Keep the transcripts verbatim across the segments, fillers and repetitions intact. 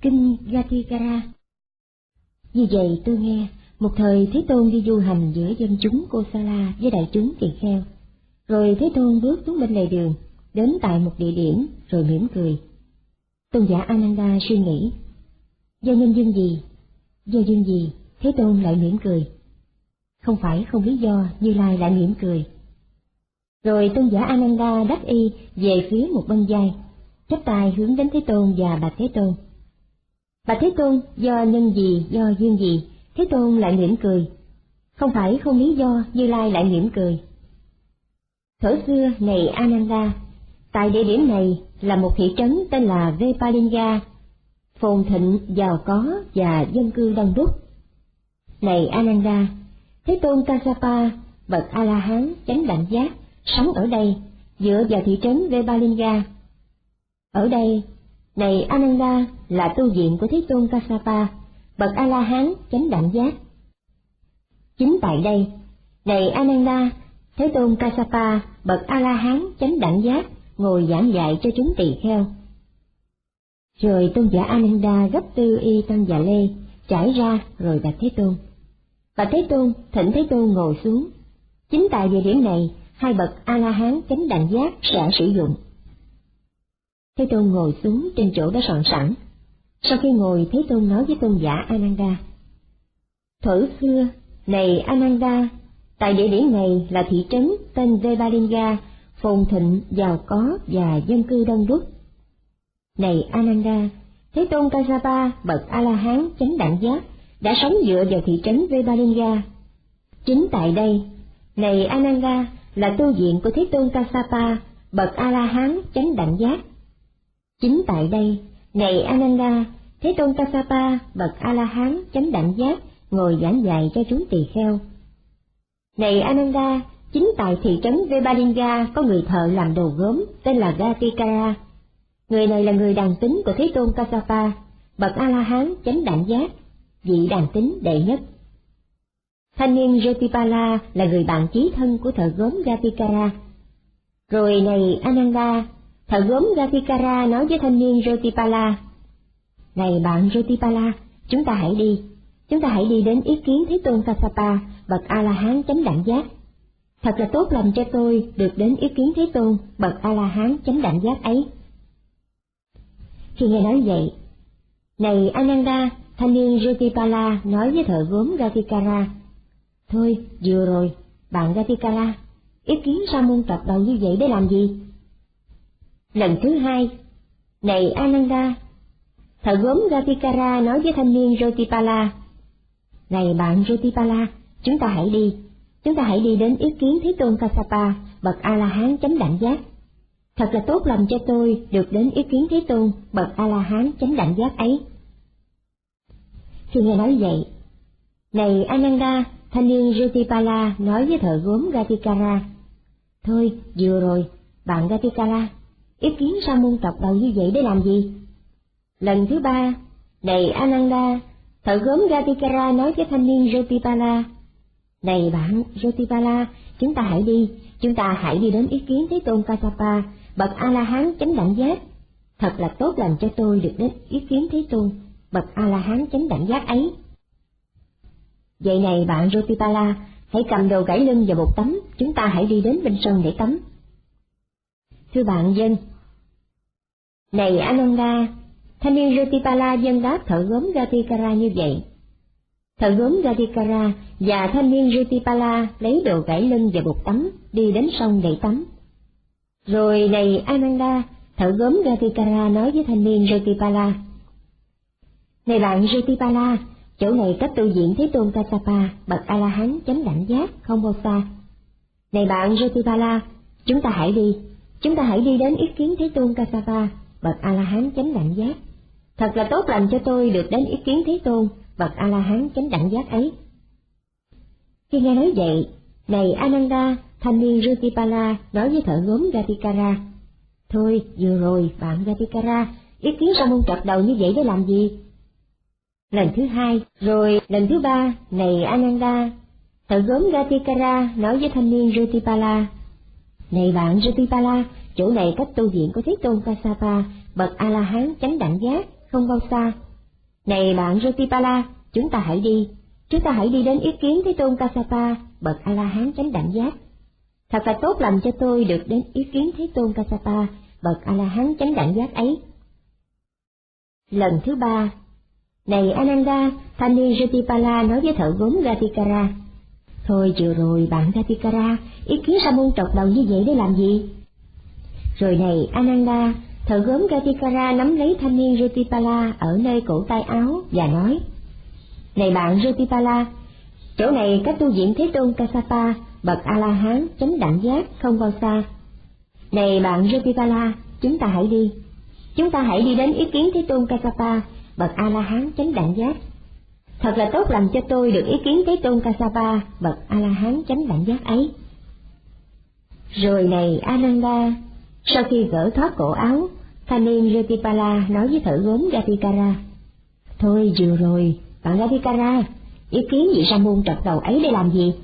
Kinh Gatikara. Vì vậy tôi nghe, một thời Thế Tôn đi du hành giữa dân chúng Kosala với đại chúng tỳ kheo. Rồi Thế Tôn bước xuống bên lề đường, đến tại một địa điểm, rồi mỉm cười. Tôn giả Ananda suy nghĩ, do nhân duyên gì, do duyên gì Thế Tôn lại mỉm cười? Không phải không lý do Như Lai lại mỉm cười. Rồi Tôn giả Ananda đắc y về phía một bên vai, chắp tay hướng đến Thế Tôn và bạch Thế Tôn. Bạch Thế Tôn, do nhân gì, do duyên gì Thế Tôn lại mỉm cười? Không phải không lý do Như Lai lại mỉm cười. Thuở xưa này Ananda, tại địa điểm này là một thị trấn tên là Vepalinga, phồn thịnh, giàu có và dân cư đông đúc. Này Ananda, Thế Tôn Kassapa, bậc A-la-hán chánh đẳng giác, sống ở đây, dựa vào thị trấn Vepalinga. Ở đây, này Ananda, là tu viện của Thế Tôn Kassapa, bậc A-la-hán chánh đẳng giác. Chính tại đây, này Ananda, Thế Tôn Kassapa, bậc A-la-hán chánh đẳng giác, ngồi giảng dạy cho chúng tỳ kheo. Rồi Tôn giả Ananda gấp tư y tăng và lê, trải ra rồi bạch Thế Tôn. Bạch Thế Tôn, thỉnh Thế Tôn ngồi xuống. Chính tại địa điểm này, hai bậc A-la-hán chánh đẳng giác sẽ sử dụng. Thế Tôn ngồi xuống trên chỗ đã soạn sẵn. Sau khi ngồi, Thế Tôn nói với Tôn giả Ananda. Thuở xưa, này Ananda, tại địa điểm này là thị trấn tên Vepalinga, phồn thịnh, giàu có và dân cư đông đúc. Này Ananda, Thế Tôn Kassapa, bậc A-la-hán chánh đẳng giác, đã sống dựa vào thị trấn Vepalinga. Chính tại đây, này Ananda, là tu viện của Thế Tôn Kassapa, bậc A-la-hán chánh đẳng giác. Chính tại đây, này Ananda, Thế Tôn Kassapa, bậc A-la-hán chánh đẳng giác, ngồi giảng dạy cho chúng tỳ kheo. Này Ananda, chính tại thị trấn Vepalinga có người thợ làm đồ gốm tên là Gatikara. Người này là người đàn tín của Thế Tôn Kassapa, bậc A-la-hán chánh đẳng giác, vị đàn tín đệ nhất. Thanh niên Jotipala là người bạn chí thân của thợ gốm Gatikara. Rồi này Ananda, thợ gốm Gatikara nói với thanh niên Jotipala. Này bạn Jotipala, chúng ta hãy đi, chúng ta hãy đi đến ý kiến Thế Tôn Kassapa, bậc A-la-hán chánh đẳng giác. Thật là tốt lành cho tôi được đến ý kiến Thế Tôn, bậc A-la-hán chánh đẳng giác ấy. Khi nghe nói vậy, này Ananda, thanh niên Jotipala nói với thợ gốm Gatikara. Thôi, vừa rồi, bạn Gatikara, ý kiến sa môn tập đầu như vậy để làm gì? Lần thứ hai, này Ananda, thợ gốm Gatikara nói với thanh niên Jotipala. Này bạn Jotipala, chúng ta hãy đi, chúng ta hãy đi đến ý kiến Thế Tôn Kassapa, bậc A-la-hán chánh đẳng giác. Thật là tốt lành cho tôi được đến ý kiến Thế Tôn, bậc A-la-hán chánh đẳng giác ấy. Khi nghe nói vậy, này Ananda, thanh niên Jotipala nói với thợ gốm Gatikara. Thôi, vừa rồi, bạn Gatikara, ý kiến sa môn tộc đầu như vậy để làm gì? Lần thứ ba, này Ananda, thợ gốm Gatikara nói với thanh niên Jotipala. Này bạn Jotipala, chúng ta hãy đi, chúng ta hãy đi đến ý kiến Thế Tôn Kassapa, bậc A-la-hán chánh đẳng giác. Thật là tốt lành cho tôi được đến ý kiến Thế Tôn, bậc A-la-hán chánh đẳng giác ấy. Vậy này bạn Jotipala, hãy cầm đồ gãy lưng và một tấm, chúng ta hãy đi đến bên sông để tắm. Thưa bạn dân. Này Ananda, thanh niên Jotipala dân đáp thợ gốm Gatikara như vậy. Thợ gốm Gatikara và thanh niên Jotipala lấy đồ gãy lưng và bột tắm đi đến sông để tắm. Rồi này Ananda, thợ gốm Gatikara nói với thanh niên Jotipala. Này bạn Jotipala, chỗ này cách tu viện Thế Tôn Kassapa, bậc A-la-hán chánh đẳng giác không bao xa. Này bạn Jotipala, chúng ta hãy đi, chúng ta hãy đi đến ý kiến Thế Tôn Kassapa, bậc A-la-hán chánh đẳng giác. Thật là tốt lành cho tôi được đến ý kiến Thế Tôn, bậc A-la-hán chánh đẳng giác ấy. Khi nghe nói vậy, này Ananda, thanh niên Jotipala nói với thợ gốm Gatikara. Thôi, vừa rồi, bạn Gatikara, ý kiến sa môn trật đầu như vậy để làm gì? Lần thứ hai, rồi lần thứ ba, này Ananda, thợ gốm Gatikara nói với thanh niên Jotipala. Này bạn Jotipala, chỗ này cách tu viện của Thế Tôn Kassapa, bậc A-la-hán chánh đẳng giác không bao xa. Này bạn Jotipala, chúng ta hãy đi, chúng ta hãy đi đến ý kiến Thế Tôn Kassapa, bậc A-la-hán chánh đẳng giác. Thật là tốt lành cho tôi được đến ý kiến Thế Tôn Kassapa, bậc A-la-hán chánh đẳng giác ấy. Lần thứ ba, này Ananda, thanh niên Jotipala nói với thợ gốm Gatikara, thôi chịu rồi bạn Gatikara, ý kiến sa môn trọc đầu như vậy để làm gì? Rồi này Ananda, thợ gốm Gatikara nắm lấy thanh niên Jotipala ở nơi cổ tay áo và nói, này bạn Jotipala, chỗ này cách tu viện Thế Tôn Kassapa, bậc A-la-hán chánh đẳng giác không bao xa. Này bạn Jotipala, chúng ta hãy đi, chúng ta hãy đi đến ý kiến Thế Tôn Kassapa, bậc A-la-hán chánh đẳng giác. Thật là tốt lành cho tôi được ý kiến Thế Tôn Kassapa, bậc A-la-hán chánh đẳng giác ấy. Rồi này Ananda, sau khi gỡ thoát cổ áo, thanh niên Jotipala nói với thợ gốm Gatikara, thôi vừa rồi, bạn Gatikara, ý kiến vị sa môn trọc đầu ấy để làm gì?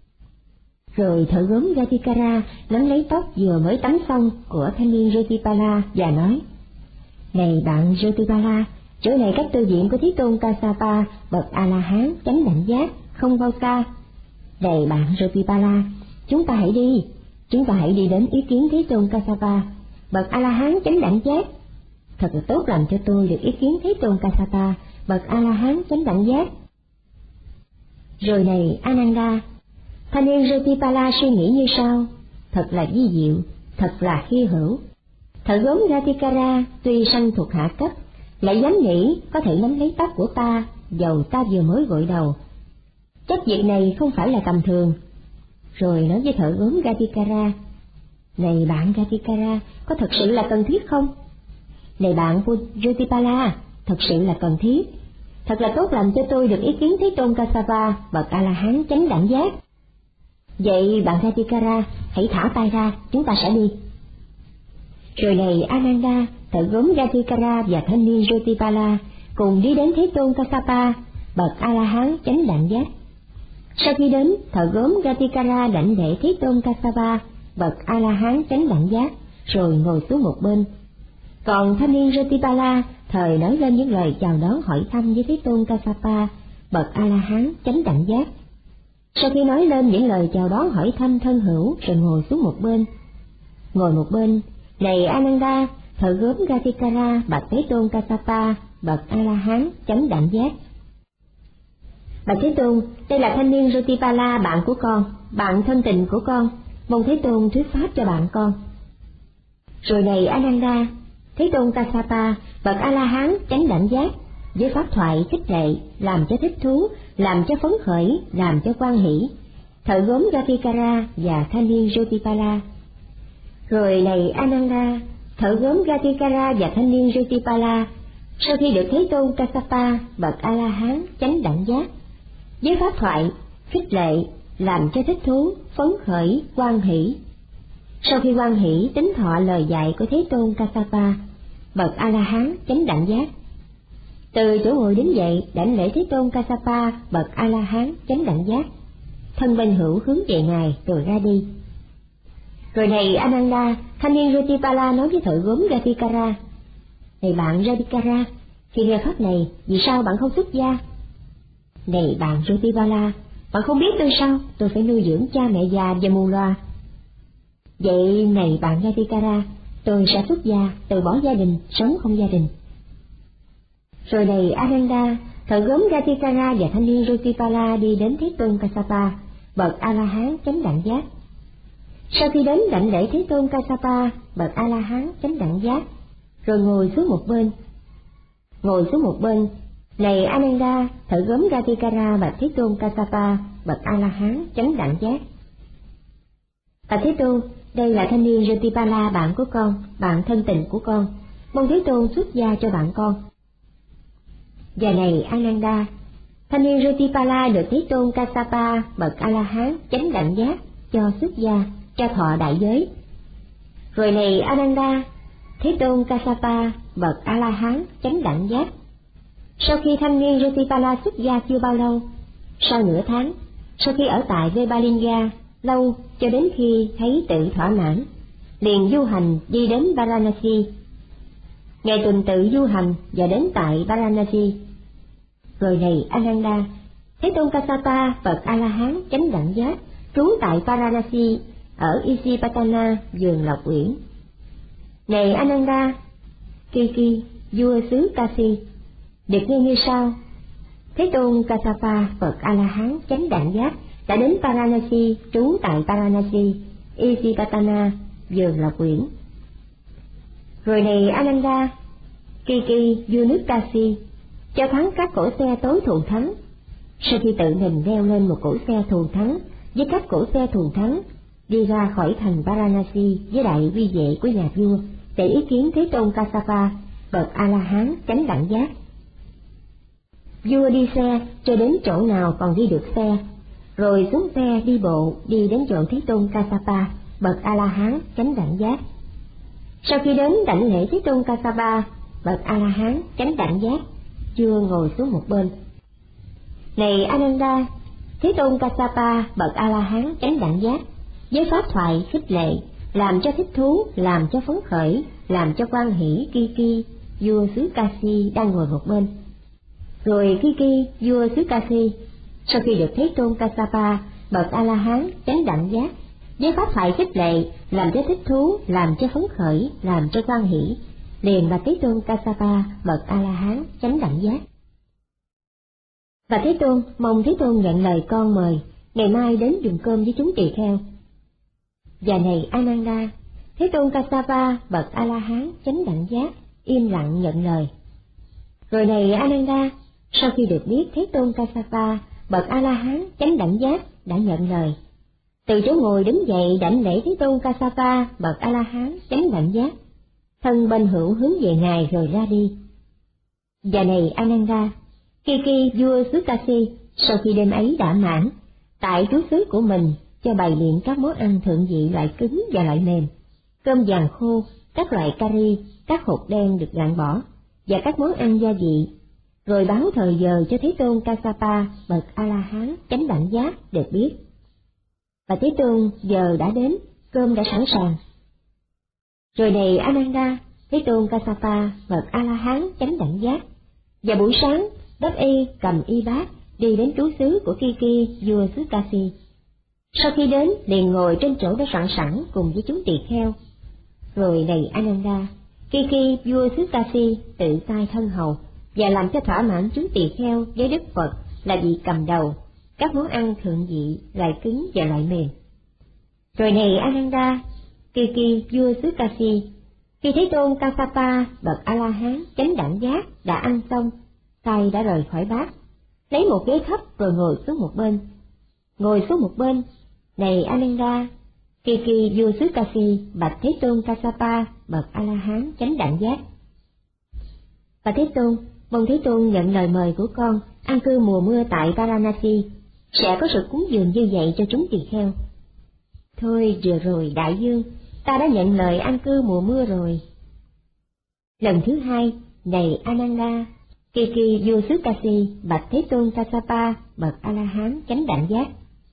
Rồi thợ gốm Gatikara nắm lấy tóc vừa mới tắm xong của thanh niên Jotipala và nói, này bạn Jotipala, chỗ này cách tu viện của Thế Tôn Kassapa, bậc A-la-hán chánh đẳng giác không bao xa. Này bạn Jotipala, chúng ta hãy đi, chúng ta hãy đi đến ý kiến Thế Tôn Kassapa, bậc A-la-hán chánh đẳng giác. Thật là tốt làm cho tôi được ý kiến Thế Tôn Kassapa, bậc A-la-hán chánh đẳng giác. Rồi này Ananda, thanh niên Jotipala suy nghĩ như sau, thật là vi diệu, thật là hy hữu. Thợ gốm Gatikara tuy sanh thuộc hạ cấp, lại dám nghĩ có thể nắm lấy tóc của ta, dầu ta vừa mới gội đầu. Trách việc này không phải là tầm thường. Rồi nói với thợ gốm Gatikara, này bạn Gatikara, có thật sự là cần thiết không? Này bạn Jotipala, thật sự là cần thiết. Thật là tốt làm cho tôi được ý kiến Thế Tôn Kassapa, bậc A-la-hán chánh đẳng giác. Vậy bạn Gatikara, hãy thả tay ra, chúng ta sẽ đi. Rồi này Ananda, thợ gốm Gatikara và thanh niên Jotipala cùng đi đến Thế Tôn Kassapa, bậc A-la-hán chánh đẳng giác. Sau khi đến, thợ gốm Gatikara đảnh lễ Thế Tôn Kassapa, bậc A-la-hán chánh đẳng giác, rồi ngồi xuống một bên. Còn thanh niên Jotipala thời nói lên những lời chào đón hỏi thăm với Thế Tôn Kassapa, bậc A-la-hán chánh đẳng giác. Sau khi nói lên những lời chào đón hỏi thăm thân hữu, rồi ngồi xuống một bên. Ngồi một bên, này Ananda, thợ gốm Gatikara bạch Thế Tôn Kassapa, bậc A-la-hán chánh đẳng giác. Bạch Thế Tôn, đây là thanh niên Jotipala bạn của con, bạn thân tình của con, mong Thế Tôn thuyết pháp cho bạn con. Rồi này Ananda, Thế Tôn Kassapa, bậc A-la-hán chánh đẳng giác, với pháp thoại khích lệ, làm cho thích thú, làm cho phấn khởi, làm cho quan hỷ, thợ gốm Gatikara và thanh niên Jotipala. Rồi này Ananda, thợ gốm Gatikara và thanh niên Jotipala, sau khi được Thế Tôn Kassapa, bậc A-la-hán chánh đẳng giác, với pháp thoại khích lệ, làm cho thích thú, phấn khởi, quan hỷ. Sau khi quan hỷ tín thọ lời dạy của Thế Tôn Kassapa, bậc A-la-hán chánh đẳng giác, từ chỗ ngồi đứng dậy đảnh lễ Thế Tôn Kassapa, bậc A-la-hán chánh đẳng giác, thân bên hữu hướng về ngài rồi ra đi. Rồi này Ananda, thanh niên Jotipala nói với thợ gốm Gatikara, này bạn Gatikara, khi nghe pháp này, vì sao bạn không xuất gia? Này bạn Jotipala, bạn không biết tôi sao, tôi phải nuôi dưỡng cha mẹ già và mù loà. Vậy này bạn Gatikara, tôi sẽ xuất gia, từ bỏ gia đình, sống không gia đình. Rồi này Ananda, thợ gốm Gatikara và thanh niên Jotipala đi đến Thế Tôn Kassapa, bậc A-la-hán chánh đẳng giác. Sau khi đến đảnh lễ Thế Tôn Kassapa, bậc A-la-hán chánh đẳng giác, rồi ngồi xuống một bên. Ngồi xuống một bên, này Ananda, thợ gốm Gatikara bạch Thế Tôn Kassapa, bậc A-la-hán chánh đẳng giác. Bạch Thế Tôn, đây là thanh niên Jotipala bạn của con, bạn thân tình của con, mong Thế Tôn xuất gia cho bạn con. Và này Ananda, thanh niên Jotipala được Thế Tôn Kassapa, bậc A-la-hán chánh đẳng giác, cho xuất gia, cho thọ đại giới. Rồi này Ananda, Thế Tôn Kassapa, bậc A-la-hán chánh đẳng giác. Sau khi thanh niên Jotipala xuất gia chưa bao lâu, sau nửa tháng, sau khi ở tại Vebalinga lâu cho đến khi thấy tự thỏa mãn, liền du hành đi đến Varanasi. Ngày tuần tự du hành và đến tại Varanasi, Rồi này Ananda, Thế Tôn Kassapa bậc A La Hán chánh đẳng giác trú tại Varanasi ở Isipatana vườn Lộc Uyển. Này Ananda, Kiki vua xứ Kasi, được nghe như sau: Thế Tôn Kassapa bậc A La Hán chánh đẳng giác đã đến Varanasi trú tại Varanasi Isipatana vườn Lộc Uyển. Rồi này Ananda, Kiki vua nước Kasi cho thắng các cỗ xe tối thù thắng. Sau khi tự mình leo lên một cỗ xe thù thắng với các cỗ xe thù thắng, đi ra khỏi thành Varanasi với đại vi vệ của nhà vua để ý kiến Thế Tôn Kassapa bậc A La Hán chánh đẳng giác. Vua đi xe cho đến chỗ nào còn đi được xe, rồi xuống xe đi bộ đi đến chỗ Thế Tôn Kassapa bậc A La Hán chánh đẳng giác. Sau khi đến đảnh lễ Thế Tôn Kassapa bậc A La Hán chánh đẳng giác, vua ngồi xuống một bên. Này Ananda, Thế Tôn Kassapa bậc A La Hán chánh đẳng giác với pháp thoại khích lệ, làm cho thích thú, làm cho phấn khởi, làm cho quan hỷ Kiki vua xứ Kasi đang ngồi một bên. Rồi Kiki vua xứ Kasi sau khi được Thế Tôn Kassapa bậc A La Hán chánh đẳng giác với pháp thoại khích lệ, làm cho thích thú, làm cho phấn khởi, làm cho quan hỷ, liền bạch Thế Tôn Kassapa bậc A La Hán chánh đẳng giác. Và Thế Tôn mong Thế Tôn nhận lời con mời, ngày mai đến dùng cơm với chúng tỳ kheo. Và này Ananda, Thế Tôn Kassapa bậc A La Hán chánh đẳng giác im lặng nhận lời. Rồi này Ananda, sau khi được biết Thế Tôn Kassapa bậc A La Hán chánh đẳng giác đã nhận lời, từ chỗ ngồi đứng dậy đảnh lễ Thế Tôn Kassapa bậc A La Hán chánh đẳng giác, thân bên hữu hướng về ngài rồi ra đi. Và này Ananda, Kiki vua xứ Kasi sau khi đêm ấy đã mãn, tại trú xứ của mình cho bày biện các món ăn thượng vị loại cứng và loại mềm, cơm vàng khô, các loại cari, các hột đen được gạn bỏ và các món ăn gia vị, rồi báo thời giờ cho Thế Tôn Kassapa bậc A La Hán chánh đẳng giác được biết. Và Thế Tôn giờ đã đến, cơm đã sẵn sàng. Rồi này Ananda, Thế Tôn Kassapa bậc A La Hán chánh đẳng giác và buổi sáng đắp y cầm y bát đi đến trú xứ của Kiki vua xứ Kasi. Sau khi đến liền ngồi trên chỗ đã sẵn sẵn cùng với chúng tỳ kheo. Rồi này Ananda, Kiki vua xứ Kasi tự tay thân hầu và làm cho thỏa mãn chúng tỳ kheo với Đức Phật là vị cầm đầu, các món ăn thượng vị loại cứng và loại mềm. Rồi này Ananda, Kiki vua xứ Kasi, khi Thế Tôn Kassapa bậc A La Hán chánh đẳng giác đã ăn xong, tay đã rời khỏi bát, lấy một ghế thấp rồi ngồi xuống một bên. Ngồi xuống một bên, này Ananda, Kiki vua xứ Kasi bạch Thế Tôn Kassapa bậc A La Hán chánh đẳng giác. Và Thế Tôn, mong Thế Tôn nhận lời mời của con an cư mùa mưa tại Varanasi, sẽ có sự cúng dường như vậy cho chúng tỳ kheo. Thôi vừa rồi đại dương, ta đã nhận lời an cư mùa mưa rồi. Lần thứ hai, này Ananda, Kiki vua xứ Kasi bạch Thế Tôn Kassapa bậc A La Hán chánh đẳng giác.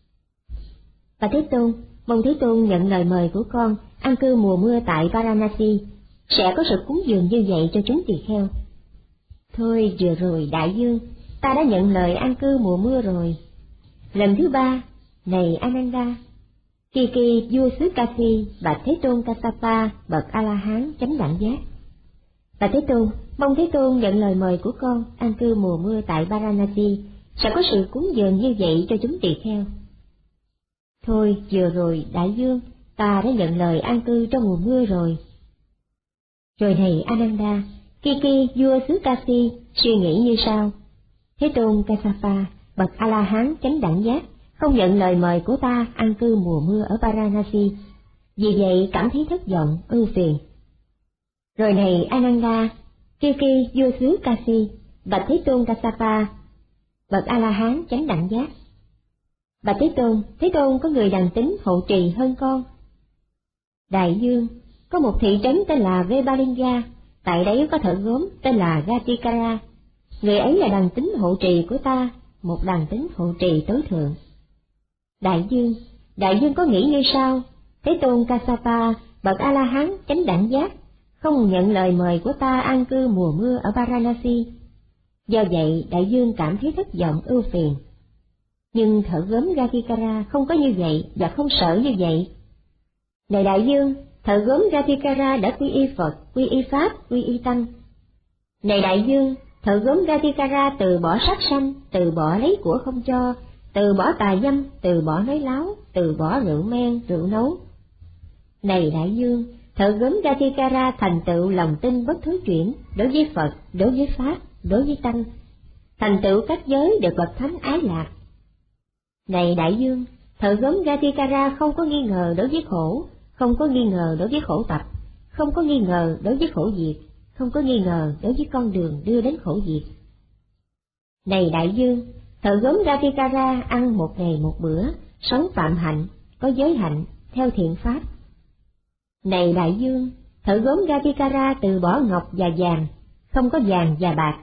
Và Thế Tôn, mong Thế Tôn nhận lời mời của con an cư mùa mưa tại Varanasi, sẽ có sự cúng dường như vậy cho chúng tỳ kheo. Thôi vừa rồi đại dương, ta đã nhận lời an cư mùa mưa rồi. Lần thứ ba, này Ananda, Kiki vua xứ Kasi bạch Thế Tôn Kassapa bậc A La Hán chánh đẳng giác. Và Thế Tôn, mong Thế Tôn nhận lời mời của con an cư mùa mưa tại Varanasi, sẽ có sự cúng dường như vậy cho chúng tỳ kheo. Thôi vừa rồi đại dương, ta đã nhận lời an cư trong mùa mưa rồi. Rồi này Ananda, Kiki vua xứ Kasi suy nghĩ như sau: Thế Tôn Kassapa bậc A La Hán chánh đẳng giác không nhận lời mời của ta an cư mùa mưa ở Varanasi, vì vậy cảm thấy thất vọng, ưu phiền. Rồi này Ananda, Kiki vua xứ Kasi bạch Thế Tôn Kassapa bậc A La Hán chánh đẳng giác. Bạch Thế Tôn, Thế Tôn có người đàn tính hộ trì hơn con. Đại dương, có một thị trấn tên là Vebalinga, tại đấy có thợ gốm tên là Gatikara. Người ấy là đàn tính hộ trì của ta, một đàn tính hộ trì tối thượng. Đại dương, đại dương có nghĩ như sau: Thế Tôn Kassapa bậc A La Hán chánh đẳng giác không nhận lời mời của ta an cư mùa mưa ở Varanasi, Do vậy đại dương cảm thấy thất vọng ưu phiền. Nhưng thợ gốm Gatikara không có như vậy và không sợ như vậy. Này đại dương, thợ gốm Gatikara đã quy y Phật, quy y Pháp, quy y Tăng. Này đại dương, thợ gốm Gatikara từ bỏ sát sanh, từ bỏ lấy của không cho, từ bỏ tà dâm, từ bỏ nói láo, từ bỏ rượu men, rượu nấu. Này đại dương, thợ gốm Gatikara thành tựu lòng tin bất thối chuyển đối với Phật, đối với Pháp, đối với Tăng, thành tựu các giới được bậc thánh ái lạc. Này đại dương, thợ gốm Gatikara không có nghi ngờ đối với khổ, không có nghi ngờ đối với khổ tập, không có nghi ngờ đối với khổ diệt, không có nghi ngờ đối với con đường đưa đến khổ diệt. Này đại dương, thợ gốm Gatikara ăn một ngày một bữa, sống phạm hạnh, có giới hạnh, theo thiện pháp. Này đại dương, thợ gốm Gatikara từ bỏ ngọc và vàng, không có vàng và bạc.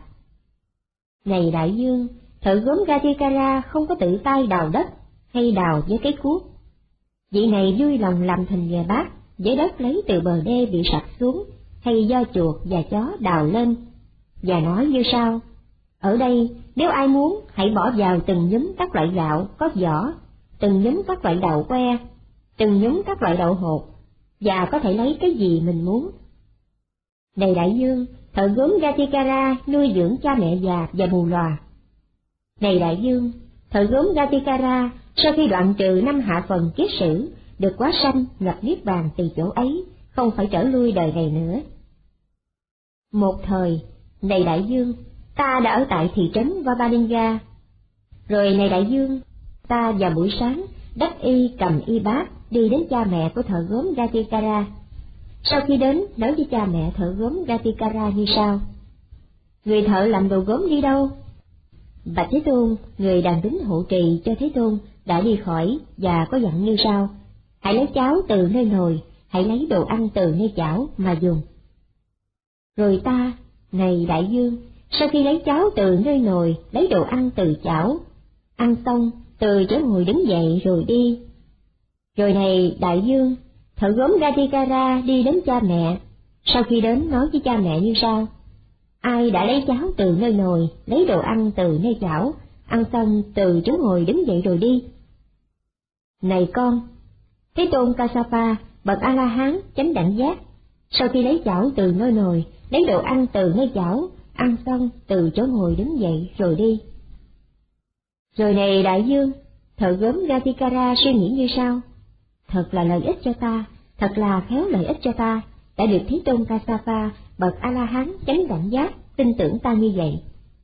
Này đại dương, thợ gốm Gatikara không có tự tay đào đất hay đào với cái cuốc. Vị này vui lòng làm thành nhà bát với đất lấy từ bờ đê bị sập xuống, hay do chuột và chó đào lên, và nói như sau: ở đây nếu ai muốn hãy bỏ vào từng nhúm các loại gạo có vỏ, từng nhúm các loại đậu que, từng nhúm các loại đậu hột, và có thể lấy cái gì mình muốn. Này đại dương, thợ gốm Gatikara nuôi dưỡng cha mẹ già và mù lòa. Này đại dương, thợ gốm Gatikara sau khi đoạn trừ năm hạ phần kiết sử, được quá sanh nhập niết bàn từ chỗ ấy, không phải trở lui đời này nữa. Một thời, này đại dương, ta đã ở tại thị trấn Vavalinga. Rồi này đại dương, ta vào buổi sáng đắp y cầm y bát đi đến cha mẹ của thợ gốm Gatikara. Sau khi đến, nói với cha mẹ thợ gốm Gatikara như sau: người thợ làm đồ gốm đi đâu? Bạch Thế Tôn, người đàn đính hộ trì cho Thế Tôn đã đi khỏi và có dặn như sau: hãy lấy cháo từ nơi nồi, hãy lấy đồ ăn từ nơi chảo mà dùng. Rồi ta, này đại dương, sau khi lấy cháo từ nơi nồi, lấy đồ ăn từ chảo, ăn xong từ chỗ ngồi đứng dậy rồi đi. Rồi này đại dương, thợ gốm Gatikara đi đến cha mẹ. Sau khi đến, nói với cha mẹ như sau: ai đã lấy cháo từ nơi nồi, lấy đồ ăn từ nơi chảo, ăn xong từ chỗ ngồi đứng dậy rồi đi. Này con, Thế Tôn Kassapa, bậc A-la-hán chánh đẳng giác, sau khi lấy chảo từ nơi nồi, lấy đồ ăn từ nơi chảo, ăn xong từ chỗ ngồi đứng dậy rồi đi. Rồi này đại dương, thợ gốm Gatikara suy nghĩ như sau: thật là lợi ích cho ta, thật là khéo lợi ích cho ta, đã được Thế Tôn Kassapa, bậc A-la-hán chánh đẳng giác tin tưởng ta như vậy.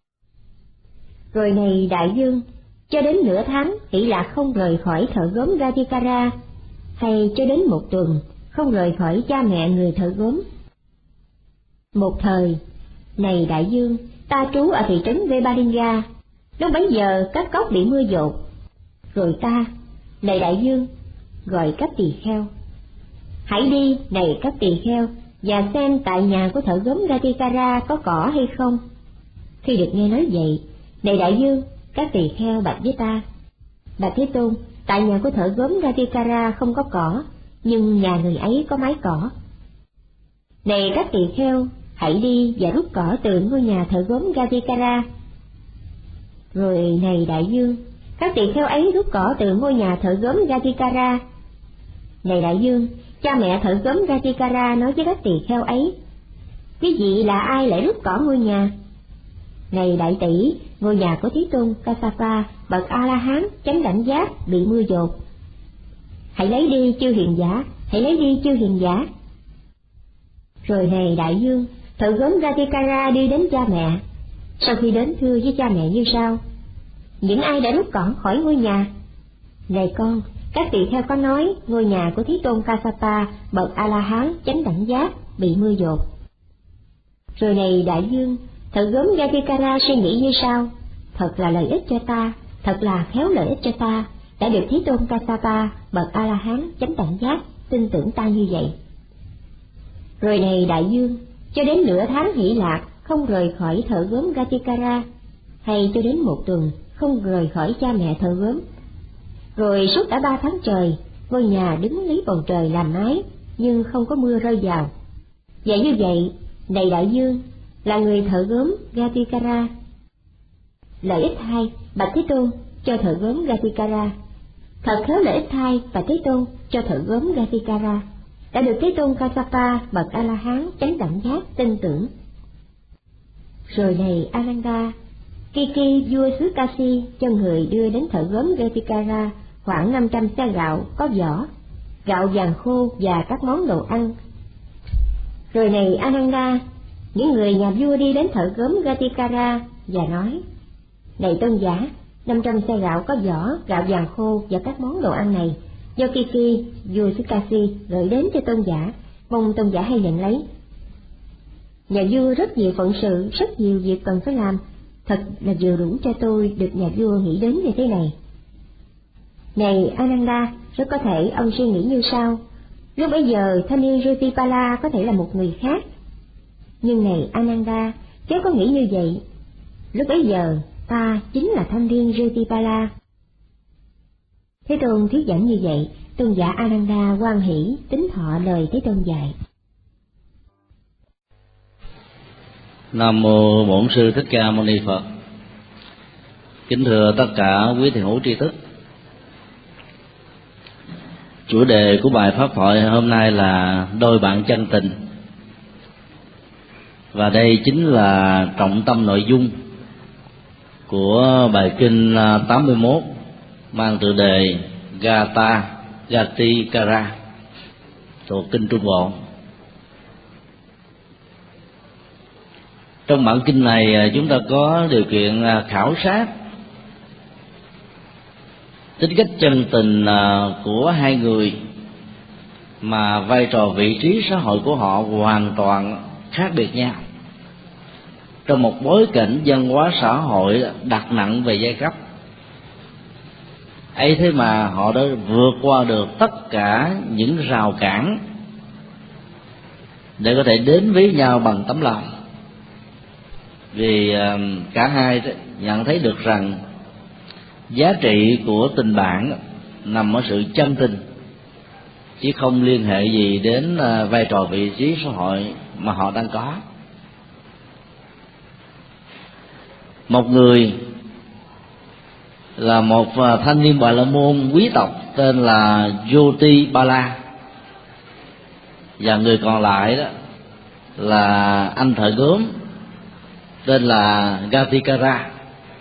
Rồi này đại dương, cho đến nửa tháng hỷ lạc không rời khỏi thợ gốm Gatikara, hay cho đến một tuần không rời khỏi cha mẹ người thợ gốm. Một thời, này đại dương, ta trú ở thị trấn Vebalinga. Lúc bấy giờ các cốc bị mưa dột. Rồi ta, này đại dương, gọi các tỳ kheo: hãy đi, này các tỳ kheo, và xem tại nhà của thợ gốm Gatikara có cỏ hay không. Khi được nghe nói vậy, này đại dương, các tỳ kheo bạch với ta: bạch Thế Tôn, tại nhà của thợ gốm Gatikara không có cỏ, nhưng nhà người ấy có mái cỏ. Này các tỳ kheo, hãy đi và rút cỏ từ ngôi nhà thợ gốm Gatikara. Rồi này đại dương, các tỳ kheo ấy rút cỏ từ ngôi nhà thợ gốm Gatikara. Này đại dương, cha mẹ thợ gốm Gatikara nói với các tỳ kheo ấy: quý vị là ai lại rút cỏ ngôi nhà? Này đại tỷ, ngôi nhà của Thế Tôn Kassapa, bậc A-la-hán chánh đẳng giác bị mưa dột. Hãy lấy đi chư hiền giả, hãy lấy đi chư hiền giả. Rồi này đại dương, thợ gốm Gatikara đi đến cha mẹ. Sau khi đến thưa với cha mẹ như sau: những ai đã rút cỏ khỏi ngôi nhà? Này con, các tỳ kheo có nói ngôi nhà của Thế Tôn Kassapa, bậc A-la-hán chánh đẳng giác bị mưa dột. Rồi này đại dương, thợ gốm Gatikara suy nghĩ như sau: thật là lợi ích cho ta, thật là khéo lợi ích cho ta, đã được Thế Tôn Kassapa, bậc A-la-hán chánh đẳng giác tin tưởng ta như vậy. Rồi này đại dương, cho đến nửa tháng hỷ lạc không rời khỏi thợ gốm Gatikara, hay cho đến một tuần không rời khỏi cha mẹ thợ gốm. Rồi suốt đã ba tháng trời, ngôi nhà đứng lấy bầu trời làm mái, nhưng không có mưa rơi vào. Vậy như vậy, này đại dương, là người thợ gốm Gatikara, lợi ích thay, bạch Thế Tôn, cho thợ gốm Gatikara. Thật khéo lợi ích thay, bạch Thế Tôn, cho thợ gốm Gatikara. Đã được Thế Tôn Kassapa bậc A La Hán chánh đẳng giác tin tưởng. Rồi này Ananda, Kiki vua xứ Kasi cho người đưa đến thợ gốm Gatikara khoảng năm trăm xe gạo có vỏ, gạo vàng khô và các món đồ ăn. Rồi này Ananda, những người nhà vua đi đến thợ gốm Gatikara và nói: Này tôn giả, năm trăm xe gạo có vỏ, gạo vàng khô và các món đồ ăn này do Kiki vua xứ Kasi gửi đến cho tôn giả, mong tôn giả hay nhận lấy. Nhà vua rất nhiều phận sự, rất nhiều việc cần phải làm, thật là vừa đủ cho tôi được nhà vua nghĩ đến như thế này. Này Ananda, rất có thể ông suy nghĩ như sau: lúc bấy giờ thanh niên Rutipala có thể là một người khác. Nhưng này Ananda, chớ có nghĩ như vậy. Lúc bấy giờ ta chính là thanh niên Rutipala. Thế Tôn thuyết giảng như vậy, tôn giả Ananda hoan hỷ tín thọ lời Thế Tôn dạy. Nam mô Bổn Sư Thích Ca Mâu Ni Phật. Kính thưa tất cả quý thiền hữu tri thức. Chủ đề của bài pháp thoại hôm nay là đôi bạn chân tình, và đây chính là trọng tâm nội dung của bài kinh tám mươi mốt mang tựa đề Gata Gatikara thuộc kinh Trung Bộ. Trong bản kinh này chúng ta có điều kiện khảo sát tính cách chân tình của hai người mà vai trò vị trí xã hội của họ hoàn toàn khác biệt nhau, trong một bối cảnh văn hóa xã hội đặt nặng về giai cấp. Ấy thế mà họ đã vượt qua được tất cả những rào cản để có thể đến với nhau bằng tấm lòng, vì cả hai nhận thấy được rằng giá trị của tình bạn nằm ở sự chân tình, chứ không liên hệ gì đến vai trò vị trí xã hội mà họ đang có. Một người là một thanh niên Bà La Môn quý tộc tên là Jotipala, và người còn lại đó là anh thợ gốm tên là Gatikara.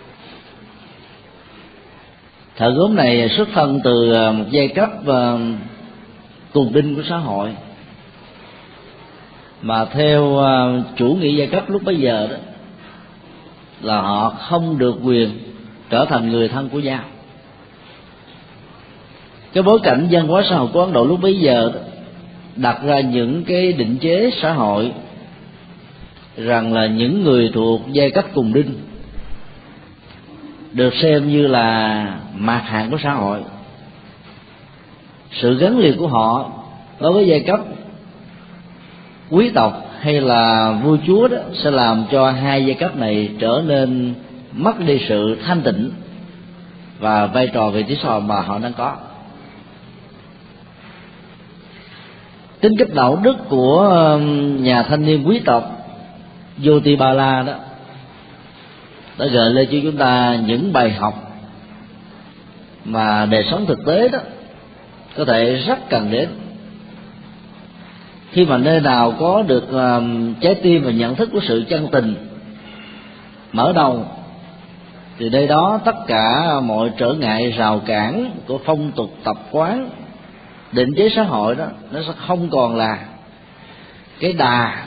Thợ gốm này xuất thân từ một giai cấp cùng đinh của xã hội, mà theo chủ nghĩa giai cấp lúc bấy giờ đó là họ không được quyền trở thành người thân của nhau. Cái bối cảnh văn hóa xã hội của Ấn Độ lúc bấy giờ đó đặt ra những cái định chế xã hội rằng là những người thuộc giai cấp cùng đinh được xem như là mạt hạng của xã hội. Sự gắn liền của họ đối với giai cấp quý tộc hay là vua chúa đó sẽ làm cho hai giai cấp này trở nên mất đi sự thanh tịnh và vai trò vị trí xã hội mà họ đang có. Tính cách đạo đức của nhà thanh niên quý tộc Jotipala đó đã gợi lên cho chúng ta những bài học mà đời sống thực tế đó có thể rất cần đến. Khi mà nơi nào có được trái tim và nhận thức của sự chân tình mở đầu, thì nơi đó tất cả mọi trở ngại rào cản của phong tục tập quán, định chế xã hội đó nó sẽ không còn là cái đà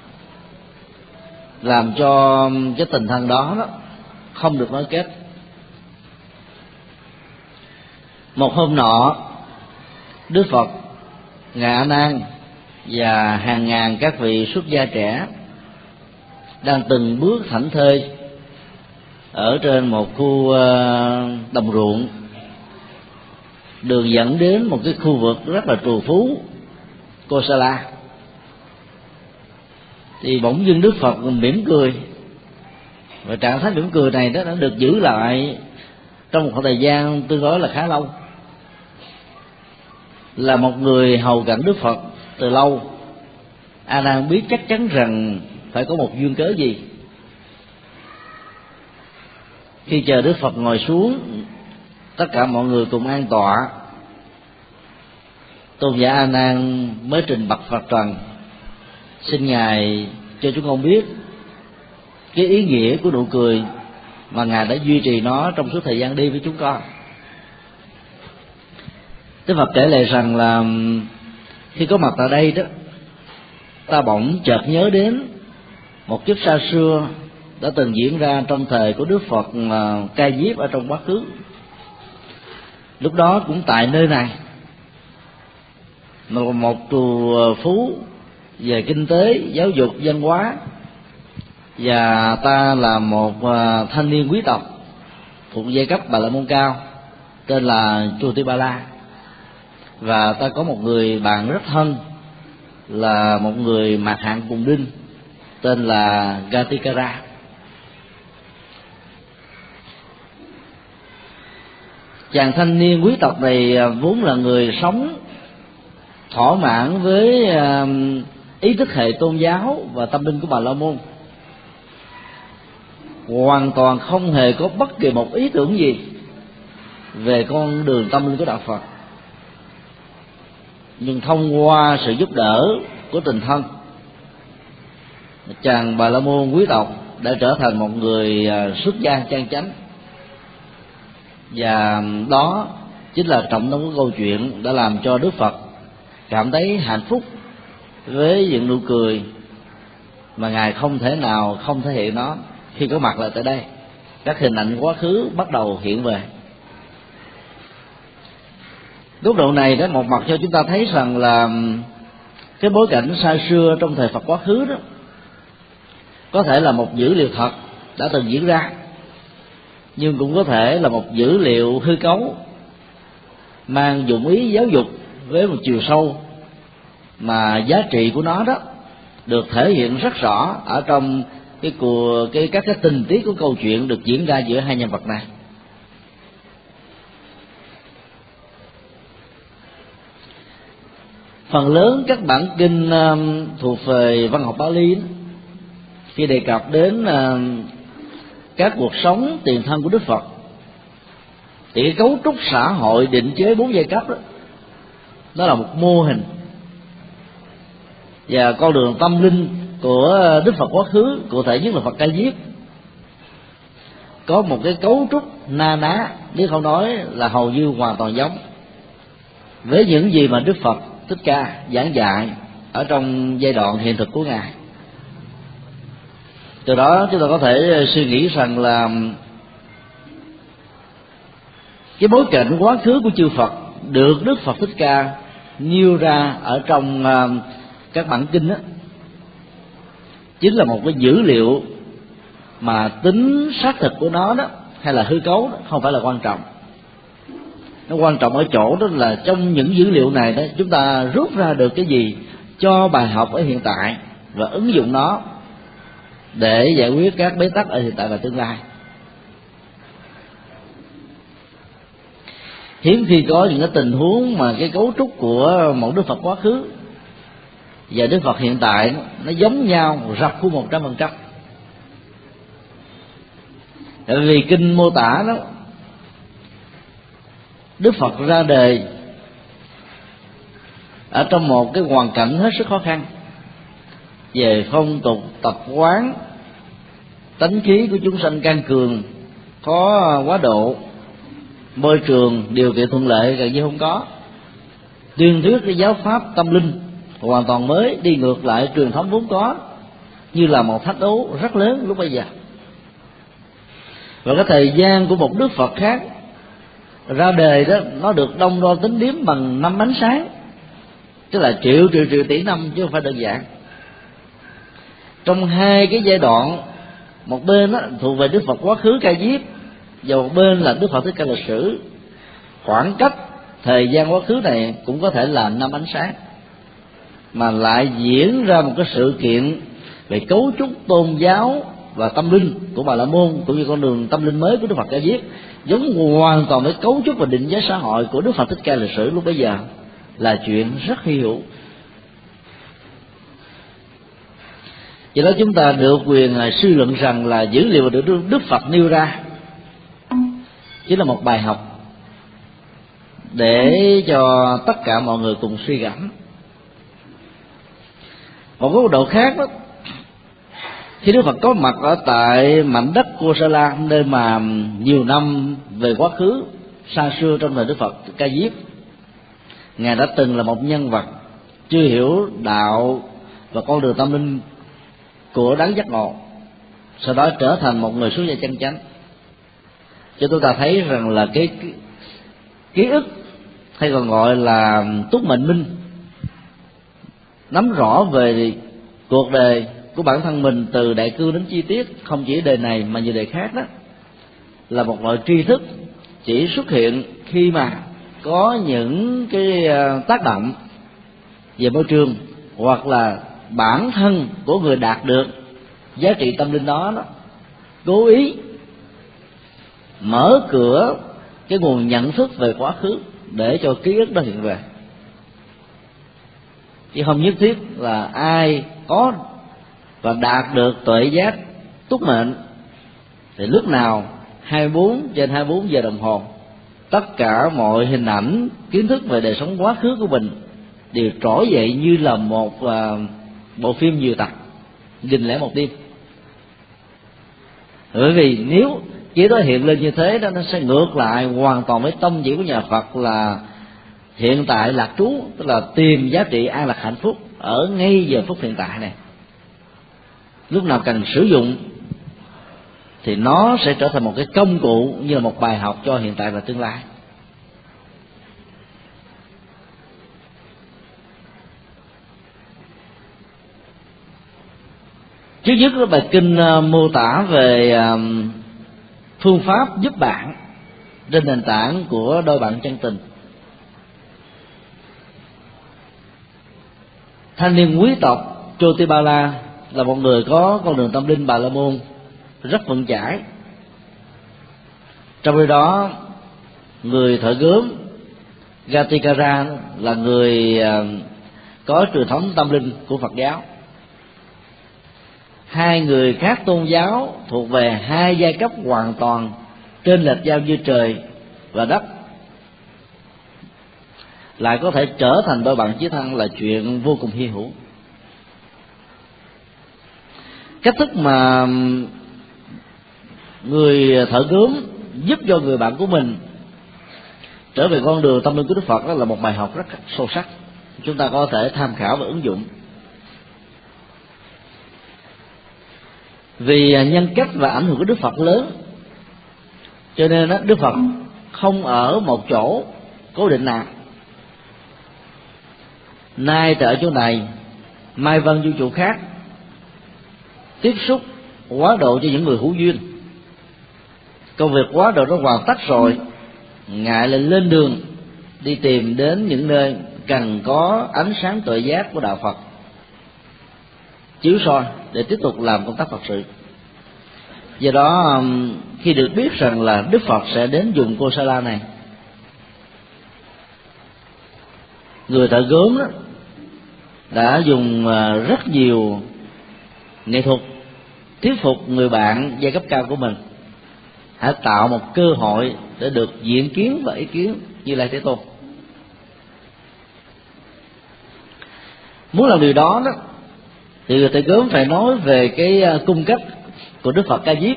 làm cho cái tình thân đó, đó không được nối kết. Một hôm nọ, Đức Phật, Ngài A Nan và hàng ngàn các vị xuất gia trẻ đang từng bước thảnh thơi ở trên một khu đồng ruộng, đường dẫn đến một cái khu vực rất là trù phú, Kosala. Thì bỗng dưng Đức Phật mỉm cười, và trạng thái mỉm cười này đó đã được giữ lại trong một khoảng thời gian tương đối là khá lâu. Là một người hầu cận Đức Phật từ lâu, A Nan biết chắc chắn rằng phải có một duyên cớ gì. Khi chờ Đức Phật ngồi xuống, tất cả mọi người cùng an tọa, tôn giả A Nan mới trình bạch Phật rằng: xin ngài cho chúng con biết cái ý nghĩa của nụ cười mà ngài đã duy trì nó trong suốt thời gian đi với chúng con. Đức Phật kể lại rằng là khi có mặt tại đây đó, ta bỗng chợt nhớ đến một kiếp xa xưa đã từng diễn ra trong thời của Đức Phật Ca Diếp ở trong quá khứ. Lúc đó cũng tại nơi này, một, một trù phú về kinh tế, giáo dục, văn hóa, và ta là một thanh niên quý tộc thuộc giai cấp Bà La Môn cao tên là Chù Ti Ba La, và ta có một người bạn rất thân là một người mạt hạng cùng đinh tên là Gatikara. Chàng thanh niên quý tộc này vốn là người sống thỏa mãn với ý thức hệ tôn giáo và tâm linh của Bà La Môn, hoàn toàn không hề có bất kỳ một ý tưởng gì về con đường tâm linh của đạo Phật. Nhưng thông qua sự giúp đỡ của tình thân, chàng Bà La Môn quý tộc đã trở thành một người xuất gia chân chánh, và đó chính là trọng tâm của câu chuyện đã làm cho Đức Phật cảm thấy hạnh phúc với những nụ cười mà ngài không thể nào không thể hiện nó khi có mặt lại tại đây. Các hình ảnh quá khứ bắt đầu hiện về. Góc độ này đó, một mặt cho chúng ta thấy rằng là cái bối cảnh xa xưa trong thời Phật quá khứ đó có thể là một dữ liệu thật đã từng diễn ra, nhưng cũng có thể là một dữ liệu hư cấu mang dụng ý giáo dục với một chiều sâu mà giá trị của nó đó được thể hiện rất rõ ở trong cái của cái các cái tình tiết của câu chuyện được diễn ra giữa hai nhân vật này. Phần lớn các bản kinh um, thuộc về văn học Pali khi đề cập đến uh, các cuộc sống tiền thân của Đức Phật thì cái cấu trúc xã hội định chế bốn giai cấp đó, đó là một mô hình, và con đường tâm linh của Đức Phật quá khứ, cụ thể nhất là Phật Ca Diếp, có một cái cấu trúc na ná, nếu không nói là hầu như hoàn toàn giống với những gì mà Đức Phật Thích Ca giảng dạy ở trong giai đoạn hiện thực của ngài. Từ đó chúng ta có thể suy nghĩ rằng là cái bối cảnh quá khứ của chư Phật được Đức Phật Thích Ca nêu ra ở trong các bản kinh đó chính là một cái dữ liệu mà tính xác thực của nó đó hay là hư cấu đó không phải là quan trọng. Nó quan trọng ở chỗ đó là trong những dữ liệu này đó chúng ta rút ra được cái gì cho bài học ở hiện tại và ứng dụng nó để giải quyết các bế tắc ở hiện tại và tương lai. Hiếm khi có những cái tình huống mà cái cấu trúc của một Đức Phật quá khứ và Đức Phật hiện tại nó giống nhau rập khuôn một trăm phần trăm. Tại vì kinh mô tả đó, Đức Phật ra đời ở trong một cái hoàn cảnh hết sức khó khăn về phong tục tập quán, tánh khí của chúng sanh căn cường, có quá độ, môi trường điều kiện thuận lợi gần như không có, tuyên thuyết cái giáo pháp tâm linh hoàn toàn mới, đi ngược lại truyền thống vốn có, như là một thách đố rất lớn lúc bây giờ. Và cái thời gian của một Đức Phật khác ra đời đó, nó được đông đo tính điếm bằng năm ánh sáng, tức là triệu triệu triệu tỷ năm, chứ không phải đơn giản. Trong hai cái giai đoạn, một bên đó, thuộc về Đức Phật quá khứ Ca Diếp, và một bên là Đức Phật Thích Ca lịch sử, khoảng cách thời gian quá khứ này cũng có thể là năm ánh sáng, mà lại diễn ra một cái sự kiện về cấu trúc tôn giáo và tâm linh của Bà La Môn, cũng như con đường tâm linh mới của Đức Phật Ca Diếp, giống hoàn toàn với cấu trúc và định giá xã hội của Đức Phật Thích Ca lịch sử lúc bấy giờ, là chuyện rất hy hữu. Do đó chúng ta được quyền suy luận rằng là dữ liệu được Đức Phật nêu ra chính là một bài học để cho tất cả mọi người cùng suy gẫm. Một cái độ khác đó, khi Đức Phật có mặt ở tại mảnh đất Kosala, nơi mà nhiều năm về quá khứ xa xưa trong thời Đức Phật Ca Diếp, Ngài đã từng là một nhân vật chưa hiểu đạo và con đường tâm linh của đấng giác ngộ, sau đó trở thành một người xuất gia chân chánh. Cho chúng ta thấy rằng là cái, cái ký ức hay còn gọi là túc mệnh minh, nắm rõ về cuộc đời của bản thân mình từ đại cương đến chi tiết, không chỉ đề này mà nhiều đề khác, đó là một loại tri thức chỉ xuất hiện khi mà có những cái tác động về môi trường, hoặc là bản thân của người đạt được giá trị tâm linh đó, đó cố ý mở cửa cái nguồn nhận thức về quá khứ để cho ký ức đó hiện về. Chứ không nhất thiết là ai có và đạt được tuệ giác túc mệnh thì lúc nào hai mươi bốn trên hai mươi bốn giờ đồng hồ, tất cả mọi hình ảnh kiến thức về đời sống quá khứ của mình đều trỗi dậy như là một uh, bộ phim nhiều tập, nghìn lẻ một đêm. Bởi vì nếu chỉ đó hiện lên như thế đó, nó sẽ ngược lại hoàn toàn với tông chỉ của nhà Phật là hiện tại lạc trú, tức là tìm giá trị an lạc hạnh phúc ở ngay giờ phút hiện tại này. Lúc nào cần sử dụng thì nó sẽ trở thành một cái công cụ, như là một bài học cho hiện tại và tương lai. Trước nhất là bài kinh mô tả về phương pháp giúp bạn trên nền tảng của đôi bạn chân tình. Thanh niên quý tộc Chotipala là một người có con đường tâm linh Bà La Môn rất vững chãi. Trong khi đó, người thợ gốm Gatikara là người có truyền thống tâm linh của Phật giáo. Hai người khác tôn giáo thuộc về hai giai cấp hoàn toàn trên lệch nhau như trời và đất, lại có thể trở thành đôi bạn chí thân là chuyện vô cùng hy hữu. Cách thức mà người thợ gốm giúp cho người bạn của mình trở về con đường tâm linh của Đức Phật, đó là một bài học rất sâu sắc, chúng ta có thể tham khảo và ứng dụng. Vì nhân cách và ảnh hưởng của Đức Phật lớn, cho nên đó, Đức Phật không ở một chỗ cố định nào. Nay tại ở chỗ này, mai vân du chỗ khác, tiếp xúc quá độ cho những người hữu duyên. Công việc quá độ nó hoàn tất rồi, Ngài lại lên đường đi tìm đến những nơi cần có ánh sáng tuệ giác của đạo Phật chiếu soi để tiếp tục làm công tác Phật sự. Do đó khi được biết rằng là Đức Phật sẽ đến vùng Kosala này, người thợ gốm đó đã dùng rất nhiều nghệ thuật thuyết phục người bạn giai cấp cao của mình hãy tạo một cơ hội để được diện kiến và ý kiến Như Lai Thế Tôn. Muốn làm điều đó đó thì người thợ gốm phải nói về cái cung cách của Đức Phật Ca Diếp,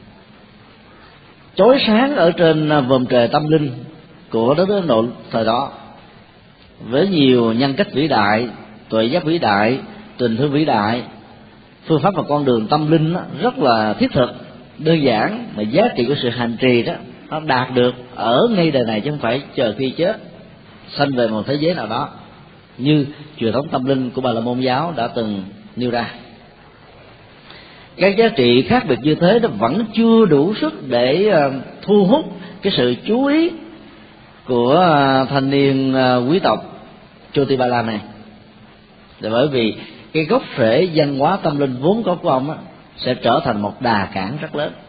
chói sáng ở trên vòm trời tâm linh của đất nước Ấn Độ thời đó, với nhiều nhân cách vĩ đại, tuệ giác vĩ đại, tình thương vĩ đại, phương pháp và con đường tâm linh đó, rất là thiết thực, đơn giản, mà giá trị của sự hành trì đó nó đạt được ở ngay đời này chứ không phải chờ khi chết sanh về một thế giới nào đó, như truyền thống tâm linh của Bà La Môn giáo đã từng nêu ra. Các giá trị khác biệt như thế nó vẫn chưa đủ sức để thu hút cái sự chú ý của thanh niên quý tộc Chotipala này. Là bởi vì cái gốc rễ văn hóa tâm linh vốn có của ông á, sẽ trở thành một đà cản rất lớn.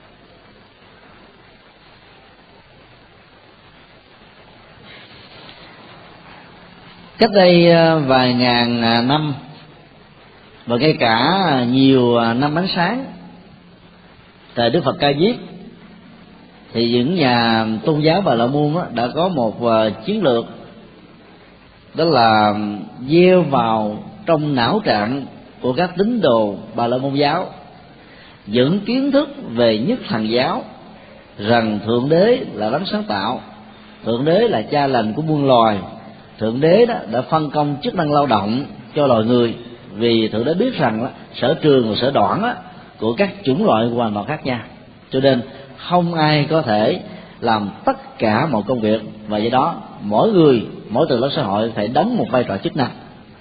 Cách đây vài ngàn năm và ngay cả nhiều năm ánh sáng, thời Đức Phật Ca Diếp, thì những nhà tôn giáo Bà La Môn đã có một chiến lược, đó là gieo vào trong não trạng của các tín đồ Bà La Môn giáo những kiến thức về nhất thần giáo, rằng Thượng Đế là đấng sáng tạo, Thượng Đế là cha lành của muôn loài, Thượng Đế đó đã phân công chức năng lao động cho loài người, vì Thượng Đế biết rằng đó, sở trường và sở đoản đó, của các chủng loại hoàn toàn khác nhau, cho nên không ai có thể làm tất cả mọi công việc, và do đó mỗi người, mỗi tầng lớp xã hội phải đóng một vai trò chức năng.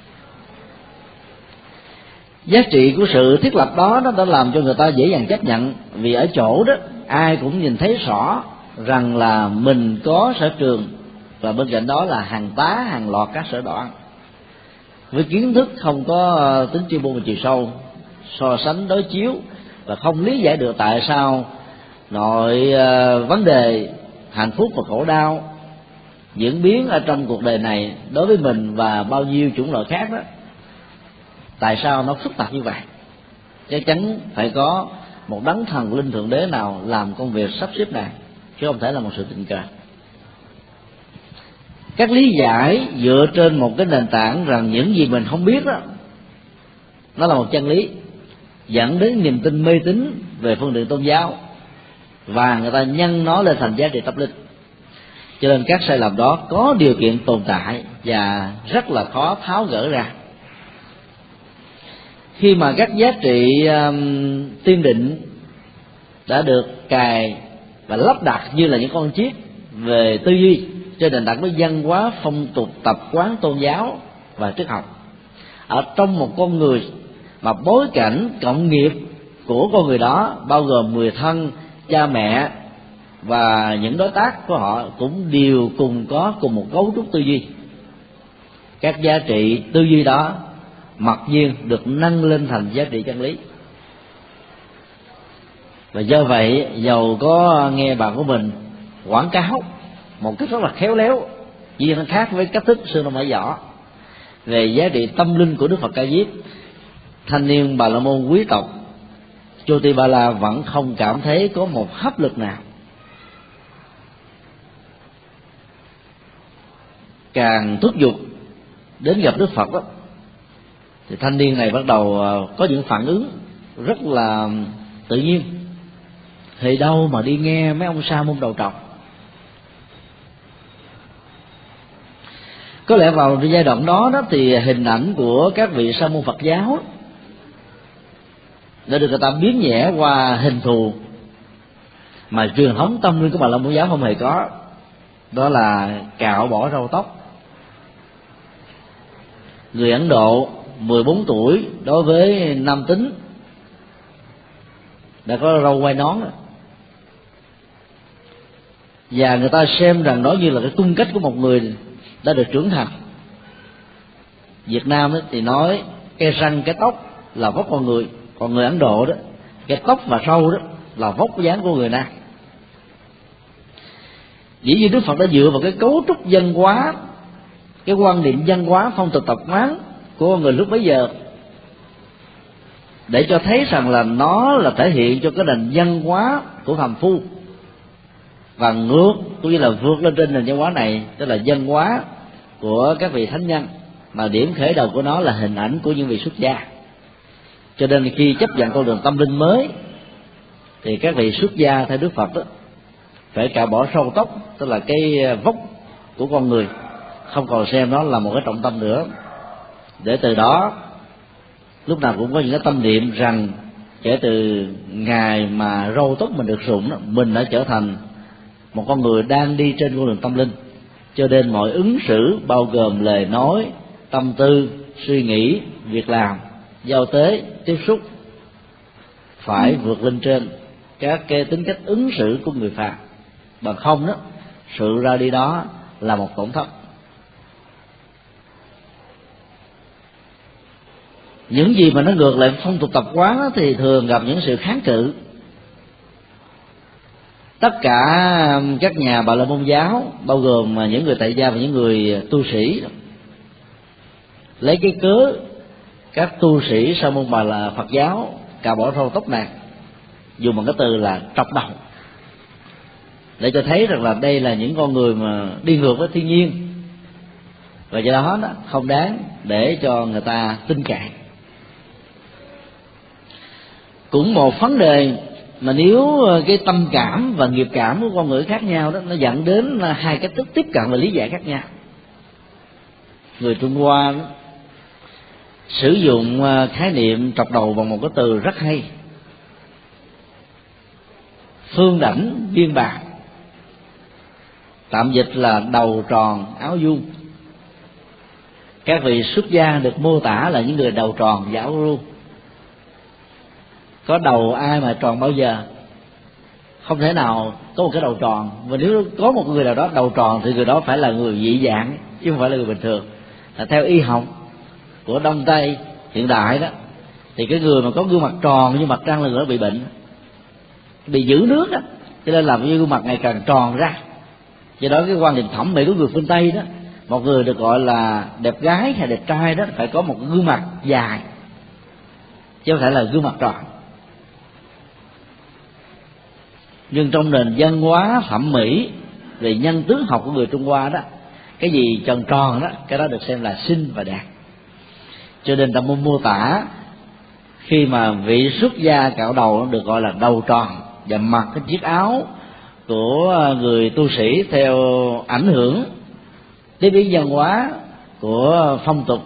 Giá trị của sự thiết lập đó nó đã làm cho người ta dễ dàng chấp nhận, vì ở chỗ đó ai cũng nhìn thấy rõ rằng là mình có sở trường, và bên cạnh đó là hàng tá hàng loạt các sở đoản. Với kiến thức không có tính chuyên môn và chiều sâu, so sánh đối chiếu và không lý giải được tại sao nội uh, vấn đề hạnh phúc và khổ đau diễn biến ở trong cuộc đời này đối với mình và bao nhiêu chủng loại khác đó, tại sao nó phức tạp như vậy, chắc chắn phải có một đấng thần linh thượng đế nào làm công việc sắp xếp này, chứ không thể là một sự tình cờ. Các lý giải dựa trên một cái nền tảng rằng những gì mình không biết đó, nó là một chân lý, dẫn đến niềm tin mê tín về phương diện tôn giáo, và người ta nhân nó lên thành giá trị tâm linh. Cho nên các sai lầm đó có điều kiện tồn tại và rất là khó tháo gỡ ra. Khi mà các giá trị um, tiên định đã được cài và lắp đặt như là những con chip về tư duy trên nền tảng của văn hóa, phong tục, tập quán tôn giáo và triết học ở trong một con người, mà bối cảnh cộng nghiệp của con người đó bao gồm người thân, cha mẹ và những đối tác của họ cũng đều cùng có cùng một cấu trúc tư duy, các giá trị tư duy đó mặc nhiên được nâng lên thành giá trị chân lý. Và do vậy, dầu có nghe bạn của mình quảng cáo một cách rất là khéo léo, chỉ nó khác với cách thức xưa năm mở võ về giá trị tâm linh của Đức Phật Ca Diếp, thanh niên Bà La Môn quý tộc Chotipala vẫn không cảm thấy có một hấp lực nào. Càng thúc giục đến gặp Đức Phật đó, thì thanh niên này bắt đầu có những phản ứng rất là tự nhiên. Thì đâu mà đi nghe mấy ông sa môn đầu trọc. Có lẽ vào giai đoạn đó đó thì hình ảnh của các vị sa môn Phật giáo đã được người ta biến nhẹ qua hình thù mà truyền thống tâm linh của Bà La Môn giáo không hề có, đó là cạo bỏ râu tóc. Người Ấn Độ mười bốn tuổi đối với nam tính đã có râu quai nón rồi, và người ta xem rằng đó như là cái cung cách của một người đã được trưởng thành. Việt Nam đó thì nói cái răng cái tóc là vóc con người, còn người Ấn Độ đó cái tóc và râu đó là vóc dáng của người nam. Dĩ nhiên Đức Phật đã dựa vào cái cấu trúc văn hóa, cái quan niệm văn hóa phong tục tập quán của người lúc bấy giờ, để cho thấy rằng là nó là thể hiện cho cái nền văn hóa của phàm phu, và ngược cũng như là vượt lên trên nền văn hóa này, tức là văn hóa của các vị thánh nhân, mà điểm khởi đầu của nó là hình ảnh của những vị xuất gia. Cho nên khi chấp nhận con đường tâm linh mới thì các vị xuất gia theo Đức Phật đó phải cạo bỏ râu tóc, tức là cái vóc của con người, không còn xem nó là một cái trọng tâm nữa, để từ đó lúc nào cũng có những cái tâm niệm rằng kể từ ngày mà râu tóc mình được rụng đó, mình đã trở thành một con người đang đi trên con đường tâm linh. Cho nên mọi ứng xử bao gồm lời nói, tâm tư, suy nghĩ, việc làm, giao tế, tiếp xúc phải vượt lên trên các cái tính cách ứng xử của người phàm, bằng không đó sự ra đi đó là một tổn thất. Những gì mà nó ngược lại phong tục tập quán đó, thì thường gặp những sự kháng cự. Tất cả các nhà Bà La Môn giáo, bao gồm những người tại gia và những người tu sĩ, lấy cái cớ các tu sĩ sa môn Bà La Phật giáo cạo bỏ râu tóc này, dùng bằng cái từ là trọc đầu, để cho thấy rằng là đây là những con người mà đi ngược với thiên nhiên, và do đó, đó không đáng để cho người ta tin cậy. Cũng một vấn đề mà nếu cái tâm cảm và nghiệp cảm của con người khác nhau đó, nó dẫn đến hai cách thức tiếp cận và lý giải khác nhau. Người Trung Hoa đó, sử dụng khái niệm trọc đầu bằng một cái từ rất hay: phương đảnh viên bạc, tạm dịch là đầu tròn áo vuông. Các vị xuất gia được mô tả là những người đầu tròn và áo vuông. Có đầu ai mà tròn bao giờ? Không thể nào có một cái đầu tròn. Và nếu có một người nào đó đầu tròn thì người đó phải là người dị dạng, chứ không phải là người bình thường. Là theo y học của Đông Tây hiện đại đó, thì cái người mà có gương mặt tròn như mặt trăng là người đó bị bệnh, bị giữ nước đó, cho nên làm như gương mặt ngày càng tròn ra. Do đó cái quan niệm thẩm mỹ của người phương Tây đó, một người được gọi là đẹp gái hay đẹp trai đó phải có một gương mặt dài, chứ không phải là gương mặt tròn. Nhưng trong nền văn hóa thẩm mỹ về nhân tướng học của người Trung Hoa đó, cái gì tròn tròn đó, cái đó được xem là xinh và đẹp. Cho nên ta muốn mô tả khi mà vị xuất gia cạo đầu nó được gọi là đầu tròn, và mặc cái chiếc áo của người tu sĩ theo ảnh hưởng tiếp biến văn hóa của phong tục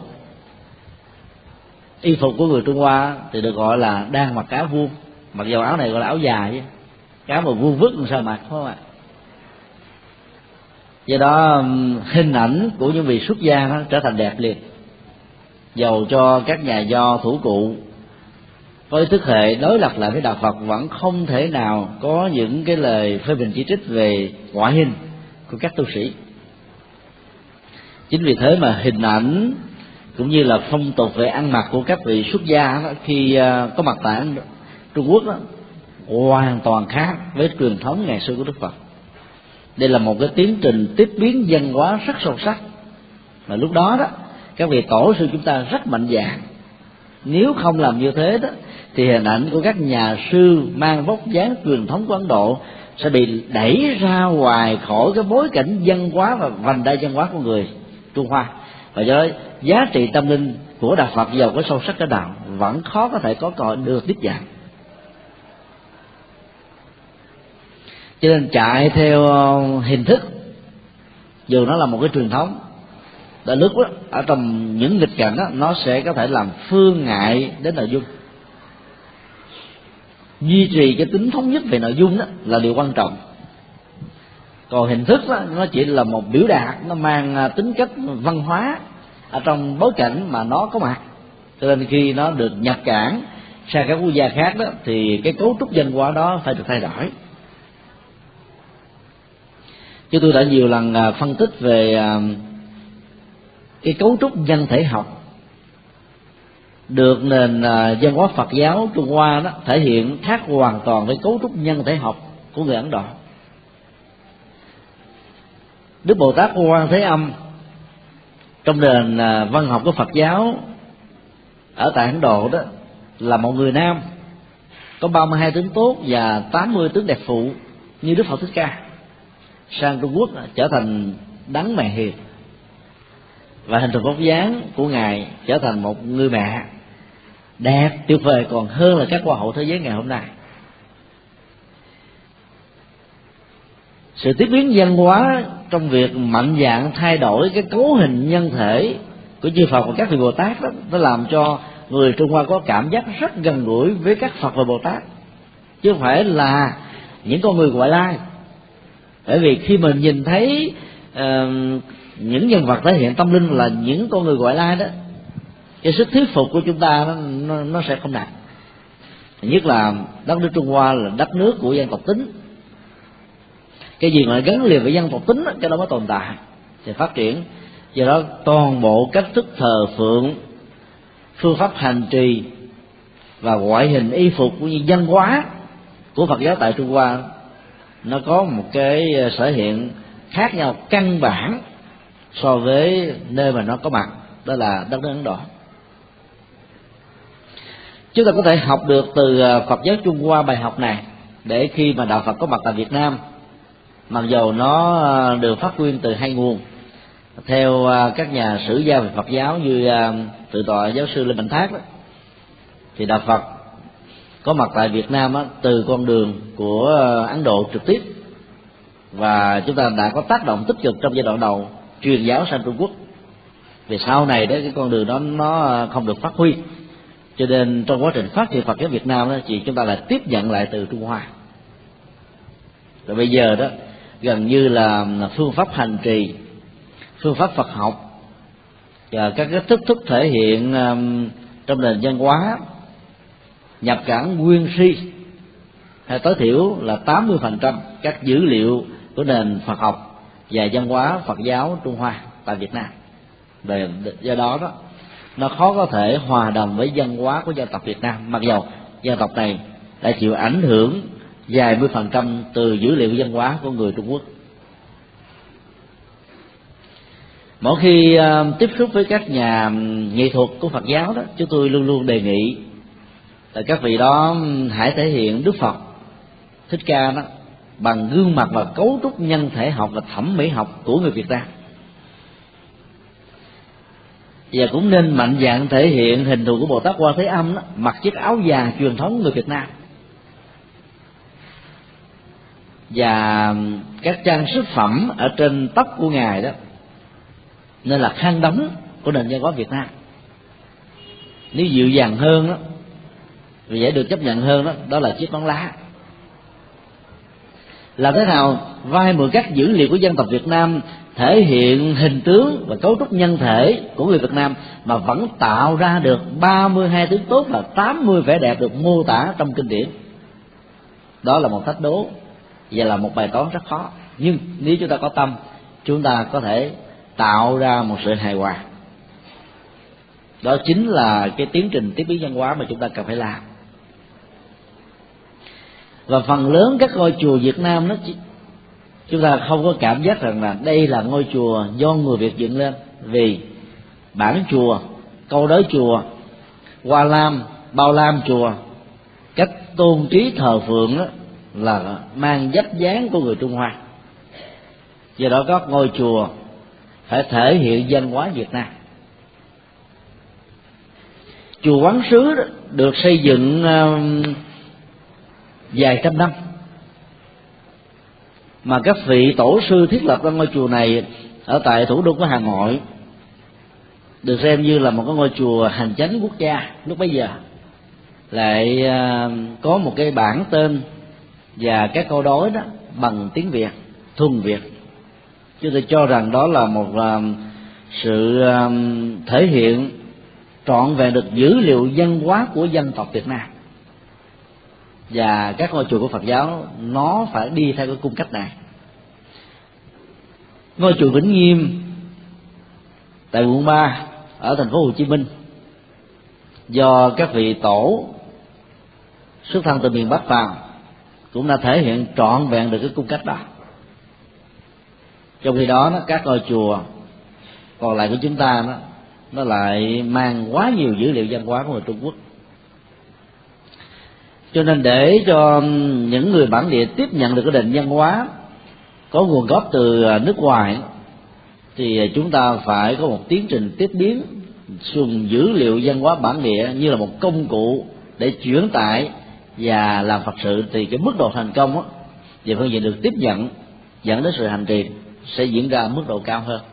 y phục của người Trung Hoa, thì được gọi là đang mặc áo vuông. Mặc dầu áo này gọi là áo dài chứ, cái áo mà vuông vức làm sao mặc, phải không ạ? Do đó hình ảnh của những vị xuất gia nó trở thành đẹp liền, dầu cho các nhà do thủ cụ có ý thức hệ đối lập lại với đạo Phật vẫn không thể nào có những cái lời phê bình chỉ trích về ngoại hình của các tu sĩ. Chính vì thế mà hình ảnh cũng như là phong tục về ăn mặc của các vị xuất gia đó, khi có mặt tại Trung Quốc đó, hoàn toàn khác với truyền thống ngày xưa của Đức Phật. Đây là một cái tiến trình tiếp biến văn hóa rất sâu sắc, mà lúc đó đó các vị tổ sư chúng ta rất mạnh dạn. Nếu không làm như thế đó thì hình ảnh của các nhà sư mang vóc dáng truyền thống của Ấn Độ sẽ bị đẩy ra ngoài khỏi cái bối cảnh văn hóa và vành đai văn hóa của người Trung Hoa. Và do đó giá trị tâm linh của đạo Phật giàu có sâu sắc cái nào vẫn khó có thể có cội được tiếp nhận. Cho nên chạy theo hình thức, dù nó là một cái truyền thống, đôi lúc đó, ở trong những nghịch cảnh đó, nó sẽ có thể làm phương ngại đến nội dung. Duy trì cái tính thống nhất về nội dung đó là điều quan trọng. Còn hình thức đó, nó chỉ là một biểu đạt, nó mang tính cách văn hóa ở trong bối cảnh mà nó có mặt. Cho nên khi nó được nhập cảng sang các quốc gia khác đó, thì cái cấu trúc văn hóa đó phải được thay đổi. Chứ tôi đã nhiều lần phân tích về cái cấu trúc nhân thể học được nền văn hóa Phật giáo Trung Hoa đó thể hiện khác hoàn toàn với cấu trúc nhân thể học của người Ấn Độ. Đức Bồ Tát Quan Thế Âm trong nền văn học của Phật giáo ở tại Ấn Độ đó là một người nam, có ba mươi hai tướng tốt và tám mươi tướng đẹp phụ như Đức Phật Thích Ca. Sang Trung Quốc trở thành đấng mẹ hiền, và hình thù vóc dáng của ngài trở thành một người mẹ đẹp tuyệt vời còn hơn là các hoa hậu thế giới ngày hôm nay. Sự tiếp biến văn hóa trong việc mạnh dạn thay đổi cái cấu hình nhân thể của chư Phật và các vị Bồ Tát đó, nó làm cho người Trung Hoa có cảm giác rất gần gũi với các Phật và Bồ Tát, chứ không phải là những con người ngoại lai. Bởi vì khi mình nhìn thấy uh, những nhân vật thể hiện tâm linh là những con người ngoại lai đó, cái sức thuyết phục của chúng ta nó, nó, nó sẽ không nặng. Nhất là đất nước Trung Hoa là đất nước của dân tộc Tính. Cái gì mà gắn liền với dân tộc Tính đó, cái đó mới tồn tại thì phát triển. Do đó toàn bộ cách thức thờ phượng, phương pháp hành trì và ngoại hình y phục cũng như văn hóa của Phật giáo tại Trung Hoa nó có một cái sở hiện khác nhau căn bản so với nơi mà nó có mặt, đó là đất nước Ấn Độ. Chúng ta có thể học được từ Phật giáo Trung Hoa bài học này, để khi mà đạo Phật có mặt tại Việt Nam mặc dầu nó được phát nguyên từ hai nguồn. Theo các nhà sử gia về Phật giáo như tự tọa giáo sư Lê Mạnh Thác đó, thì đạo Phật có mặt tại Việt Nam đó, từ con đường của Ấn Độ trực tiếp, và chúng ta đã có tác động tích cực trong giai đoạn đầu truyền giáo sang Trung Quốc. Vì sau này đó cái con đường đó nó không được phát huy, cho nên trong quá trình phát triển Phật giáo Việt Nam đó, thì chúng ta lại tiếp nhận lại từ Trung Hoa. Rồi bây giờ đó gần như là phương pháp hành trì, phương pháp Phật học và các cái thức thức thể hiện um, trong nền văn hóa nhập cảng nguyên si, hay tối thiểu là tám mươi phần trăm các dữ liệu của nền Phật học và văn hóa Phật giáo Trung Hoa tại Việt Nam. Và do đó đó nó khó có thể hòa đồng với văn hóa của dân tộc Việt Nam, mặc dầu dân tộc này đã chịu ảnh hưởng vài mươi phần trăm từ dữ liệu văn hóa của người Trung Quốc. Mỗi khi uh, tiếp xúc với các nhà nghệ thuật của Phật giáo đó, chúng tôi luôn luôn đề nghị là các vị đó hãy thể hiện Đức Phật Thích Ca đó bằng gương mặt và cấu trúc nhân thể học và thẩm mỹ học của người Việt Nam, và cũng nên mạnh dạn thể hiện hình thù của Bồ Tát Quan Thế Âm đó, mặc chiếc áo dài truyền thống người Việt Nam, và các trang sức phẩm ở trên tóc của ngài đó nên là khăn đóng của nền văn hóa Việt Nam. Nếu dịu dàng hơn đó, vì dễ được chấp nhận hơn đó, đó là chiếc nón lá. Làm thế nào vai mượn các dữ liệu của dân tộc Việt Nam thể hiện hình tướng và cấu trúc nhân thể của người Việt Nam mà vẫn tạo ra được ba mươi hai tướng tốt và tám mươi vẻ đẹp được mô tả trong kinh điển. Đó là một thách đố và là một bài toán rất khó, nhưng nếu chúng ta có tâm, chúng ta có thể tạo ra một sự hài hòa. Đó chính là cái tiến trình tiếp biến văn hóa mà chúng ta cần phải làm. Và phần lớn các ngôi chùa Việt Nam đó, chúng ta không có cảm giác rằng là đây là ngôi chùa do người Việt dựng lên, vì bản chùa, câu đối chùa, hoa lam, bao lam chùa, cách tôn trí thờ phượng đó là mang vách dáng của người Trung Hoa. Do đó các ngôi chùa phải thể hiện văn hóa Việt Nam. Chùa Quán Sứ đó được xây dựng uh, vài trăm năm, mà các vị tổ sư thiết lập ra ngôi chùa này ở tại thủ đô của Hà Nội, được xem như là một cái ngôi chùa hành chánh quốc gia lúc bấy giờ, lại uh, có một cái bảng tên và các câu đối đó bằng tiếng Việt, thuần Việt. Chúng tôi cho rằng đó là một uh, sự uh, thể hiện trọn vẹn được dữ liệu văn hóa của dân tộc Việt Nam. Và các ngôi chùa của Phật giáo nó phải đi theo cái cung cách này. Ngôi chùa Vĩnh Nghiêm tại quận ba ở thành phố Hồ Chí Minh do các vị tổ xuất thân từ miền Bắc vào cũng đã thể hiện trọn vẹn được cái cung cách đó. Trong khi đó, đó các ngôi chùa còn lại của chúng ta đó, nó lại mang quá nhiều dữ liệu văn hóa của người Trung Quốc. Cho nên để cho những người bản địa tiếp nhận được cái nền văn hóa có nguồn gốc từ nước ngoài, thì chúng ta phải có một tiến trình tiếp biến dùng dữ liệu văn hóa bản địa như là một công cụ để chuyển tải và làm Phật sự. Thì cái mức độ thành công á, về phương diện được tiếp nhận dẫn đến sự hành trì sẽ diễn ra ở mức độ cao hơn.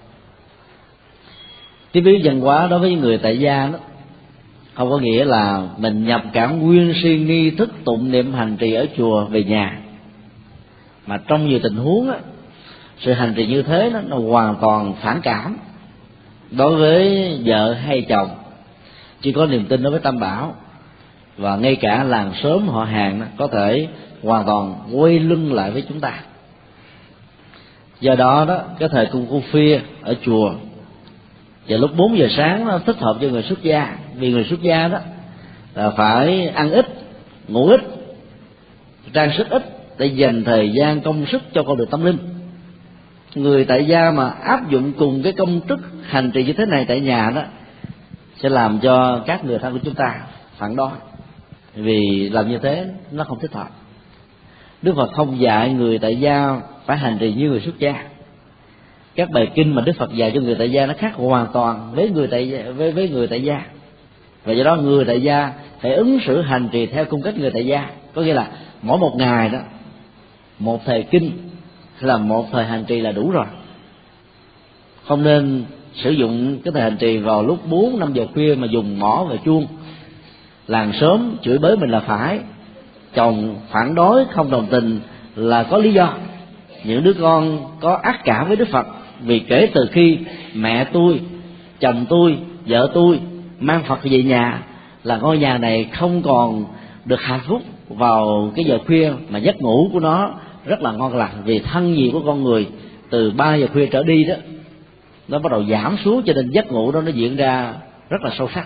Tiếp biến văn hóa đối với những người tại gia đó không có nghĩa là mình nhập cảm nguyên si nghi thức tụng niệm hành trì ở chùa về nhà, mà trong nhiều tình huống á, sự hành trì như thế đó, nó hoàn toàn phản cảm đối với vợ hay chồng, chỉ có niềm tin đối với Tam Bảo, và ngay cả làng xóm họ hàng đó, có thể hoàn toàn quay lưng lại với chúng ta. Do đó đó cái thời cung cung phia ở chùa và lúc bốn giờ sáng nó thích hợp cho người xuất gia, vì người xuất gia đó là phải ăn ít, ngủ ít, trang sức ít để dành thời gian công sức cho con đường tâm linh. Người tại gia mà áp dụng cùng cái công thức hành trì như thế này tại nhà đó sẽ làm cho các người thân của chúng ta phản đối, vì làm như thế nó không thích hợp. Đức Phật không dạy người tại gia phải hành trì như người xuất gia. Các bài kinh mà Đức Phật dạy cho người tại gia nó khác hoàn toàn với người tại với với người tại gia, và do đó người tại gia phải ứng xử hành trì theo cung cách người tại gia. Có nghĩa là mỗi một ngày đó, một thời kinh hay là một thời hành trì là đủ rồi, không nên sử dụng cái thời hành trì vào lúc bốn năm giờ khuya mà dùng mõ và chuông. Làng sớm chửi bới mình là phải, chồng phản đối không đồng tình là có lý do. Những đứa con có ác cảm với Đức Phật vì kể từ khi mẹ tôi, chồng tôi, vợ tôi mang Phật về nhà là ngôi nhà này không còn được hạnh phúc vào cái giờ khuya, mà giấc ngủ của nó rất là ngon lành, vì thân nhiệt của con người từ ba giờ khuya trở đi đó nó bắt đầu giảm xuống, cho nên giấc ngủ đó nó diễn ra rất là sâu sắc.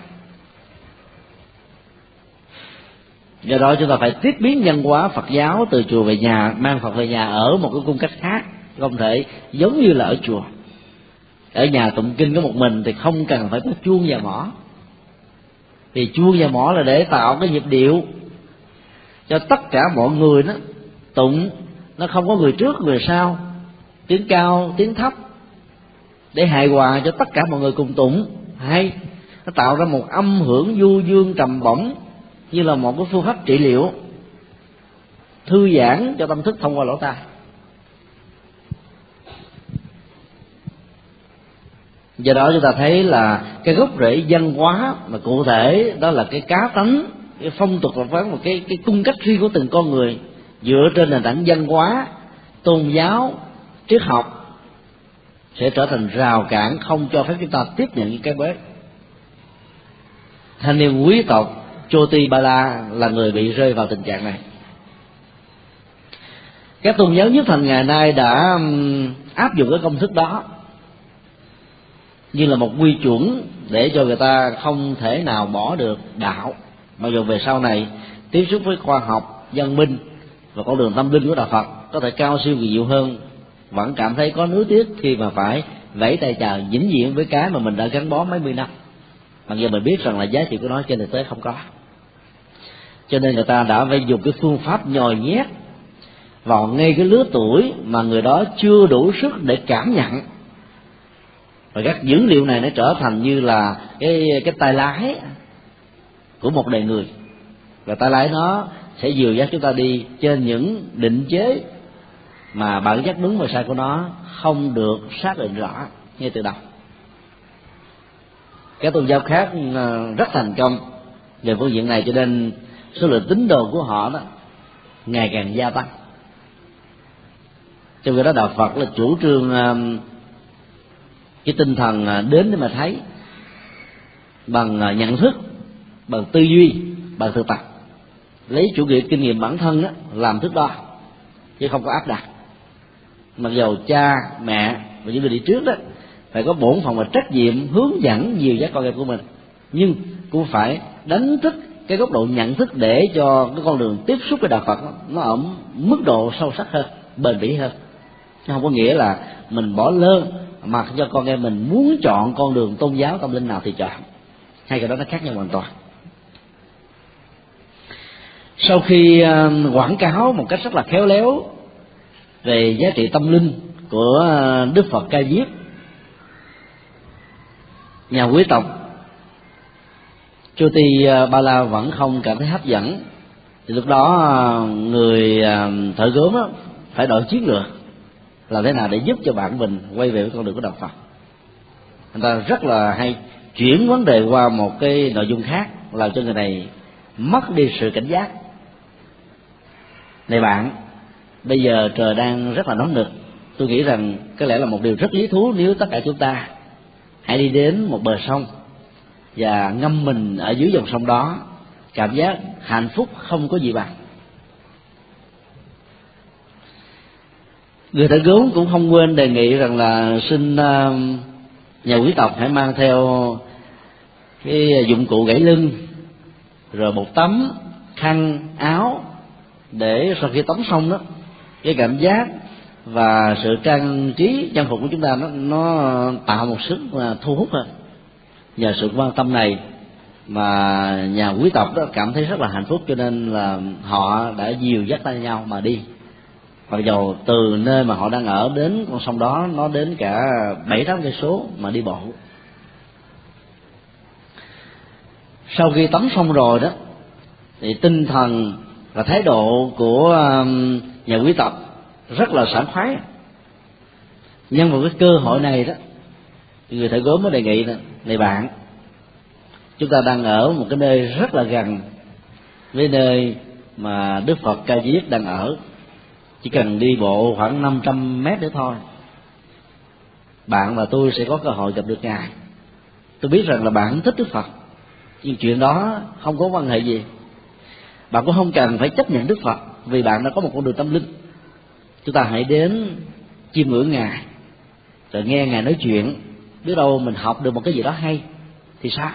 Do đó chúng ta phải tiếp biến nhân hóa Phật giáo từ chùa về nhà, mang Phật về nhà ở một cái cung cách khác, không thể giống như là ở chùa. Ở nhà tụng kinh có một mình thì không cần phải có chuông và mõ, vì chuông và mõ là để tạo cái nhịp điệu cho tất cả mọi người đó tụng, nó không có người trước người sau, tiếng cao tiếng thấp, để hài hòa cho tất cả mọi người cùng tụng hay. Nó tạo ra một âm hưởng du dương trầm bổng, như là một cái phương pháp trị liệu thư giãn cho tâm thức thông qua lỗ tai. Do đó chúng ta thấy là cái gốc rễ văn hóa mà cụ thể đó là cái cá tánh, cái phong tục tập quán, một cái cái cung cách riêng của từng con người dựa trên nền tảng văn hóa, tôn giáo, triết học sẽ trở thành rào cản không cho phép chúng ta tiếp nhận những cái mới. Thanh niên quý tộc Chotipala là người bị rơi vào tình trạng này. Các tôn giáo nhất thành ngày nay đã áp dụng cái công thức đó như là một quy chuẩn để cho người ta không thể nào bỏ được đạo. Mặc dù về sau này tiếp xúc với khoa học, văn minh và con đường tâm linh của đạo Phật có thể cao siêu kỳ diệu hơn, vẫn cảm thấy có nuối tiếc khi mà phải vẫy tay chào vĩnh viễn với cái mà mình đã gắn bó mấy mươi năm, mặc dù mình biết rằng là giá trị của nó trên thực tế không có. Cho nên người ta đã phải dùng cái phương pháp nhồi nhét vào ngay cái lứa tuổi mà người đó chưa đủ sức để cảm nhận, và các dữ liệu này nó trở thành như là cái cái tay lái của một đời người, và tay lái nó sẽ dìu dắt chúng ta đi trên những định chế mà bản chất đúng và sai của nó không được xác định rõ ngay từ đầu. Các tôn giáo khác rất thành công về phương diện này, cho nên số lượng tín đồ của họ đó ngày càng gia tăng. Trong khi đó đạo Phật là chủ trương cái tinh thần đến để mà thấy, bằng nhận thức, bằng tư duy, bằng thực tập, lấy chủ nghĩa kinh nghiệm bản thân đó làm thước đo chứ không có áp đặt. Mặc dù cha mẹ và những người đi trước đó phải có bổn phận và trách nhiệm hướng dẫn dìu dắt con em của mình, nhưng cũng phải đánh thức cái góc độ nhận thức để cho cái con đường tiếp xúc với đạo Phật đó, nó ở mức độ sâu sắc hơn, bền bỉ hơn. Chứ không có nghĩa là mình bỏ lơ mặc cho con em mình muốn chọn con đường tôn giáo tâm linh nào thì chọn, hai cái đó nó khác nhau hoàn toàn. Sau khi quảng cáo một cách rất là khéo léo về giá trị tâm linh của Đức Phật Ca Diếp, nhà quý tộc Chotipala vẫn không cảm thấy hấp dẫn, thì lúc đó người thợ gốm đó phải đổi chiến lược làm thế nào để giúp cho bạn mình quay về với con đường của đạo Phật. Người ta rất là hay chuyển vấn đề qua một cái nội dung khác, làm cho người này mất đi sự cảnh giác. Này bạn, bây giờ trời đang rất là nóng nực, tôi nghĩ rằng có lẽ là một điều rất lý thú nếu tất cả chúng ta hãy đi đến một bờ sông và ngâm mình ở dưới dòng sông đó, cảm giác hạnh phúc không có gì bằng. Người thợ gốm cũng không quên đề nghị rằng là xin nhà quý tộc hãy mang theo cái dụng cụ gãy lưng, rồi một tấm khăn áo, để sau khi tắm xong đó, cái cảm giác và sự trang trí trang phục của chúng ta nó nó tạo một sức mà thu hút hơn. Nhờ sự quan tâm này mà nhà quý tộc đó cảm thấy rất là hạnh phúc, cho nên là họ đã dìu dắt tay nhau mà đi. Mặc dầu từ nơi mà họ đang ở đến con sông đó nó đến cả bảy tám cây số mà đi bộ. Sau khi tắm xong rồi đó thì tinh thần và thái độ của nhà quý tộc rất là sảng khoái. Nhân vào cái cơ hội này đó, người thợ gốm mới đề nghị này, này bạn, chúng ta đang ở một cái nơi rất là gần với nơi mà Đức Phật Ca Diếp đang ở, chỉ cần đi bộ khoảng năm trăm mét nữa thôi, bạn và tôi sẽ có cơ hội gặp được Ngài. Tôi biết rằng là bạn thích Đức Phật, nhưng chuyện đó không có quan hệ gì. Bạn cũng không cần phải chấp nhận Đức Phật, vì bạn đã có một con đường tâm linh. Chúng ta hãy đến chiêm ngưỡng Ngài, rồi nghe Ngài nói chuyện, biết đâu mình học được một cái gì đó hay thì sao?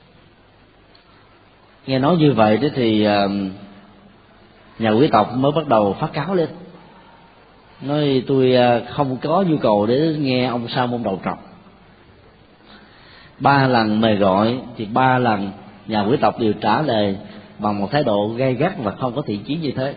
Nghe nói như vậy đó thì nhà quý tộc mới bắt đầu phát cáo lên, nói tôi không có nhu cầu để nghe ông sa môn đầu trọc. Ba lần mời gọi thì ba lần nhà quý tộc đều trả lời bằng một thái độ gay gắt và không có thiện chí như thế.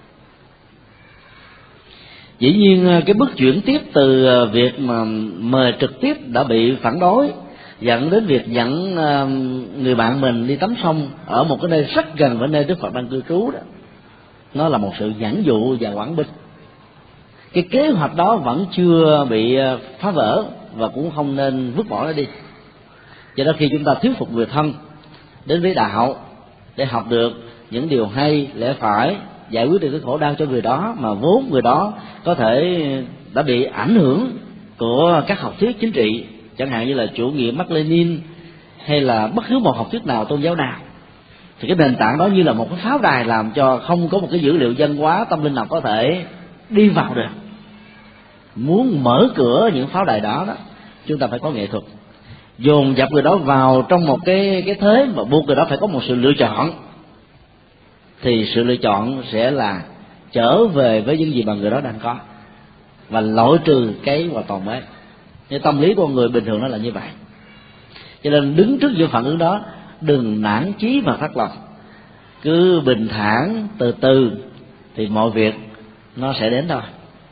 Dĩ nhiên cái bước chuyển tiếp từ việc mà mời trực tiếp đã bị phản đối, dẫn đến việc dẫn người bạn mình đi tắm sông ở một cái nơi rất gần với nơi Đức Phật đang cư trú đó, nó là một sự dẫn dụ và quản binh. Cái kế hoạch đó vẫn chưa bị phá vỡ và cũng không nên vứt bỏ nó đi. Do đó khi chúng ta thuyết phục người thân đến với đạo để học được những điều hay, lẽ phải, giải quyết được cái khổ đau cho người đó mà vốn người đó có thể đã bị ảnh hưởng của các học thuyết chính trị, chẳng hạn như là chủ nghĩa Mác Lênin hay là bất cứ một học thuyết nào, tôn giáo nào, thì cái nền tảng đó như là một cái pháo đài làm cho không có một cái dữ liệu văn hóa tâm linh nào có thể đi vào được. Muốn mở cửa những pháo đài đó, đó chúng ta phải có nghệ thuật dồn dập người đó vào trong một cái cái thế mà buộc người đó phải có một sự lựa chọn, thì sự lựa chọn sẽ là trở về với những gì mà người đó đang có và loại trừ cái hoàn toàn mới. Nhưng tâm lý của người bình thường nó là như vậy. Cho nên đứng trước những phản ứng đó, đừng nản chí mà thất lòng, cứ bình thản từ từ thì mọi việc nó sẽ đến thôi.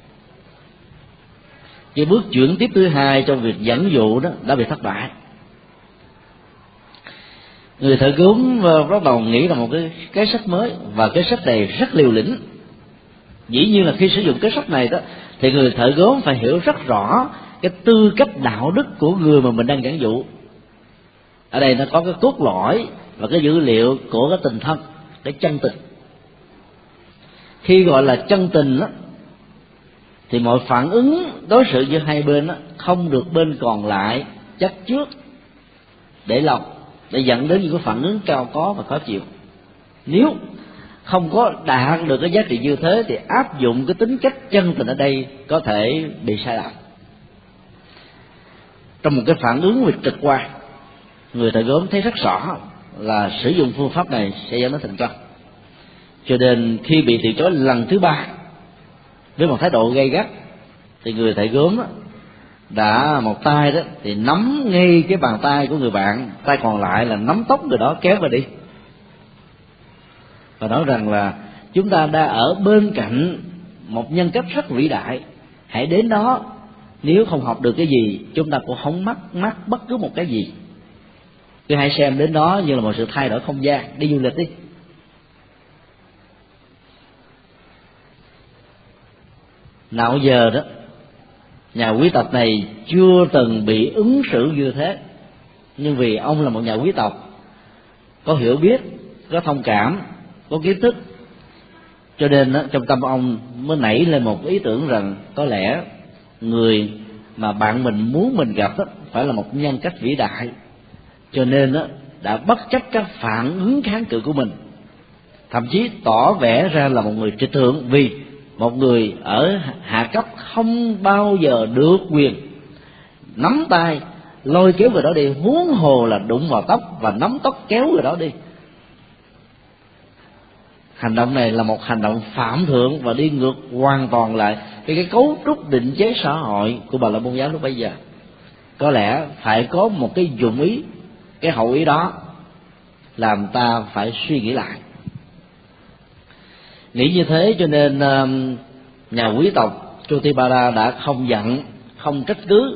Cái bước chuyển tiếp thứ hai trong việc dẫn dụ đó đã bị thất bại. Người thợ gốm bắt đầu nghĩ là một cái cái sách mới, và cái sách này rất liều lĩnh. Dĩ nhiên là khi sử dụng cái sách này đó thì người thợ gốm phải hiểu rất rõ cái tư cách đạo đức của người mà mình đang dẫn dụ. Ở đây nó có cái cốt lõi và cái dữ liệu của cái tình thân, cái chân tình. Khi gọi là chân tình đó, thì mọi phản ứng đối xử giữa hai bên đó, không được bên còn lại chấp trước để lòng, để dẫn đến những cái phản ứng cao có và khó chịu. Nếu không có đạt được cái giá trị như thế thì áp dụng cái tính cách chân tình ở đây có thể bị sai lầm. Trong một cái phản ứng về trực quan, người thợ gốm thấy rất rõ là sử dụng phương pháp này sẽ dẫn đến thành công. Cho nên khi bị từ chối lần thứ ba với một thái độ gay gắt, thì người thợ gốm đó, đã một tay đó thì nắm ngay cái bàn tay của người bạn, tay còn lại là nắm tóc người đó kéo vào đi, và nói rằng là chúng ta đã ở bên cạnh một nhân cách rất vĩ đại, hãy đến đó, nếu không học được cái gì chúng ta cũng không mắc mắc bất cứ một cái gì, cứ hãy xem đến đó như là một sự thay đổi không gian, đi du lịch đi. Nào giờ đó nhà quý tộc này chưa từng bị ứng xử như thế, nhưng vì ông là một nhà quý tộc có hiểu biết, có thông cảm, có kiến thức, cho nên đó, trong tâm ông mới nảy lên một ý tưởng rằng có lẽ người mà bạn mình muốn mình gặp đó phải là một nhân cách vĩ đại, cho nên đó, đã bất chấp các phản ứng kháng cự của mình, thậm chí tỏ vẻ ra là một người trịch thượng, vì một người ở hạ cấp không bao giờ được quyền nắm tay lôi kéo người đó đi, huống hồ là đụng vào tóc và nắm tóc kéo người đó đi. Hành động này là một hành động phạm thượng và đi ngược hoàn toàn lại cái, cái cấu trúc định chế xã hội của Bà La Môn giáo lúc bấy giờ. Có lẽ phải có một cái dụng ý, cái hậu ý đó làm ta phải suy nghĩ lại. Nghĩ như thế cho nên nhà quý tộc Chotipara đã không giận, không trách cứ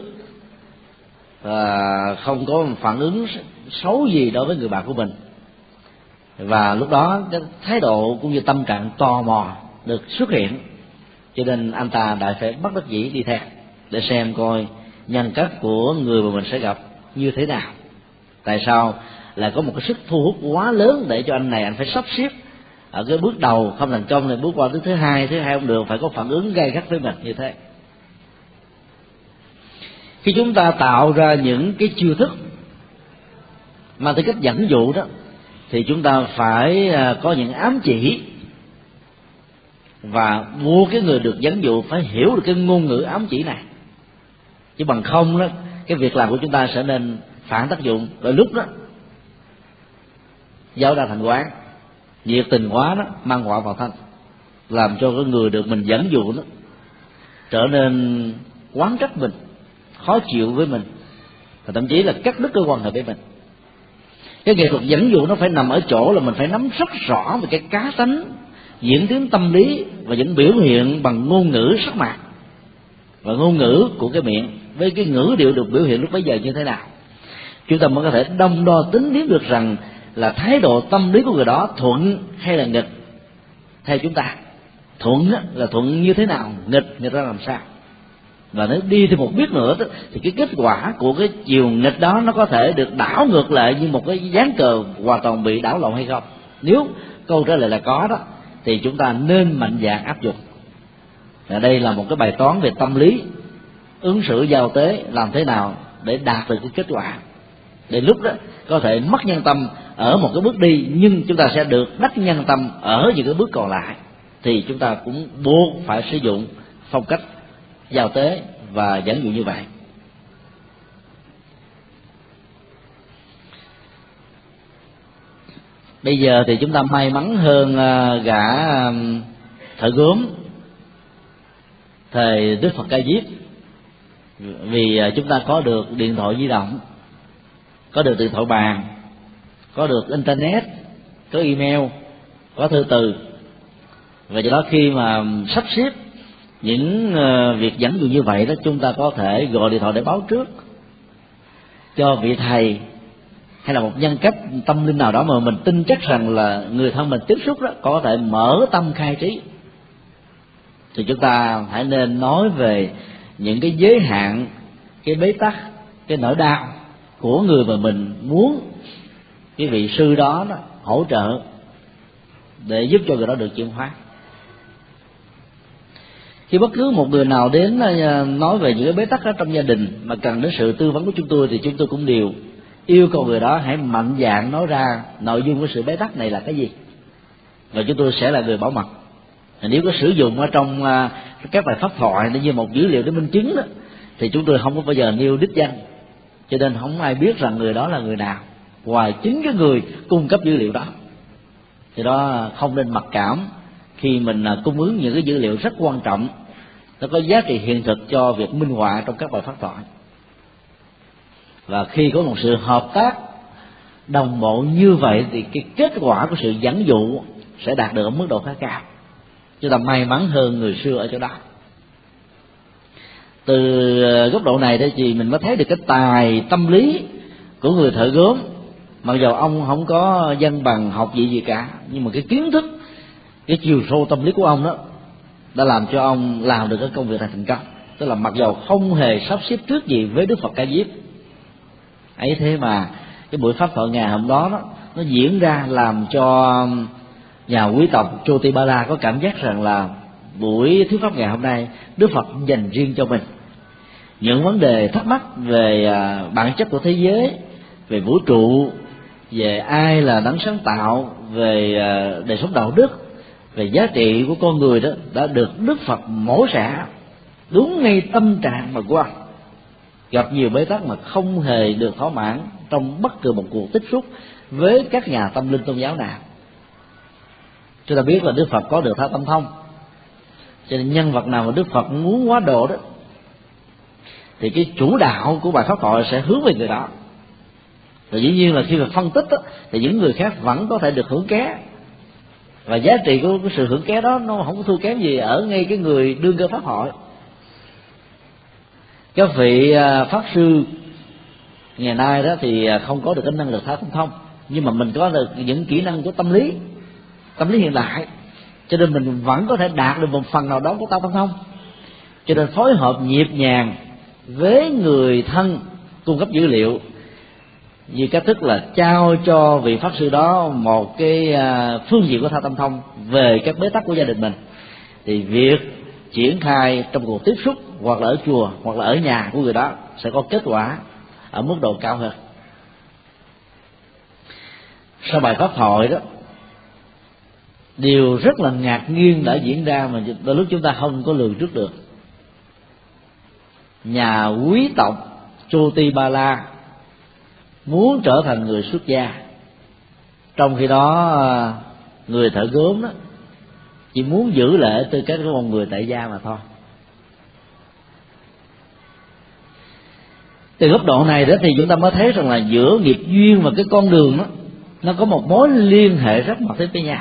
và không có phản ứng xấu gì đối với người bạn của mình. Và lúc đó cái thái độ cũng như tâm trạng tò mò được xuất hiện, cho nên anh ta đã phải bất đắc dĩ đi theo để xem coi nhân cách của người mà mình sẽ gặp như thế nào. Tại sao lại có một cái sức thu hút quá lớn để cho anh này anh phải sắp xếp ở cái bước đầu không thành công này, bước qua tới thứ hai, thứ hai không được, phải có phản ứng gay gắt với mình như thế. Khi chúng ta tạo ra những cái chiêu thức mà tới cách dẫn dụ đó, thì chúng ta phải có những ám chỉ và buộc cái người được dẫn dụ phải hiểu được cái ngôn ngữ ám chỉ này, chứ bằng không đó cái việc làm của chúng ta sẽ nên phản tác dụng. Rồi lúc đó giáo đa thành quán, nhiệt tình quá đó mang họa vào thân, làm cho cái người được mình dẫn dụ đó trở nên oán trách mình, khó chịu với mình, và thậm chí là cắt đứt cái quan hệ với mình. Cái nghệ thuật dẫn dụ nó phải nằm ở chỗ là mình phải nắm rất rõ về cái cá tánh, diễn tiến tâm lý và những biểu hiện bằng ngôn ngữ sắc mặt và ngôn ngữ của cái miệng với cái ngữ điệu được biểu hiện lúc bấy giờ như thế nào. Chúng ta mới có thể đong đo tính biết được rằng là thái độ tâm lý của người đó thuận hay là nghịch theo chúng ta. Thuận là thuận như thế nào, nghịch người ta làm sao. Và nếu đi thêm một bước nữa đó, thì cái kết quả của cái chiều nghịch đó nó có thể được đảo ngược lại như một cái ván cờ hoàn toàn bị đảo lộn hay không. Nếu câu trả lời là có đó, thì chúng ta nên mạnh dạn áp dụng. Và đây là một cái bài toán về tâm lý, ứng xử giao tế làm thế nào để đạt được cái kết quả. Để lúc đó có thể mất nhân tâm ở một cái bước đi, nhưng chúng ta sẽ được đắc nhân tâm ở những cái bước còn lại, thì chúng ta cũng buộc phải sử dụng phong cách giao tế và dẫn dụ như vậy. Bây giờ thì chúng ta may mắn hơn gã thợ gốm thời Đức Phật Ca Diếp, vì chúng ta có được điện thoại di động, có được điện thoại bàn, có được internet, có email, có thư từ. Và do đó khi mà sắp xếp những việc dẫn dụ như vậy đó, chúng ta có thể gọi điện thoại để báo trước cho vị thầy hay là một nhân cách tâm linh nào đó mà mình tin chắc rằng là người thân mình tiếp xúc đó có thể mở tâm khai trí. Thì chúng ta hãy nên nói về những cái giới hạn, cái bế tắc, cái nỗi đau của người mà mình muốn cái vị sư đó, đó hỗ trợ để giúp cho người đó được chuyển hóa. Khi bất cứ một người nào đến nói về những cái bế tắc ở trong gia đình mà cần đến sự tư vấn của chúng tôi, thì chúng tôi cũng đều yêu cầu người đó hãy mạnh dạn nói ra nội dung của sự bế tắc này là cái gì, và chúng tôi sẽ là người bảo mật. Nếu có sử dụng ở trong các bài pháp thoại như một dữ liệu để minh chứng đó, thì chúng tôi không có bao giờ nêu đích danh, cho nên không ai biết rằng người đó là người nào ngoài chính cái người cung cấp dữ liệu đó. Thì đó không nên mặc cảm khi mình cung ứng những cái dữ liệu rất quan trọng, nó có giá trị hiện thực cho việc minh họa trong các bài pháp thoại. Và khi có một sự hợp tác đồng bộ như vậy thì cái kết quả của sự dẫn dụ sẽ đạt được ở mức độ khá cao. Chúng ta may mắn hơn người xưa ở chỗ đó. Từ góc độ này thì mình mới thấy được cái tài tâm lý của người thợ gốm. Mặc dù ông không có văn bằng học gì gì cả, nhưng mà cái kiến thức, cái chiều sâu tâm lý của ông đó đã làm cho ông làm được cái công việc này thành công. Tức là mặc dù không hề sắp xếp trước gì với Đức Phật Ca Diếp ấy, thế mà cái buổi pháp thoại ngày hôm đó, đó nó diễn ra làm cho nhà quý tộc Chotipara có cảm giác rằng là buổi thuyết pháp ngày hôm nay Đức Phật dành riêng cho mình. Những vấn đề thắc mắc về bản chất của thế giới, về vũ trụ, về ai là đấng sáng tạo, về đời sống đạo đức, về giá trị của con người đó đã được Đức Phật mổ xẻ đúng ngay tâm trạng mà của ông. Gặp nhiều bế tắc mà không hề được thỏa mãn trong bất cứ một cuộc tiếp xúc với các nhà tâm linh tôn giáo nào. Chúng ta biết là Đức Phật có được thái tâm thông, cho nên nhân vật nào mà Đức Phật muốn hóa độ đó thì cái chủ đạo của bài pháp thoại sẽ hướng về người đó. Và dĩ nhiên là khi mà phân tích đó, thì những người khác vẫn có thể được hưởng ké. và giá trị của cái sự hưởng ké đó nó không có thua kém gì ở ngay cái người đương cơ pháp hội. Các vị pháp sư ngày nay đó thì không có được cái năng lực thao tâm thông, nhưng mà mình có được những kỹ năng của tâm lý, tâm lý hiện đại, cho nên mình vẫn có thể đạt được một phần nào đó của tao tâm thông. Cho nên phối hợp nhịp nhàng với người thân cung cấp dữ liệu, như cách thức là trao cho vị pháp sư đó một cái phương diện của thao tâm thông về các bế tắc của gia đình mình, thì việc triển khai trong cuộc tiếp xúc hoặc là ở chùa hoặc là ở nhà của người đó sẽ có kết quả ở mức độ cao hơn. Sau bài pháp thoại đó, điều rất là ngạc nhiên đã diễn ra mà đôi lúc chúng ta không có lường trước được. Nhà quý tộc Chotipala muốn trở thành người xuất gia, trong khi đó người thợ gốm đó chỉ muốn giữ lại tư cách của một người tại gia mà thôi. Từ góc độ này đó thì chúng ta mới thấy rằng là giữa nghiệp duyên và cái con đường đó nó có một mối liên hệ rất mật thiết với nhau.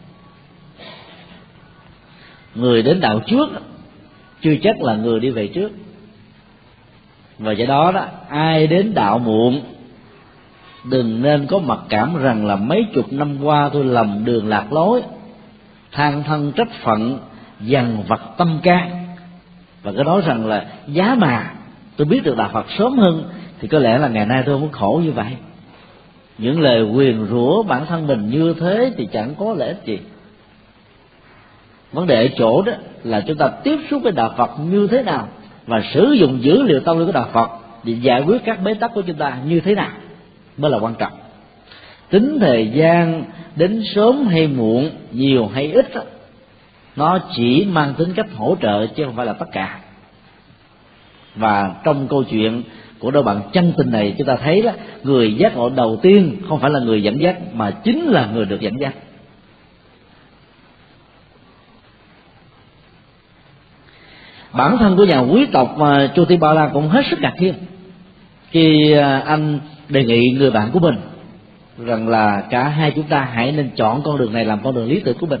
Người đến đạo trước chưa chắc là người đi về trước, và do đó đó ai đến đạo muộn đừng nên có mặc cảm rằng là mấy chục năm qua tôi lầm đường lạc lối, than thân trách phận, dằn vặt tâm can, và cứ nói rằng là giá mà tôi biết được đạo Phật sớm hơn thì có lẽ là ngày nay tôi không khổ như vậy. Những lời nguyền rủa bản thân mình như thế thì chẳng có lợi ích gì. Vấn đề ở chỗ đó là chúng ta tiếp xúc với đạo Phật như thế nào và sử dụng dữ liệu tâm linh của đạo Phật để giải quyết các bế tắc của chúng ta như thế nào mới là quan trọng. Tính thời gian đến sớm hay muộn, nhiều hay ít đó, nó chỉ mang tính cách hỗ trợ chứ không phải là tất cả. Và trong câu chuyện của đôi bạn chân tình này, chúng ta thấy đó, người giác ngộ đầu tiên không phải là người dẫn dắt mà chính là người được dẫn dắt. Bản thân của nhà quý tộc Chotipala cũng hết sức ngạc nhiên khi anh đề nghị người bạn của mình rằng là cả hai chúng ta hãy nên chọn con đường này làm con đường lý tưởng của mình.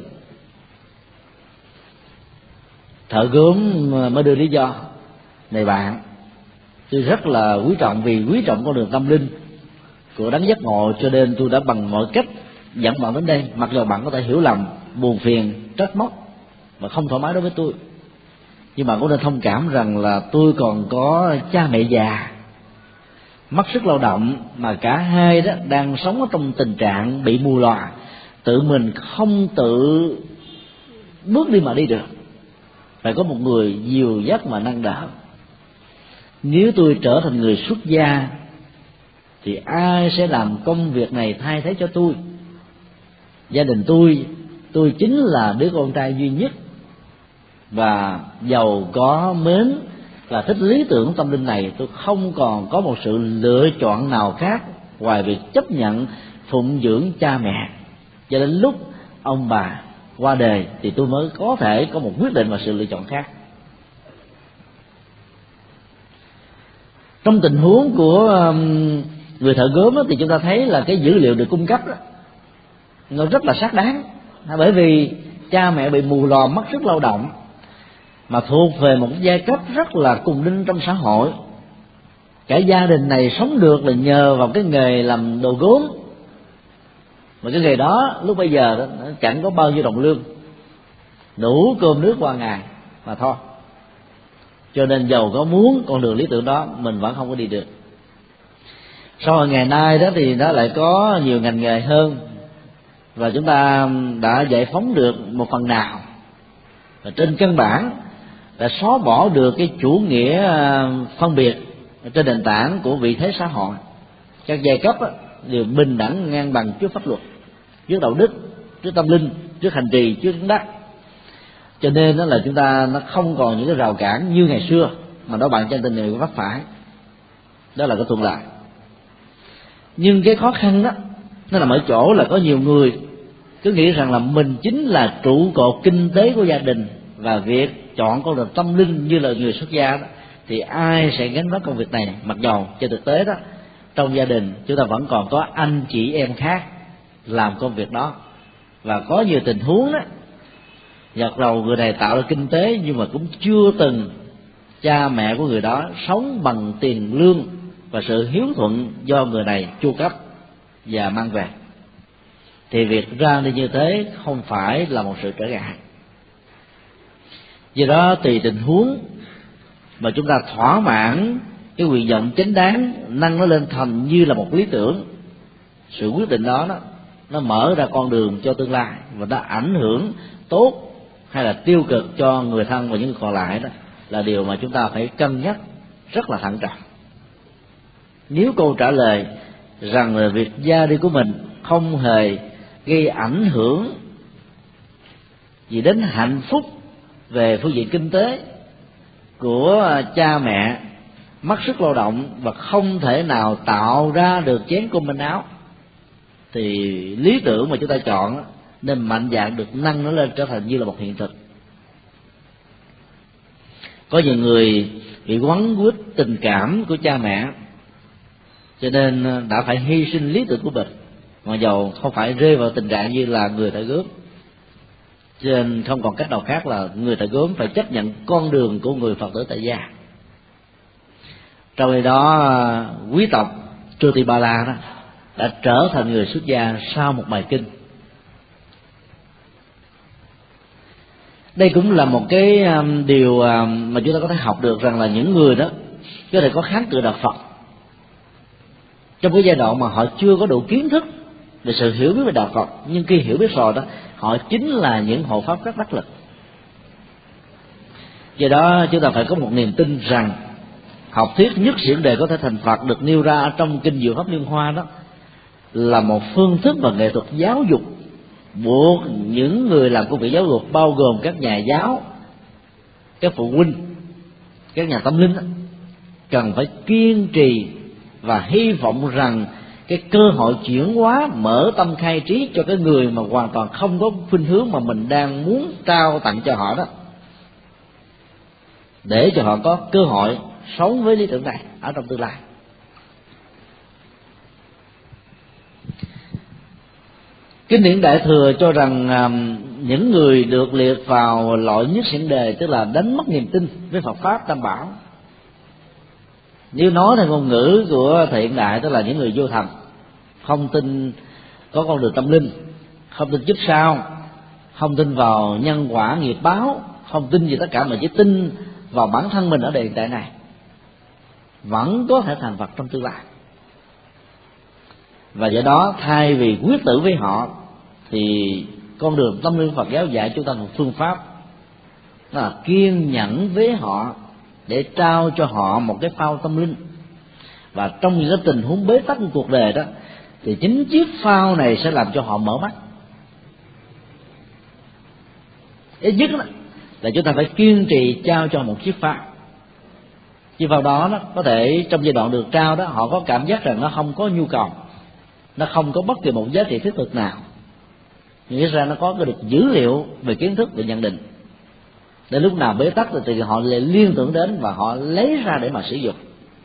Thợ gốm mới đưa lý do: này bạn, tôi rất là quý trọng, vì quý trọng con đường tâm linh của đấng giác ngộ, cho nên tôi đã bằng mọi cách dẫn bạn đến đây, mặc dù bạn có thể hiểu lầm, buồn phiền, trách móc và không thoải mái đối với tôi. Nhưng bạn cũng nên thông cảm rằng là tôi còn có cha mẹ già, mất sức lao động, mà cả hai đó đang sống ở trong tình trạng bị mù lòa, tự mình không tự bước đi mà đi được, phải có một người dìu dắt mà nâng đỡ. Nếu tôi trở thành người xuất gia thì ai sẽ làm công việc này thay thế cho tôi? Gia đình tôi, tôi chính là đứa con trai duy nhất, và giàu có mến là thích lý tưởng tâm linh này, tôi không còn có một sự lựa chọn nào khác ngoài việc chấp nhận phụng dưỡng cha mẹ. Cho đến lúc ông bà qua đời thì tôi mới có thể có một quyết định và sự lựa chọn khác. Trong tình huống của người thợ gốm đó, thì chúng ta thấy là cái dữ liệu được cung cấp đó, nó rất là xác đáng, bởi vì cha mẹ bị mù lòa, mất sức lao động, mà thuộc về một giai cấp rất là cùng đinh trong xã hội. Cả gia đình này sống được là nhờ vào cái nghề làm đồ gốm, mà cái nghề đó lúc bây giờ đó, nó chẳng có bao nhiêu đồng lương, đủ cơm nước qua ngày mà thôi. Cho nên giàu có muốn con đường lý tưởng đó, mình vẫn không có đi được. Sau rồi ngày nay đó thì nó lại có nhiều ngành nghề hơn, và chúng ta đã giải phóng được một phần nào, và trên căn bản đã xóa bỏ được cái chủ nghĩa phân biệt trên nền tảng của vị thế xã hội. Các giai cấp đều bình đẳng ngang bằng trước pháp luật, trước đạo đức, trước tâm linh, trước hành trì, trước chứng đắc. Cho nên đó là chúng ta nó không còn những cái rào cản như ngày xưa mà đó bạn chân tình này vấp phải. Đó là cái thuận lợi. Nhưng cái khó khăn đó nó nằm ở chỗ là có nhiều người cứ nghĩ rằng là mình chính là trụ cột kinh tế của gia đình, và việc chọn con đường tâm linh như là người xuất gia đó, thì ai sẽ gánh vác công việc này. Mặc dầu trên thực tế đó, trong gia đình chúng ta vẫn còn có anh chị em khác làm công việc đó, Và có nhiều tình huống đó, giật đầu người này tạo ra kinh tế nhưng mà cũng chưa từng cha mẹ của người đó sống bằng tiền lương và sự hiếu thuận do người này chu cấp và mang về, thì việc ra đi như thế không phải là một sự trở ngại. Do đó tùy tình huống mà chúng ta thỏa mãn cái nguyện vọng chính đáng, nâng nó lên thành như là một lý tưởng, sự quyết định đó, đó nó mở ra con đường cho tương lai và nó ảnh hưởng tốt hay là tiêu cực cho người thân và những người còn lại, đó là điều mà chúng ta phải cân nhắc rất là thận trọng. Nếu câu trả lời rằng là việc ra đi của mình không hề gây ảnh hưởng gì đến hạnh phúc về phương diện kinh tế của cha mẹ, mất sức lao động và không thể nào tạo ra được chén cơm manh áo, thì lý tưởng mà chúng ta chọn nên mạnh dạn được nâng nó lên trở thành như là một hiện thực. Có nhiều người bị quấn quýt tình cảm của cha mẹ, cho nên đã phải hy sinh lý tưởng của mình, mặc dầu không phải rơi vào tình trạng như là người thợ gốm. Cho nên không còn cách nào khác là người thợ gốm phải chấp nhận con đường của người Phật tử tại gia. Trong khi đó quý tộc Chotipala đó đã trở thành người xuất gia sau một bài kinh. Đây cũng là một cái điều mà chúng ta có thể học được, rằng là những người đó có thể có kháng cự đạo Phật trong cái giai đoạn mà họ chưa có đủ kiến thức về sự hiểu biết về đạo Phật, nhưng khi hiểu biết rồi đó, họ chính là những hộ pháp rất đắc lực. Do đó chúng ta phải có một niềm tin rằng học thuyết nhất xiển đề có thể thành Phật được nêu ra trong kinh Diệu Pháp Liên Hoa đó là một phương thức và nghệ thuật giáo dục buộc những người làm công việc giáo dục, bao gồm các nhà giáo, các phụ huynh, các nhà tâm linh đó, cần phải kiên trì và hy vọng rằng cái cơ hội chuyển hóa, mở tâm khai trí cho cái người mà hoàn toàn không có khuynh hướng mà mình đang muốn trao tặng cho họ đó, để cho họ có cơ hội sống với lý tưởng này ở trong tương lai. Kinh điển Đại Thừa cho rằng những người được liệt vào loại nhất xiển đề, tức là đánh mất niềm tin với Phật pháp Tam Bảo, nếu nói theo ngôn ngữ của thời hiện đại, tức là những người vô thần, không tin có con đường tâm linh, không tin kiếp sau, không tin vào nhân quả nghiệp báo, không tin gì tất cả, mà chỉ tin vào bản thân mình ở đời hiện tại này, vẫn có thể thành Phật trong tương lai. Và do đó thay vì quyết tử với họ, thì con đường tâm linh Phật giáo dạy chúng ta một phương pháp, đó là kiên nhẫn với họ để trao cho họ một cái phao tâm linh. Và trong những cái tình huống bế tắc của cuộc đời đó, thì chính chiếc phao này sẽ làm cho họ mở mắt. Ít nhất đó, là chúng ta phải kiên trì trao cho một chiếc phao. Chiếc phao đó, đó có thể trong giai đoạn được trao đó, họ có cảm giác rằng nó không có nhu cầu, nó không có bất kỳ một giá trị thiết thực nào, nhưng ít ra nó có cái được dữ liệu về kiến thức, về nhận định. Đến lúc nào bế tắc thì họ lại liên tưởng đến và họ lấy ra để mà sử dụng.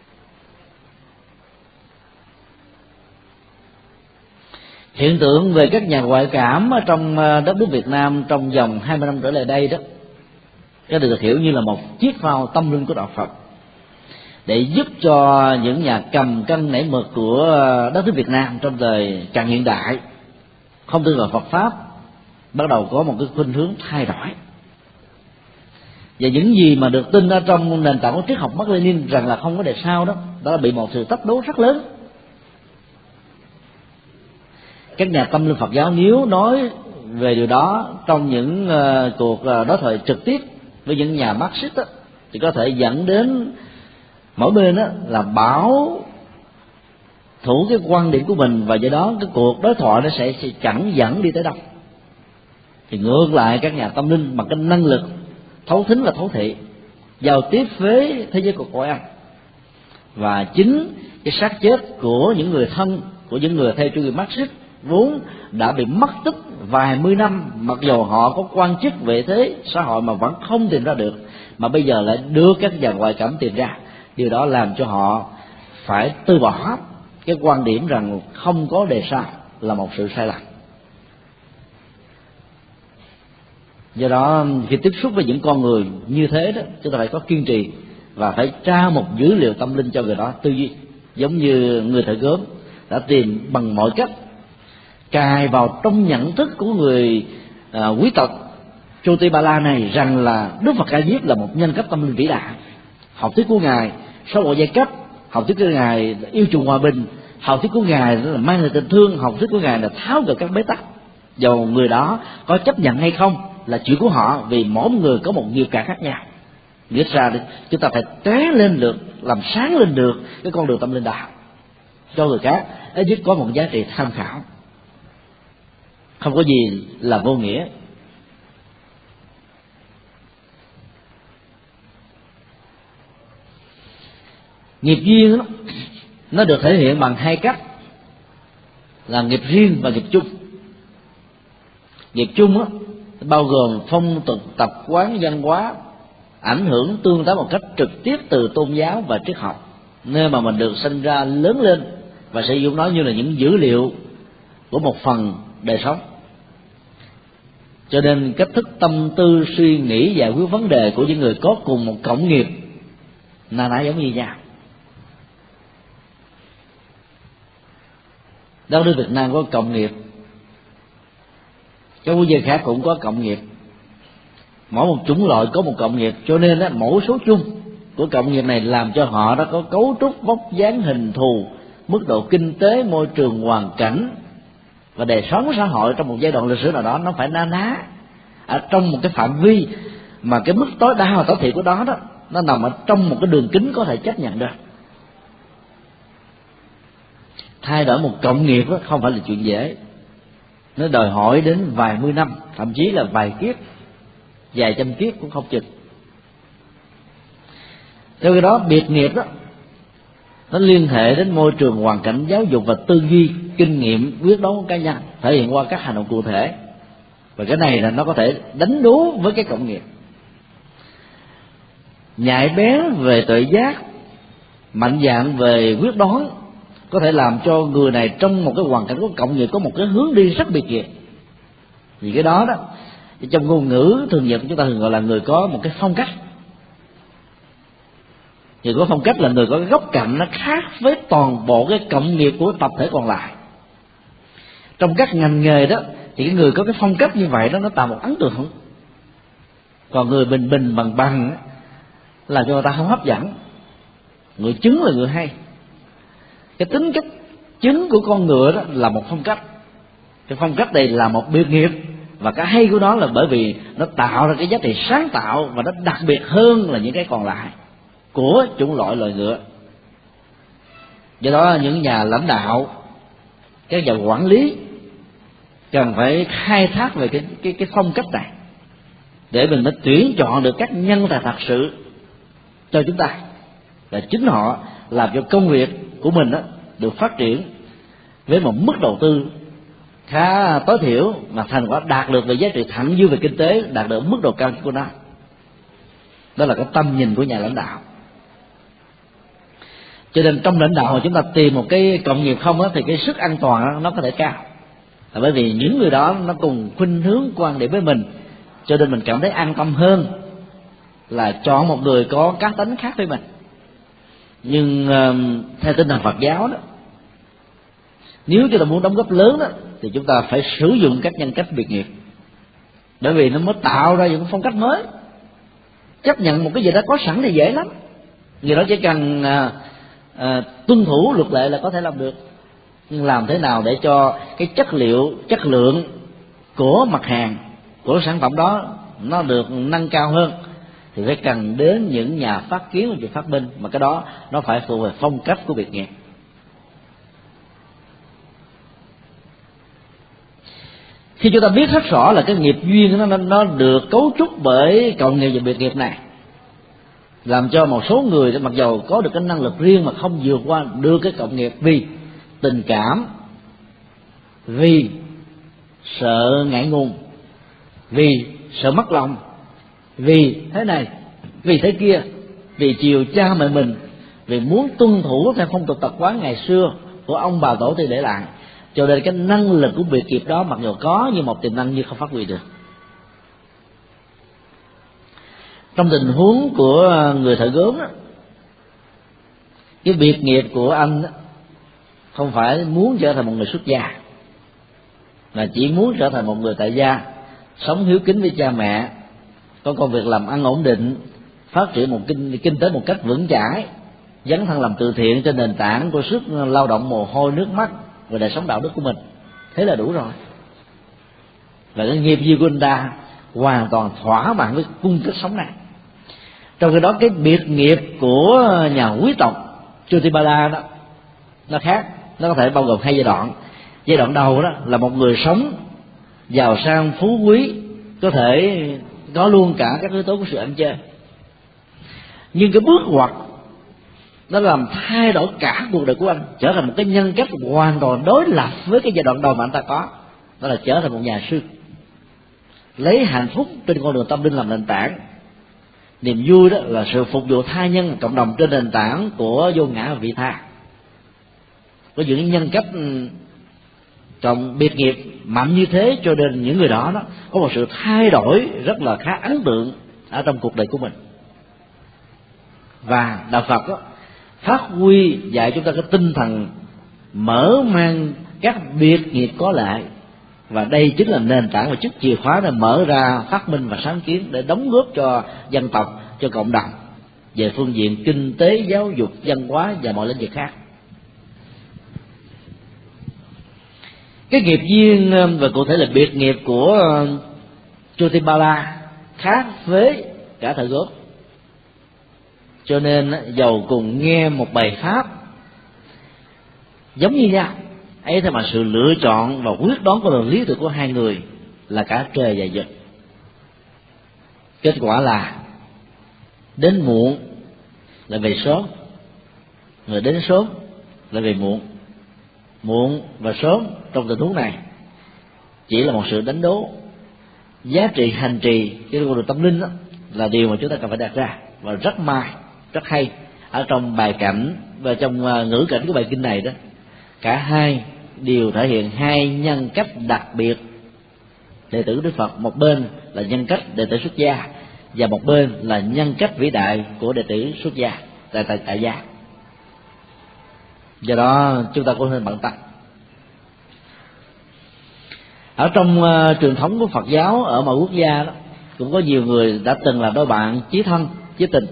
Hiện tượng về các nhà ngoại cảm ở trong đất nước Việt Nam trong vòng hai mươi năm trở lại đây đó, cái được hiểu như là một chiếc phao tâm linh của đạo Phật, để giúp cho những nhà cầm cân nảy mực của đất nước Việt Nam trong thời càng hiện đại, không tin vào Phật pháp, bắt đầu có một cái khuynh hướng thay đổi. Và những gì mà được tin ở trong nền tảng của triết học Mác Lênin rằng là không có đề sau đó, đó là bị một sự thách đố rất lớn. Các nhà tâm linh Phật giáo nếu nói về điều đó trong những uh, cuộc uh, đối thoại trực tiếp với những nhà Marxist đó, thì có thể dẫn đến mỗi bên đó là bảo thủ cái quan điểm của mình, và do đó cái cuộc đối thoại nó sẽ, sẽ chẳng dẫn đi tới đâu. Thì ngược lại, các nhà tâm linh bằng cái năng lực thấu thính và thấu thị giao tiếp với thế giới của cõi âm, và chính cái xác chết của những người thân của những người theo chủ nghĩa Marxist vốn đã bị mất tích vài mươi năm, mặc dù họ có quan chức về thế xã hội mà vẫn không tìm ra được, mà bây giờ lại đưa các nhà ngoại cảm tìm ra. Điều đó làm cho họ phải từ bỏ cái quan điểm rằng không có đề sao là một sự sai lầm. Do đó khi tiếp xúc với những con người như thế đó, chúng ta phải có kiên trì và phải tra một dữ liệu tâm linh cho người đó tư duy. Giống như người thợ gốm đã tìm bằng mọi cách cài vào trong nhận thức của người à, quý tộc Chotipala này rằng là Đức Phật A Diếp là một nhân cách tâm linh vĩ đại. Học thuyết của ngài xóa bỏ giai cấp, học thuyết của ngài yêu chuộng hòa bình, học thuyết của ngài là mang lại tình thương, học thuyết của ngài là tháo gỡ các bế tắc. Dầu người đó có chấp nhận hay không là chuyện của họ, vì mỗi người có một nghiệp cả khác nhau. Nghĩ ra đi, chúng ta phải té lên được, làm sáng lên được cái con đường tâm linh đạo cho người khác, ít nhất có một giá trị tham khảo, không có gì là vô nghĩa. Nghiệp duyên đó, nó được thể hiện bằng hai cách là nghiệp riêng và nghiệp chung. Nghiệp chung đó, bao gồm phong tục tập quán văn hóa ảnh hưởng tương tác một cách trực tiếp từ tôn giáo và triết học, nơi mà mình được sinh ra lớn lên và sử dụng nó như là những dữ liệu của một phần đời sống. Cho nên cách thức tâm tư suy nghĩ giải quyết vấn đề của những người có cùng một cộng nghiệp na ná giống như nhau. Đất nước Việt Nam có cộng nghiệp, các quốc gia khác cũng có cộng nghiệp, mỗi một chủng loại có một cộng nghiệp, cho nên đó, mẫu số chung của cộng nghiệp này làm cho họ đã có cấu trúc, vóc dáng, hình thù, mức độ kinh tế, môi trường, hoàn cảnh và đời sống xã hội trong một giai đoạn lịch sử nào đó nó phải na ná ở trong một cái phạm vi mà cái mức tối đa và tối thiểu của đó đó nó nằm ở trong một cái đường kính có thể chấp nhận được. Thay đổi một cộng nghiệp đó không phải là chuyện dễ, nó đòi hỏi đến vài mươi năm, thậm chí là vài kiếp, vài trăm kiếp cũng không chừng. Theo cái đó, biệt nghiệp đó nó liên hệ đến môi trường, hoàn cảnh, giáo dục và tư duy, kinh nghiệm, quyết đoán của cá nhân thể hiện qua các hành động cụ thể, và cái này là nó có thể đánh đố với cái cộng nghiệp. Nhạy bén về tuệ giác, mạnh dạn về quyết đoán có thể làm cho người này trong một cái hoàn cảnh của cộng nghiệp có một cái hướng đi rất biệt nghiệp. Vì cái đó đó trong ngôn ngữ thường nhật chúng ta thường gọi là người có một cái phong cách. Người có phong cách là người có cái góc cạnh nó khác với toàn bộ cái cộng nghiệp của tập thể còn lại. Trong các ngành nghề đó thì cái người có cái phong cách như vậy đó nó tạo một ấn tượng. Còn người bình bình bằng bằng là cho người ta không hấp dẫn. Người chứng là người hay. Cái tính cách chứng của con ngựa đó là một phong cách. Cái phong cách này là một biệt nghiệp, và cái hay của nó là bởi vì nó tạo ra cái giá trị sáng tạo và nó đặc biệt hơn là những cái còn lại của chủng loại loài ngựa. Do đó những nhà lãnh đạo, các nhà quản lý cần phải khai thác về cái cái cái phong cách này để mình mới tuyển chọn được các nhân tài thật sự cho chúng ta, và chính họ làm cho công việc của mình đó được phát triển với một mức đầu tư khá tối thiểu mà thành quả đạt được về giá trị thặng dư về kinh tế, đạt được mức độ cao nhất của nó. Đó là cái tâm nhìn của nhà lãnh đạo. Cho nên trong lãnh đạo mà chúng ta tìm một cái cộng nghiệp không đó, thì cái sức an toàn đó, nó có thể cao, là bởi vì những người đó nó cùng khuynh hướng quan điểm với mình, cho nên mình cảm thấy an tâm hơn là chọn một người có cá tính khác với mình. Nhưng uh, theo tinh thần Phật giáo đó, nếu chúng ta muốn đóng góp lớn đó thì chúng ta phải sử dụng các nhân cách biệt nghiệp, bởi vì nó mới tạo ra những phong cách mới. Chấp nhận một cái gì đó có sẵn thì dễ lắm, người đó chỉ cần uh, uh, tuân thủ luật lệ là có thể làm được. Nhưng làm thế nào để cho cái chất liệu, chất lượng của mặt hàng, của sản phẩm đó nó được nâng cao hơn, thì phải cần đến những nhà phát kiến và việc phát minh, mà cái đó nó phải phụ về phong cách của biệt nghiệp. Khi chúng ta biết rất rõ là cái nghiệp duyên nó nó được cấu trúc bởi cộng nghiệp và biệt nghiệp này, làm cho một số người mặc dầu có được cái năng lực riêng mà không vượt qua được cái cộng nghiệp vì tình cảm, vì sợ ngại ngùng, vì sợ mất lòng, vì thế này, vì thế kia, vì chiều cha mẹ mình, vì muốn tuân thủ theo phong tục tập quán ngày xưa của ông bà tổ tiên để lại, cho nên cái năng lực của biệt nghiệp đó mặc dù có nhưng một tiềm năng như không phát huy được. Trong tình huống của người thợ gốm đó, cái biệt nghiệp của anh đó, không phải muốn trở thành một người xuất gia, mà chỉ muốn trở thành một người tại gia, sống hiếu kính với cha mẹ, có công việc làm ăn ổn định, phát triển một kinh kinh tế một cách vững chãi, dấn thân làm từ thiện trên nền tảng của sức lao động mồ hôi nước mắt và đời sống đạo đức của mình. Thế là đủ rồi. Và cái nghiệp duyên của anh ta hoàn toàn thỏa mãn với cung cách sống này. Trong khi đó cái biệt nghiệp của nhà quý tộc Chotipala đó nó khác, nó có thể bao gồm hai giai đoạn. Giai đoạn đầu đó là một người sống giàu sang phú quý, có thể có luôn cả các yếu tố của sự ăn chơi, nhưng cái bước ngoặt nó làm thay đổi cả cuộc đời của anh, trở thành một cái nhân cách hoàn toàn đối lập với cái giai đoạn đầu mà anh ta có, đó là trở thành một nhà sư, lấy hạnh phúc trên con đường tâm linh làm nền tảng. Niềm vui đó là sự phục vụ tha nhân cộng đồng trên nền tảng của vô ngã và vị tha. Có những nhân cách trong biệt nghiệp mạnh như thế, cho nên những người đó, đó có một sự thay đổi rất là khá ấn tượng ở trong cuộc đời của mình. Và đạo Phật đó, phát huy dạy chúng ta cái tinh thần mở mang các biệt nghiệp có lợi, và đây chính là nền tảng và chiếc chìa khóa để mở ra phát minh và sáng kiến, để đóng góp cho dân tộc, cho cộng đồng về phương diện kinh tế, giáo dục, văn hóa và mọi lĩnh vực khác. Cái nghiệp duyên và cụ thể là biệt nghiệp của Chotipala khác với cả thợ gốm, cho nên dầu cùng nghe một bài pháp giống như nhau ấy, thế mà sự lựa chọn và quyết đoán của đường lý tưởng của hai người là cả trời và vực. Kết quả là đến muộn là về sớm, người đến sớm là về muộn. Muộn và sớm trong tình huống này chỉ là một sự đánh đố. Giá trị hành trì cái con đường tâm linh đó là điều mà chúng ta cần phải đặt ra, và rất may, rất hay ở trong bài cảnh và trong ngữ cảnh của bài kinh này đó, cả hai đều thể hiện hai nhân cách đặc biệt đệ tử Đức Phật. Một bên là nhân cách đệ tử xuất gia, và một bên là nhân cách vĩ đại của đệ tử xuất gia tại tại tại gia. Do đó chúng ta cũng nên bận tâm. Ở trong uh, truyền thống của Phật giáo ở mọi quốc gia đó, cũng có nhiều người đã từng là đôi bạn chí thân chí tình,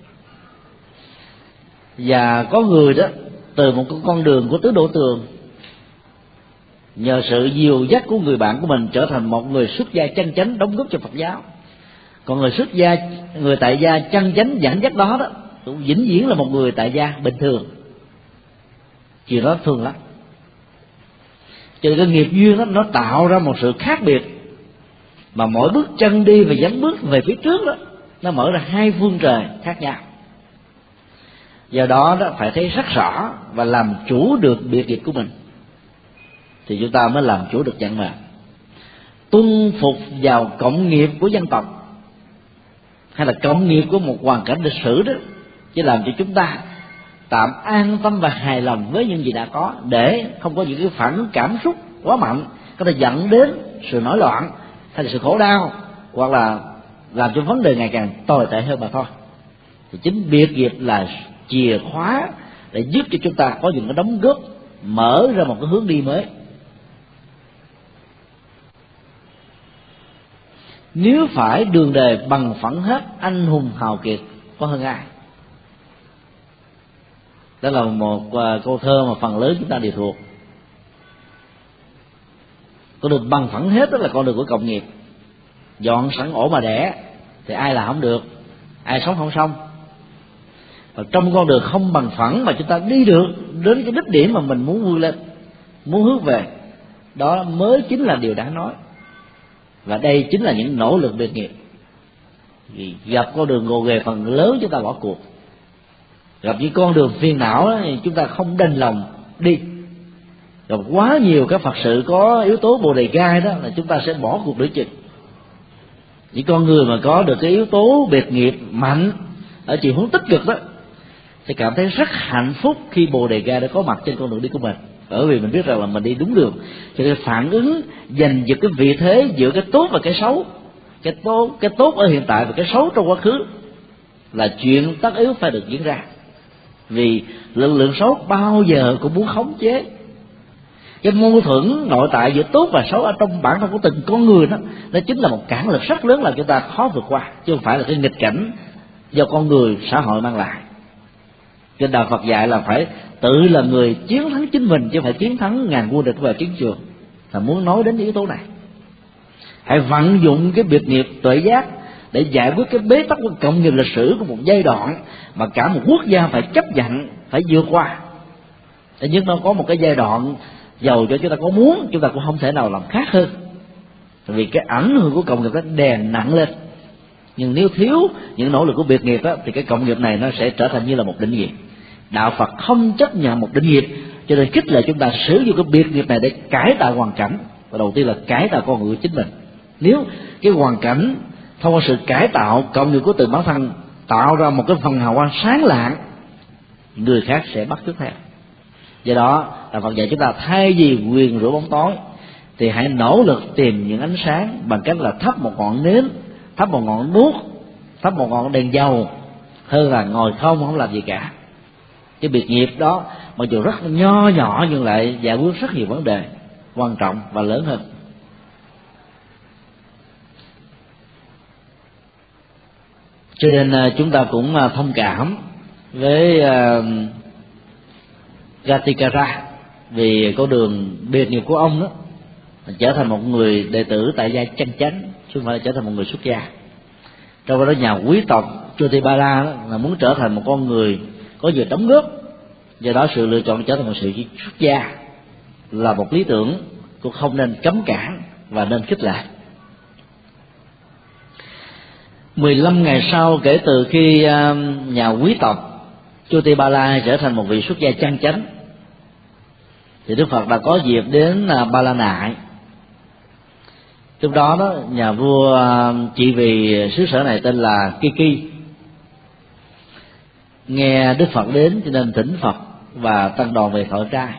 và có người đó từ một con đường của tứ đổ tường, nhờ sự dìu dắt của người bạn của mình trở thành một người xuất gia chân chánh, đóng góp cho Phật giáo. Còn người xuất gia, người tại gia chân chánh dẫn dắt đó đó cũng vĩnh viễn là một người tại gia bình thường. Chuyện đó thường lắm. Cho nên cái nghiệp duyên đó nó tạo ra một sự khác biệt, mà mỗi bước chân đi và dấn bước về phía trước đó nó mở ra hai phương trời khác nhau. Do đó đó phải thấy rất rõ và làm chủ được biệt nghiệp của mình, thì chúng ta mới làm chủ được vận mệnh. Tuân phục vào cộng nghiệp của dân tộc hay là cộng nghiệp của một hoàn cảnh lịch sử đó, chỉ làm cho chúng ta tạm an tâm và hài lòng với những gì đã có, để không có những cái phản cảm xúc quá mạnh có thể dẫn đến sự nổi loạn hay là sự khổ đau, hoặc là làm cho vấn đề ngày càng tồi tệ hơn mà thôi. Thì chính biệt nghiệp là chìa khóa để giúp cho chúng ta có những cái đóng góp, mở ra một cái hướng đi mới. Nếu phải đường đề bằng phẳng hết, anh hùng hào kiệt có hơn ai? Đó là một uh, câu thơ mà phần lớn chúng ta đều thuộc. Con đường bằng phẳng hết đó là con đường của cộng nghiệp. Dọn sẵn ổ mà đẻ thì ai làm không được, ai sống không xong. Và trong con đường không bằng phẳng mà chúng ta đi được đến cái đích điểm mà mình muốn vươn lên, muốn hướng về, đó mới chính là điều đáng nói. Và đây chính là những nỗ lực biệt nghiệp. Vì gặp con đường gồ ghề phần lớn chúng ta bỏ cuộc, gặp những con đường phiền não đó, thì chúng ta không đành lòng đi. Gặp quá nhiều các Phật sự có yếu tố bồ đề gai đó là chúng ta sẽ bỏ cuộc nửa chừng. Những con người mà có được cái yếu tố biệt nghiệp mạnh ở chiều hướng tích cực đó sẽ cảm thấy rất hạnh phúc khi bồ đề gai đã có mặt trên con đường đi của mình, bởi vì mình biết rằng là mình đi đúng đường. Cho nên phản ứng giành giật cái vị thế giữa cái tốt và cái xấu cái tốt cái tốt ở hiện tại và cái xấu trong quá khứ là chuyện tất yếu phải được diễn ra, vì lực lượng xấu bao giờ cũng muốn khống chế. Cái mâu thuẫn nội tại giữa tốt và xấu ở trong bản thân của từng con người đó, nó chính là một cản lực rất lớn làm chúng ta khó vượt qua, chứ không phải là cái nghịch cảnh do con người xã hội mang lại. Cho đạo Phật dạy là phải tự là người chiến thắng chính mình, chứ không phải chiến thắng ngàn quân địch vào chiến trường. Là muốn nói đến yếu tố này, hãy vận dụng cái biệt nghiệp tuệ giác để giải quyết cái bế tắc của cộng nghiệp lịch sử của một giai đoạn mà cả một quốc gia phải chấp nhận, phải vượt qua. Thế nhưng nó có một cái giai đoạn dầu cho chúng ta có muốn, chúng ta cũng không thể nào làm khác hơn, vì cái ảnh hưởng của cộng nghiệp đó đè nặng lên. Nhưng nếu thiếu những nỗ lực của biệt nghiệp đó, thì cái cộng nghiệp này nó sẽ trở thành như là một định nghiệp. Đạo Phật không chấp nhận một định nghiệp, cho nên khích lệ chúng ta sử dụng cái biệt nghiệp này để cải tạo hoàn cảnh. Và đầu tiên là cải tạo con người của chính mình. Nếu cái hoàn cảnh thông qua sự cải tạo cộng nghiệp của từng bản thân tạo ra một cái phần hào quang sáng lạng, người khác sẽ bắt chước theo. Do đó là Phật dạy chúng ta thay vì quyền rửa bóng tối thì hãy nỗ lực tìm những ánh sáng bằng cách là thắp một ngọn nến, thắp một ngọn đuốc, thắp một ngọn đèn dầu, hơn là ngồi không không làm gì cả. Cái biệt nghiệp đó mặc dù rất nho nhỏ nhưng lại giải quyết rất nhiều vấn đề quan trọng và lớn hơn. Cho nên chúng ta cũng thông cảm với uh, Gatikara, vì con đường biệt nghiệp của ông đó trở thành một người đệ tử tại gia chân chánh, chứ không phải là trở thành một người xuất gia. Trong đó nhà quý tộc Chotipala là muốn trở thành một con người có nhiều đóng góp, do đó sự lựa chọn trở thành một sự xuất gia là một lý tưởng cũng không nên cấm cản và nên khích lệ. mười lăm ngày sau kể từ khi nhà quý tộc Chotipala trở thành một vị xuất gia chân chánh, thì Đức Phật đã có dịp đến Ba La Nại. Lúc đó đó nhà vua trị vì xứ sở này tên là Kiki, nghe Đức Phật đến cho nên thỉnh Phật và tăng đoàn về thọ trai.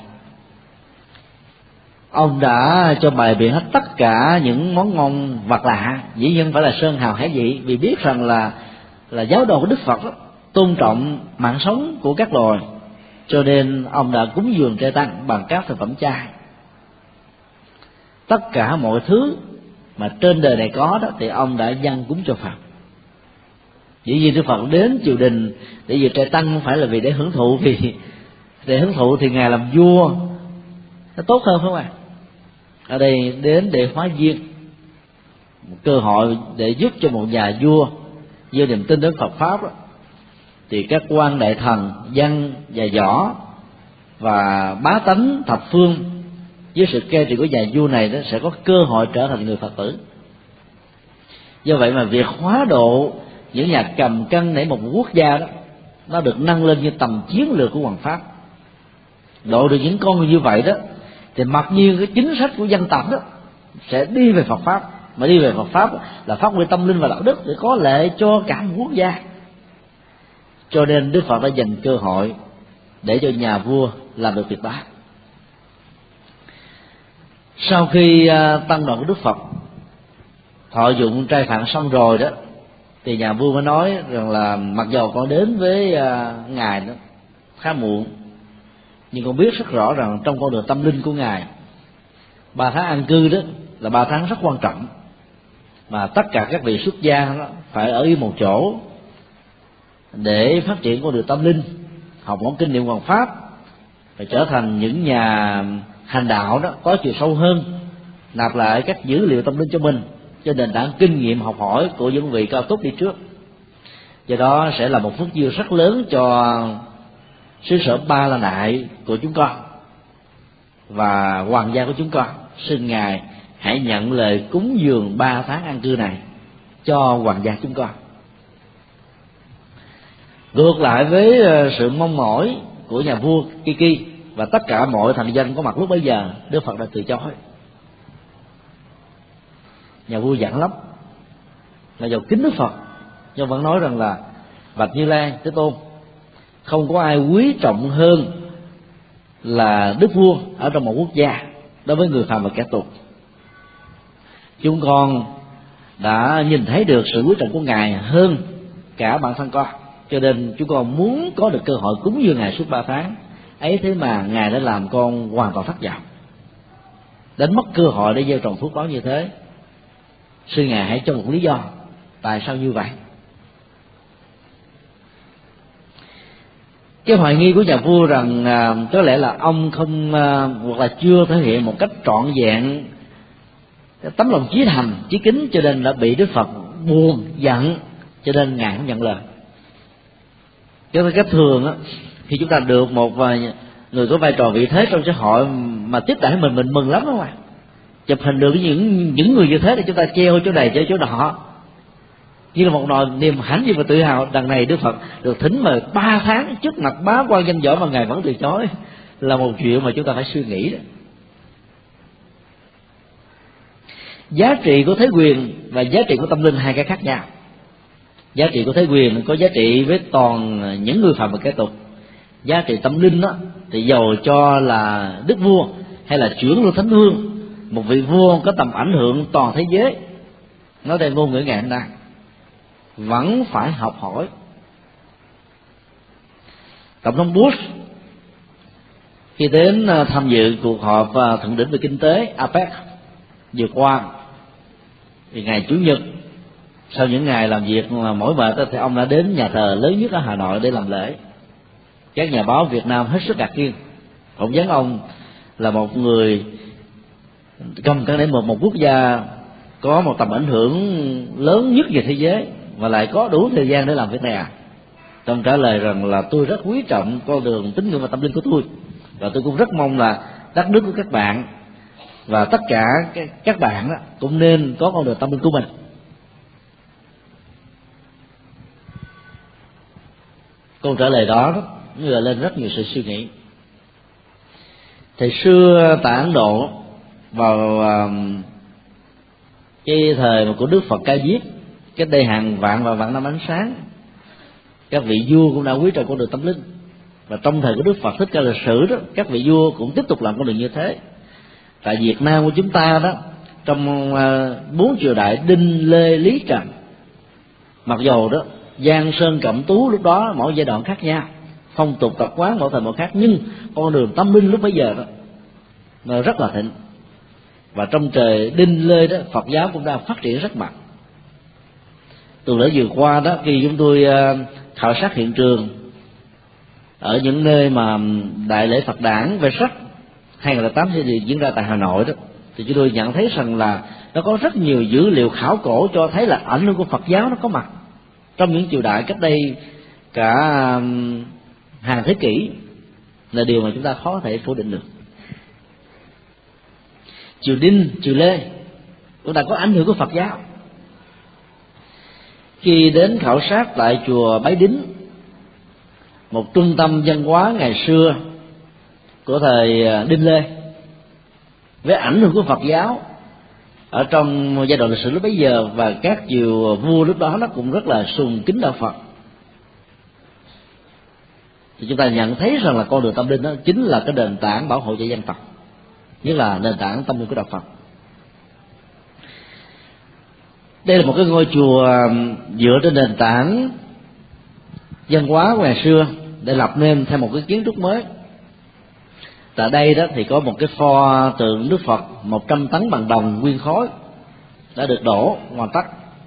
Ông đã cho bày biện hết tất cả những món ngon vật lạ, dĩ nhiên phải là sơn hào hải vị, vì biết rằng là là giáo đồ của Đức Phật đó, tôn trọng mạng sống của các loài, cho nên ông đã cúng dường trai tăng bằng các thực phẩm chay. Tất cả mọi thứ mà trên đời này có đó thì ông đã dâng cúng cho Phật. Dĩ nhiên Đức Phật đến triều đình để vì trai tăng không phải là vì để hưởng thụ, vì để hưởng thụ thì ngài làm vua nó tốt hơn, phải không ạ? Ở đây đến để hóa duyên, một cơ hội để giúp cho một nhà vua gieo niềm tin đến Phật pháp đó, thì các quan đại thần, văn và võ và bá tánh thập phương với sự kê trị của nhà vua này đó sẽ có cơ hội trở thành người Phật tử. Do vậy mà việc hóa độ những nhà cầm cân nảy một quốc gia đó, nó được nâng lên như tầm chiến lược của hoàng pháp. Độ được những con người như vậy đó, thì mặc nhiên cái chính sách của dân tộc đó sẽ đi về Phật pháp, mà đi về Phật pháp là phát huy tâm linh và đạo đức để có lợi cho cả một quốc gia. Cho nên Đức Phật đã dành cơ hội để cho nhà vua làm được việc đó. Sau khi tăng đoàn của Đức Phật thọ dụng trai phạn xong rồi đó, thì nhà vua mới nói rằng là mặc dầu con đến với ngài đó khá muộn, nhưng con biết rất rõ rằng trong con đường tâm linh của ngài, ba tháng an cư đó là ba tháng rất quan trọng, mà tất cả các vị xuất gia đó phải ở yên một chỗ để phát triển con đường tâm linh, học món kinh niệm hoàng pháp, phải trở thành những nhà hành đạo đó có chiều sâu hơn, nạp lại các dữ liệu tâm linh cho mình, cho nền tảng kinh nghiệm học hỏi của những vị cao túc đi trước. Do đó sẽ là một phước duyên rất lớn cho xứ sở Ba La Nại của chúng con và hoàng gia của chúng con. Xin ngài hãy nhận lời cúng dường ba tháng an cư này cho hoàng gia chúng con. Ngược lại với sự mong mỏi của nhà vua Kiki và tất cả mọi thành danh có mặt lúc bấy giờ, Đức Phật đã từ chối. Nhà vua giận lắm, là giàu kính Đức Phật, nhưng vẫn nói rằng là bạch Như Lai Thế Tôn, không có ai quý trọng hơn là đức vua ở trong một quốc gia đối với người phàm và kẻ tục. Chúng con đã nhìn thấy được sự quý trọng của Ngài hơn cả bản thân con, cho nên chúng con muốn có được cơ hội cúng dường Ngài suốt ba tháng ấy, thế mà Ngài đã làm con hoàn toàn thất vọng, đánh mất cơ hội để gieo trồng phước báo như thế. Sư Ngài hãy cho một lý do tại sao như vậy. Cái hoài nghi của nhà vua rằng à, có lẽ là ông không à, hoặc là chưa thể hiện một cách trọn vẹn tấm lòng chí thành, chí kính, cho nên đã bị Đức Phật buồn giận, cho nên Ngài không nhận lời. Cho nên cách thường á, khi chúng ta được một người có vai trò vị thế trong xã hội mà tiếp đãi mình, mình mừng lắm, không ạ? Chụp hình được với những những người như thế để chúng ta treo chỗ này treo chỗ nọ, như là một nỗi niềm hãnh diện và tự hào. Đằng này Đức Phật được thỉnh mời ba tháng trước mặt bá quan danh võ mà Ngài vẫn từ chối, là một chuyện mà chúng ta phải suy nghĩ đó. Giá trị của thế quyền và giá trị của tâm linh hai cái khác nhau. Giá trị của thế quyền có giá trị với toàn những người phạm và kẻ tục. Giá trị tâm linh đó thì dầu cho là đức vua hay là chuyển lưu thánh vương, một vị vua có tầm ảnh hưởng toàn thế giới, nói theo ngôn ngữ ngày hôm nay, vẫn phải học hỏi. Tổng thống Bush khi đến tham dự cuộc họp thượng đỉnh về kinh tế a pếch vừa qua, thì ngày Chủ nhật sau những ngày làm việc mà mỏi mệt thì ông đã đến nhà thờ lớn nhất ở Hà Nội để làm lễ. Các nhà báo Việt Nam hết sức ngạc nhiên, phỏng vấn ông là một người trong các một một quốc gia có một tầm ảnh hưởng lớn nhất về thế giới và lại có đủ thời gian để làm việc này à? Ông trả lời rằng là tôi rất quý trọng con đường tín ngưỡng và tâm linh của tôi, và tôi cũng rất mong là đất nước của các bạn và tất cả các bạn đó cũng nên có con đường tâm linh của mình. Câu trả lời đó, đó gợi lên rất nhiều sự suy nghĩ. Thời xưa tại Ấn Độ, vào cái thời mà của Đức Phật Ca Diếp, cách đây hàng vạn và vạn năm ánh sáng, các vị vua cũng đã quý trọng con đường tâm linh. Và trong thời của Đức Phật Thích Ca Lịch Sử đó, các vị vua cũng tiếp tục làm con đường như thế. Tại Việt Nam của chúng ta đó, trong bốn triều đại Đinh, Lê, Lý, Trần, mặc dầu đó Giang Sơn Cẩm Tú lúc đó mỗi giai đoạn khác nhau, phong tục tập quán mỗi thời mỗi khác, nhưng con đường tâm linh lúc bấy giờ đó nó rất là thịnh. Và trong trời Đinh Lê đó, Phật giáo cũng đang phát triển rất mạnh. Tuần lễ vừa qua đó, khi chúng tôi khảo sát hiện trường ở những nơi mà đại lễ Phật đản về sách hai nghìn lẻ tám sẽ diễn ra tại Hà Nội đó, thì chúng tôi nhận thấy rằng là nó có rất nhiều dữ liệu khảo cổ cho thấy là ảnh hưởng của Phật giáo nó có mặt trong những triều đại cách đây cả hàng thế kỷ, là điều mà chúng ta khó thể phủ định được. Triều Đinh, triều Lê cũng đã có ảnh hưởng của Phật giáo. Khi đến khảo sát tại chùa Bái Đính, một trung tâm văn hóa ngày xưa của thời Đinh Lê, với ảnh hưởng của Phật giáo ở trong giai đoạn lịch sử lúc bấy giờ, và các triều vua lúc đó nó cũng rất là sùng kính đạo Phật, thì chúng ta nhận thấy rằng là con đường tâm linh đó chính là cái nền tảng bảo hộ cho dân tộc, nhất là nền tảng tâm linh của đạo Phật. Đây là một cái ngôi chùa dựa trên nền tảng văn hóa của ngày xưa để lập nên theo một cái kiến trúc mới. Tại đây đó thì có một cái pho tượng Đức Phật một trăm tấn bằng đồng nguyên khối đã được đổ hoàn tất,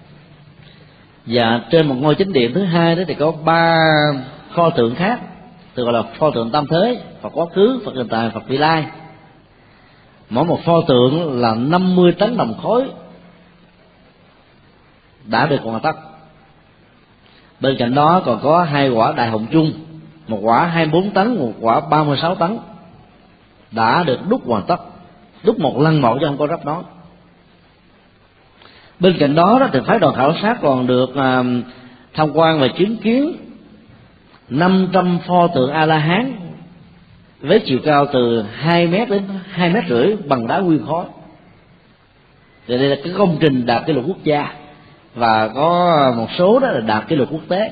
và trên một ngôi chính điện thứ hai đó thì có ba pho tượng khác, được gọi là pho tượng tam thế: Phật quá khứ, Phật hiện tại, Phật vị lai. Mỗi một pho tượng là năm mươi tấn đồng khối đã được hoàn tất. Bên cạnh đó còn có hai quả đại hồng chung, một quả hai mươi bốn tấn, một quả ba mươi sáu tấn đã được đúc hoàn tất, đúc một lần một chứ không có rắp nối. Bên cạnh đó, đó thì phái đoàn khảo sát còn được uh, tham quan và chứng kiến năm trăm pho tượng A La Hán với chiều cao từ hai mét đến hai mét rưỡi bằng đá nguyên khối. Thì đây là cái công trình đạt kỷ lục quốc gia, và có một số đó là đạt kỷ lục quốc tế.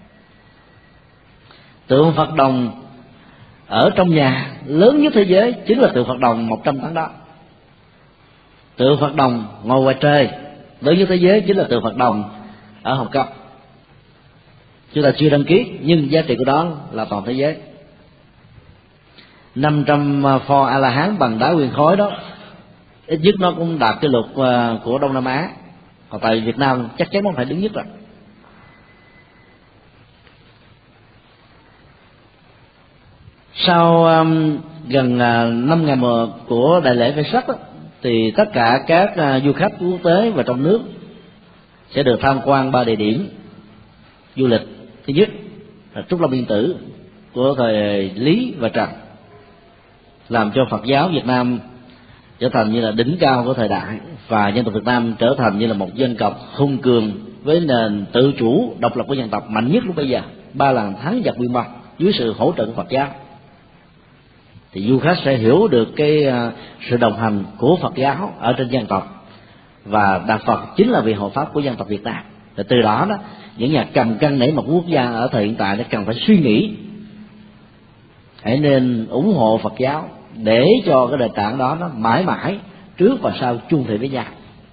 Tượng Phật đồng ở trong nhà lớn nhất thế giới chính là tượng Phật đồng một trăm tấn đó. Tượng Phật đồng ngồi ngoài trời lớn nhất thế giới chính là tượng Phật Đồng ở Hồng Kông. Chúng ta chưa đăng ký nhưng giá trị của đó là toàn thế giới. năm trăm pho A La Hán bằng đá nguyên khối đó, ít nhất nó cũng đạt cái luật của Đông Nam Á. Còn tại Việt Nam chắc chắn nó phải đứng nhất rồi. Sau um, gần uh, năm ngày mùa của đại lễ Vesak đó, thì tất cả các uh, du khách quốc tế và trong nước sẽ được tham quan ba địa điểm du lịch. Thứ nhất là Trúc Lâm Yên Tử của thời Lý và Trần, làm cho Phật giáo Việt Nam trở thành như là đỉnh cao của thời đại, và dân tộc Việt Nam trở thành như là một dân tộc hùng cường với nền tự chủ độc lập của dân tộc mạnh nhất lúc bây giờ, ba lần thắng giặc Nguyên Mông dưới sự hỗ trợ của Phật giáo. Thì du khách sẽ hiểu được cái uh, sự đồng hành của Phật giáo ở trên dân tộc, và Đạo Phật chính là vị hộ pháp của dân tộc Việt Nam. Và từ đó đó, những nhà cầm cân nảy mật quốc gia ở thời hiện tại đã cần phải suy nghĩ, hãy nên ủng hộ Phật giáo để cho cái nền tảng đó nó mãi mãi trước và sau chung thủy với nhau.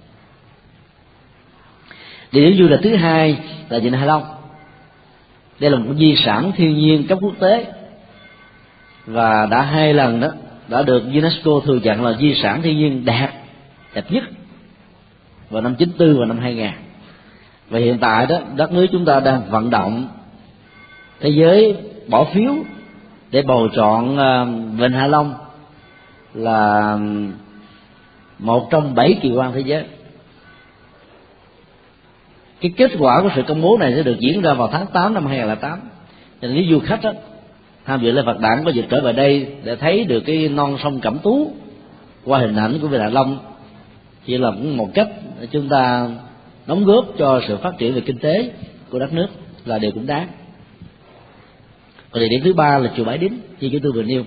Địa điểm du lịch thứ hai là Vịnh Hạ Long. Đây là một di sản thiên nhiên cấp quốc tế, và đã hai lần đó đã được UNESCO thừa nhận là di sản thiên nhiên đẹp đẹp nhất vào năm chín tư và năm hai nghìn. Và hiện tại đó, đất nước chúng ta đang vận động thế giới bỏ phiếu để bầu chọn uh, Vịnh Hạ Long là một trong bảy kỳ quan thế giới. Cái kết quả của sự công bố này sẽ được diễn ra vào tháng tám năm hai nghìn lẻ tám. Cho nên nếu du khách đó, tham dự lễ Phật đản có dịp trở về đây để thấy được cái non sông Cẩm Tú qua hình ảnh của Vịnh Hạ Long, chỉ là một cách chúng ta đóng góp cho sự phát triển về kinh tế của đất nước là điều cũng đáng. Và địa điểm thứ ba là chùa Bái Đính như chúng tôi vừa nêu.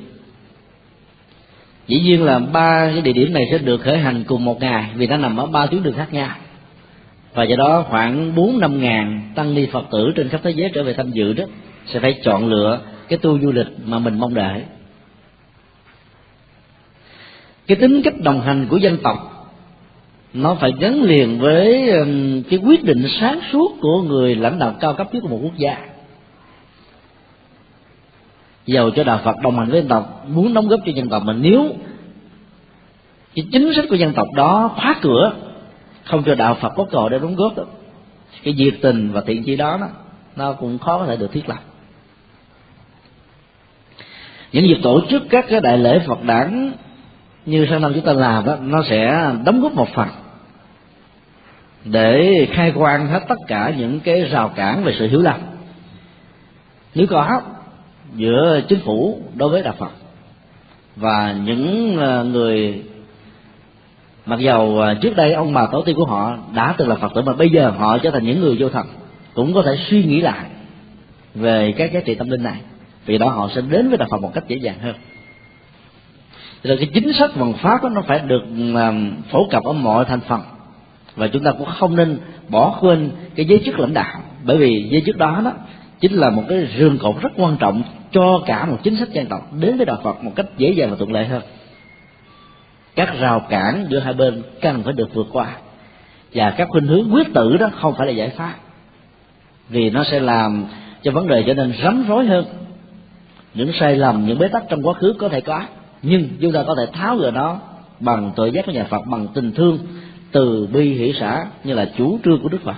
Dĩ nhiên là ba cái địa điểm này sẽ được khởi hành cùng một ngày vì nó nằm ở ba tuyến đường khác nhau, và do đó khoảng bốn năm ngàn tăng ni Phật tử trên khắp thế giới trở về tham dự đó sẽ phải chọn lựa cái tour du lịch mà mình mong đợi. Cái tính cách đồng hành của dân tộc nó phải gắn liền với cái quyết định sáng suốt của người lãnh đạo cao cấp nhất của một quốc gia. Dầu cho Đạo Phật đồng hành với dân tộc, muốn đóng góp cho dân tộc, mà nếu cái chính sách của dân tộc đó khóa cửa, không cho Đạo Phật có cơ hội để đóng góp đó, cái nhiệt tình và thiện chí đó, đó nó cũng khó có thể được thiết lập. Những dịp tổ chức các cái đại lễ Phật đản như sang năm chúng ta làm đó, nó sẽ đóng góp một phần để khai quang hết tất cả những cái rào cản về sự hiểu lầm nếu có giữa chính phủ đối với Đạo Phật và những người mặc dầu trước đây ông bà tổ tiên của họ đã từng là Phật tử mà bây giờ họ trở thành những người vô thần, cũng có thể suy nghĩ lại về các giá trị tâm linh này, vì đó họ sẽ đến với Đạo Phật một cách dễ dàng hơn. Rồi cái chính sách văn pháp đó, nó phải được phổ cập ở mọi thành phần, và chúng ta cũng không nên bỏ quên cái giới chức lãnh đạo, bởi vì giới chức đó đó chính là một cái rường cột rất quan trọng cho cả một chính sách dân tộc đến với Đạo Phật một cách dễ dàng và thuận lợi hơn. Các rào cản giữa hai bên cần phải được vượt qua, và các khuynh hướng quyết tử đó không phải là giải pháp, vì nó sẽ làm cho vấn đề trở nên rắm rối hơn. Những sai lầm, những bế tắc trong quá khứ có thể có, nhưng chúng ta có thể tháo gỡ nó bằng tuệ giác của nhà Phật, bằng tình thương, từ bi hỷ xã như là chủ trương của Đức Phật.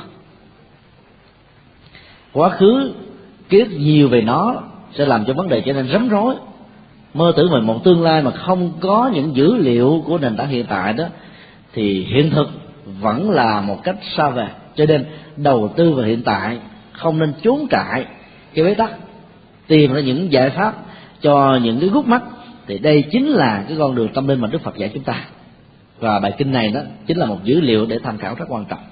Quá khứ kiếp nhiều về nó sẽ làm cho vấn đề trở nên rắm rối. Mơ tưởng về một tương lai mà không có những dữ liệu của nền tảng hiện tại đó, thì hiện thực vẫn là một cách xa vời. Cho nên đầu tư vào hiện tại, không nên trốn trại cái bế tắc, tìm ra những giải pháp cho những cái gút mắt. Thì đây chính là cái con đường tâm linh mà Đức Phật dạy chúng ta, và bài kinh này đó chính là một dữ liệu để tham khảo rất quan trọng.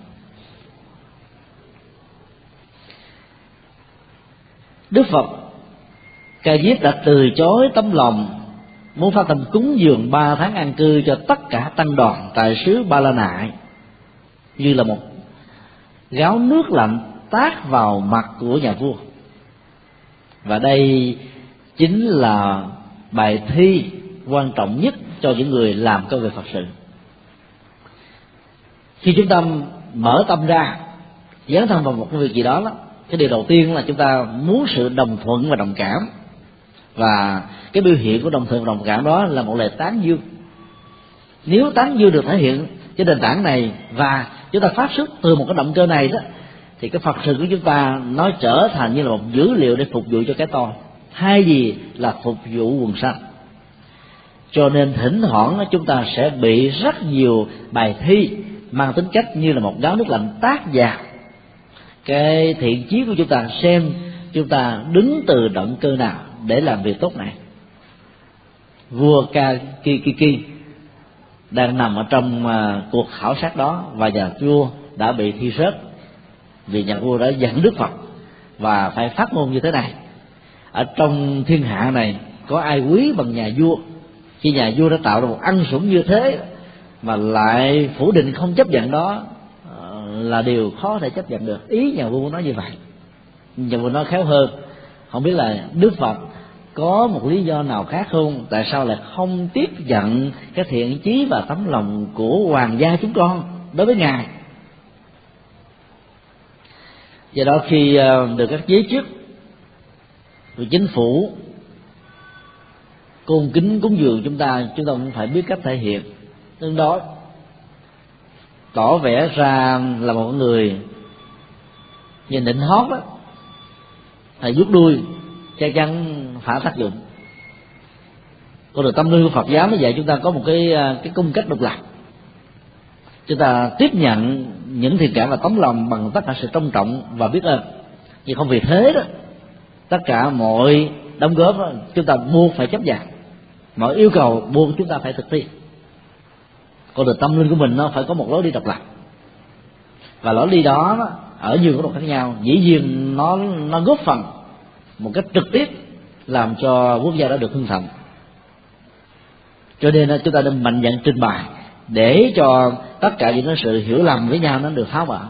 Đức Phật Ca Diếp đã từ chối tấm lòng muốn phát tâm cúng dường ba tháng an cư cho tất cả tăng đoàn tại xứ Ba La Nại, như là một gáo nước lạnh tát vào mặt của nhà vua. Và đây chính là bài thi quan trọng nhất cho những người làm công việc Phật sự. Khi chúng ta mở tâm ra dấn thân vào một công việc gì đó, đó cái điều đầu tiên là chúng ta muốn sự đồng thuận và đồng cảm, và cái biểu hiện của đồng thuận và đồng cảm đó là một lời tán dương. Nếu tán dương được thể hiện trên nền tảng này và chúng ta phát xuất từ một cái động cơ này đó, thì cái Phật sự của chúng ta nó trở thành như là một dữ liệu để phục vụ cho cái tôi, hay gì là phục vụ quần sanh. Cho nên thỉnh thoảng chúng ta sẽ bị rất nhiều bài thi mang tính cách như là một gáo nước lạnh tát vào cái thiện chí của chúng ta, xem chúng ta đứng từ động cơ nào để làm việc tốt này. Vua Kakiki đang nằm ở trong uh, cuộc khảo sát đó, và nhà vua đã bị thi rớt vì nhà vua đã dẫn Đức Phật và phải phát ngôn như thế này: ở trong thiên hạ này có ai quý bằng nhà vua, khi nhà vua đã tạo ra một ân sủng như thế mà lại phủ định không chấp nhận đó là điều khó thể chấp nhận được. Ý nhà vua nói như vậy. Nhà vua nói khéo hơn, không biết là Đức Phật có một lý do nào khác không, tại sao lại không tiếp nhận cái thiện chí và tấm lòng của hoàng gia chúng con đối với ngài. Do đó khi được các giới chức của chính phủ cung kính cúng dường chúng ta, chúng ta cũng phải biết cách thể hiện tương đối, tỏ vẻ ra là một người nhìn định hót đó, thầy vuốt đuôi chắc chắn phá tác dụng. Con đường tâm linh của Phật giáo nó dạy chúng ta có một cái cái cung cách độc lập. Chúng ta tiếp nhận những thiện cảm và tấm lòng bằng tất cả sự trân trọng và biết ơn, nhưng không vì thế đó tất cả mọi đóng góp đó, chúng ta buộc phải chấp nhận, mọi yêu cầu buộc chúng ta phải thực thi. Con đường tâm linh của mình nó phải có một lối đi độc lập, và lối đi đó, đó ở nhiều góc độ khác nhau, dĩ nhiên nó nó góp phần một cách trực tiếp làm cho quốc gia đó được hưng thịnh. Cho nên chúng ta nên mạnh dạn trình bày để cho tất cả những sự hiểu lầm với nhau nó được tháo mở.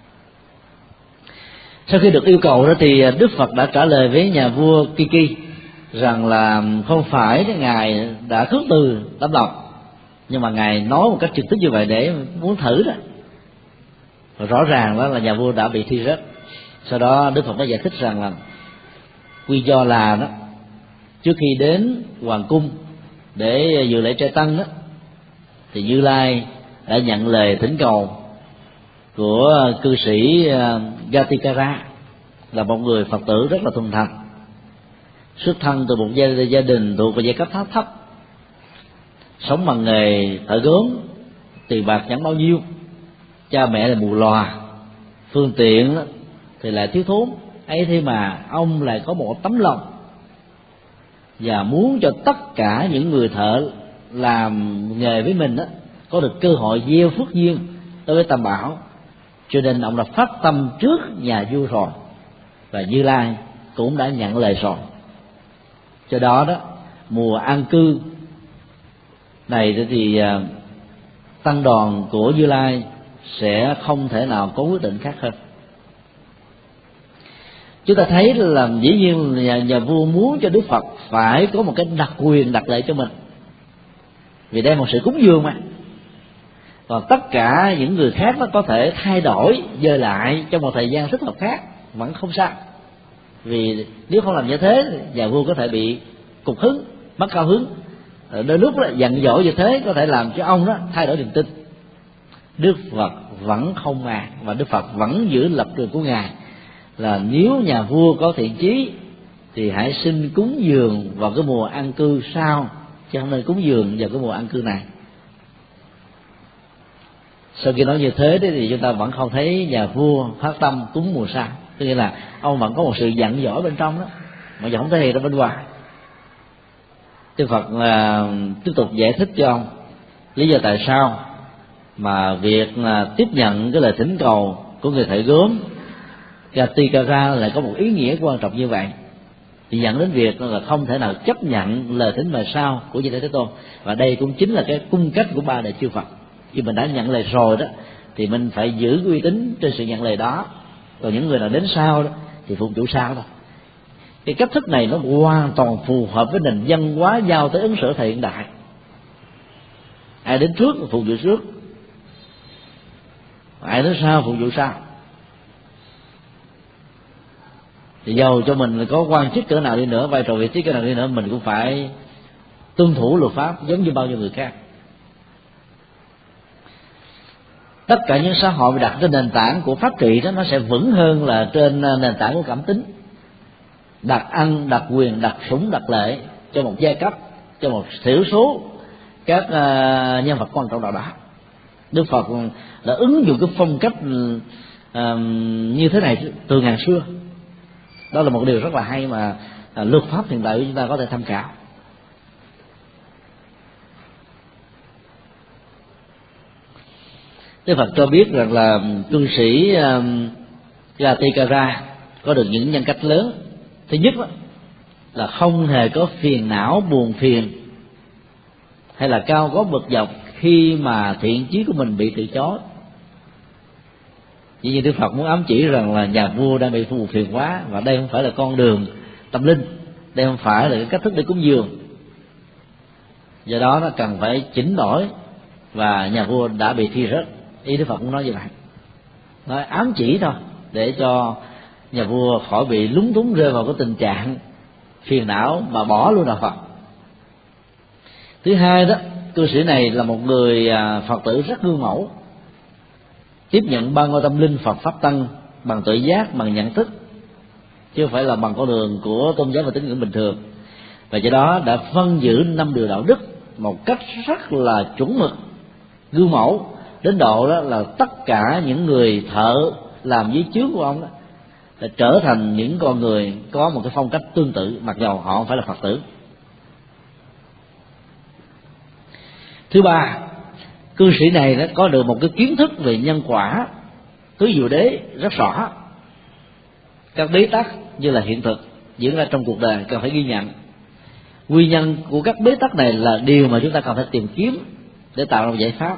Sau khi được yêu cầu đó thì Đức Phật đã trả lời với nhà vua Kiki rằng là không phải ngài đã khước từ tấm lòng, nhưng mà ngài nói một cách trực tiếp như vậy để muốn thử đó. Và rõ ràng đó là nhà vua đã bị thi rớt. Sau đó Đức Phật đã giải thích rằng là nguyên do là đó, trước khi đến hoàng cung để dự lễ trai tăng đó, thì Như Lai đã nhận lời thỉnh cầu của cư sĩ Gatikara, là một người Phật tử rất là thuần thành, xuất thân từ một gia, gia đình thuộc về giai cấp thấp thấp, sống bằng nghề thợ gốm, tiền bạc chẳng bao nhiêu, cha mẹ là mù lòa, phương tiện thì lại thiếu thốn. Ấy thế mà ông lại có một tấm lòng và muốn cho tất cả những người thợ làm nghề với mình đó có được cơ hội gieo phước duyên đối với Tam Bảo. Cho nên ông đã phát tâm trước nhà vua rồi, và Như Lai cũng đã nhận lời rồi. Cho đó đó, mùa an cư này thì tăng đoàn của Như Lai sẽ không thể nào có quyết định khác hơn. Chúng ta thấy là dĩ nhiên nhà, nhà vua muốn cho Đức Phật phải có một cái đặc quyền đặc lệ cho mình, vì đây là một sự cúng dường mà. Còn tất cả những người khác nó có thể thay đổi dời lại trong một thời gian thích hợp khác vẫn không sao, vì nếu không làm như thế nhà vua có thể bị cục hứng, mất cao hứng. Đôi lúc đó, giận dỗi như thế có thể làm cho ông đó thay đổi niềm tin. Đức Phật vẫn không màng, và Đức Phật vẫn giữ lập trường của ngài là nếu nhà vua có thiện chí thì hãy xin cúng dường vào cái mùa an cư sau, chứ không nên cúng dường vào cái mùa an cư này. Sau khi nói như thế thì chúng ta vẫn không thấy nhà vua phát tâm cúng mùa sau, tức nghĩa là ông vẫn có một sự giận dỗi bên trong đó, mà giờ không thể hiện ra bên ngoài. Đức Phật là tiếp tục giải thích cho ông lý do tại sao mà việc là tiếp nhận cái lời thỉnh cầu của người thợ gốm Gatikara lại có một ý nghĩa quan trọng như vậy, thì dẫn đến việc là không thể nào chấp nhận lời thỉnh mời sau của Như Lai Thế Tôn. Và đây cũng chính là cái cung cách của ba đại chư Phật. Khi mình đã nhận lời rồi đó thì mình phải giữ uy tín trên sự nhận lời đó, còn những người nào đến sau đó thì phục vụ sau thôi. Cái cách thức này nó hoàn toàn phù hợp với nền văn hóa giao tới ứng xử thời hiện đại. Ai đến trước thì phục vụ trước, ai nói sao phục vụ sao. Thì dầu cho mình có quan chức cỡ nào đi nữa, vai trò vị trí cỡ nào đi nữa, mình cũng phải tuân thủ luật pháp giống như bao nhiêu người khác. Tất cả những xã hội đặt trên nền tảng của pháp trị đó, nó sẽ vững hơn là trên nền tảng của cảm tính, đặt ăn, đặt quyền, đặt sủng, đặt lệ cho một giai cấp, cho một thiểu số các uh, nhân vật quan trọng nào đó. Đức Phật đã ứng dụng cái phong cách uh, như thế này từ ngàn xưa. Đó là một điều rất là hay mà uh, luật pháp hiện đại của chúng ta có thể tham khảo. Đức Phật cho biết rằng là cư sĩ uh, Gatikara có được những nhân cách lớn. Thứ nhất đó, là không hề có phiền não buồn phiền hay là cao có bực dọc khi mà thiện chí của mình bị từ chối. Vì vậy Đức Phật muốn ám chỉ rằng là nhà vua đang bị buồn phiền quá, và đây không phải là con đường tâm linh, đây không phải là cái cách thức để cúng dường. Do đó nó cần phải chỉnh đổi, và nhà vua đã bị thi rớt. Ý Đức Phật cũng nói như vậy, nói ám chỉ thôi để cho nhà vua khỏi bị lúng túng rơi vào cái tình trạng phiền não mà bỏ luôn đạo Phật. Thứ hai đó, cư sĩ này là một người Phật tử rất gương mẫu, tiếp nhận ba ngôi tâm linh Phật pháp tăng bằng tuệ giác, bằng nhận thức, chứ không phải là bằng con đường của tôn giáo và tín ngưỡng bình thường. Và do đó đã phân giữ năm điều đạo đức một cách rất là chuẩn mực, gương mẫu, đến độ đó là tất cả những người thợ làm dưới trướng của ông đó đã trở thành những con người có một cái phong cách tương tự, mặc dầu họ không phải là Phật tử. Thứ ba, cư sĩ này nó có được một cái kiến thức về nhân quả tứ diệu đế rất rõ. Các bế tắc như là hiện thực diễn ra trong cuộc đời cần phải ghi nhận. Nguyên nhân của các bế tắc này là điều mà chúng ta cần phải tìm kiếm để tạo ra một giải pháp.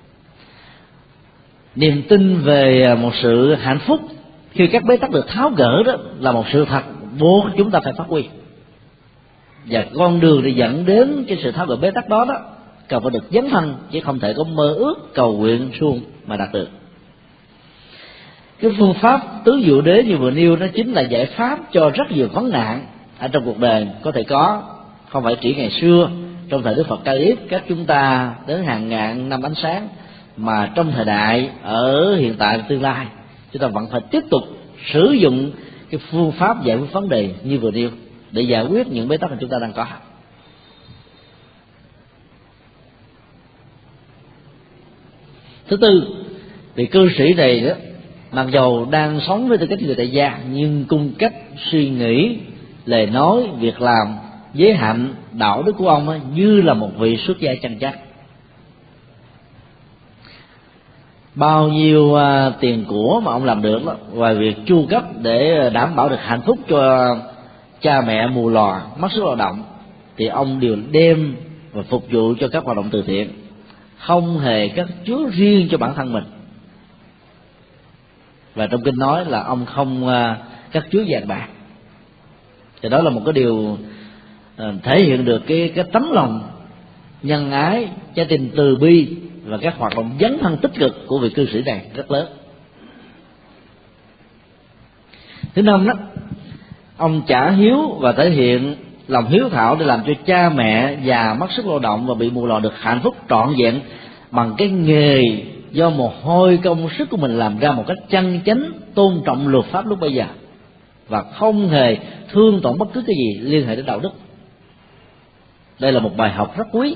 Niềm tin về một sự hạnh phúc khi các bế tắc được tháo gỡ đó là một sự thật buộc chúng ta phải phát huy, và con đường để dẫn đến cái sự tháo gỡ bế tắc đó đó cần phải được dấn thân, chứ không thể có mơ ước cầu nguyện suông mà đạt được. Cái phương pháp tứ diệu đế như vừa nêu nó chính là giải pháp cho rất nhiều vấn nạn ở trong cuộc đời có thể có, không phải chỉ ngày xưa trong thời Đức Phật Ca Diếp các chúng ta đến hàng ngàn năm ánh sáng, mà trong thời đại ở hiện tại và tương lai chúng ta vẫn phải tiếp tục sử dụng cái phương pháp giải quyết vấn đề như vừa nêu để giải quyết những bế tắc mà chúng ta đang có. Thứ tư, vị cư sĩ này đó, mặc dầu đang sống với tư cách người tại gia, nhưng cung cách suy nghĩ, lời nói, việc làm, giới hạnh, đạo đức của ông ấy, như là một vị xuất gia chân chắc. Bao nhiêu uh, tiền của mà ông làm được đó, ngoài việc chu cấp để đảm bảo được hạnh phúc cho cha mẹ mù lòa mất sức lao động, thì ông đều đem và phục vụ cho các hoạt động từ thiện, không hề cất chứa riêng cho bản thân mình. Và trong kinh nói là ông không uh, cất chứa vàng bạc. Thì đó là một cái điều uh, thể hiện được cái cái tấm lòng nhân ái, trái tim từ bi và các hoạt động dấn thân tích cực của vị cư sĩ này rất lớn. Thứ năm đó, ông trả hiếu và thể hiện lòng hiếu thảo để làm cho cha mẹ già mất sức lao động và bị mù lòa được hạnh phúc trọn vẹn bằng cái nghề do mồ hôi công sức của mình làm ra một cách chân chánh, tôn trọng luật pháp lúc bây giờ, và không hề thương tổn bất cứ cái gì liên hệ đến đạo đức. Đây là một bài học rất quý.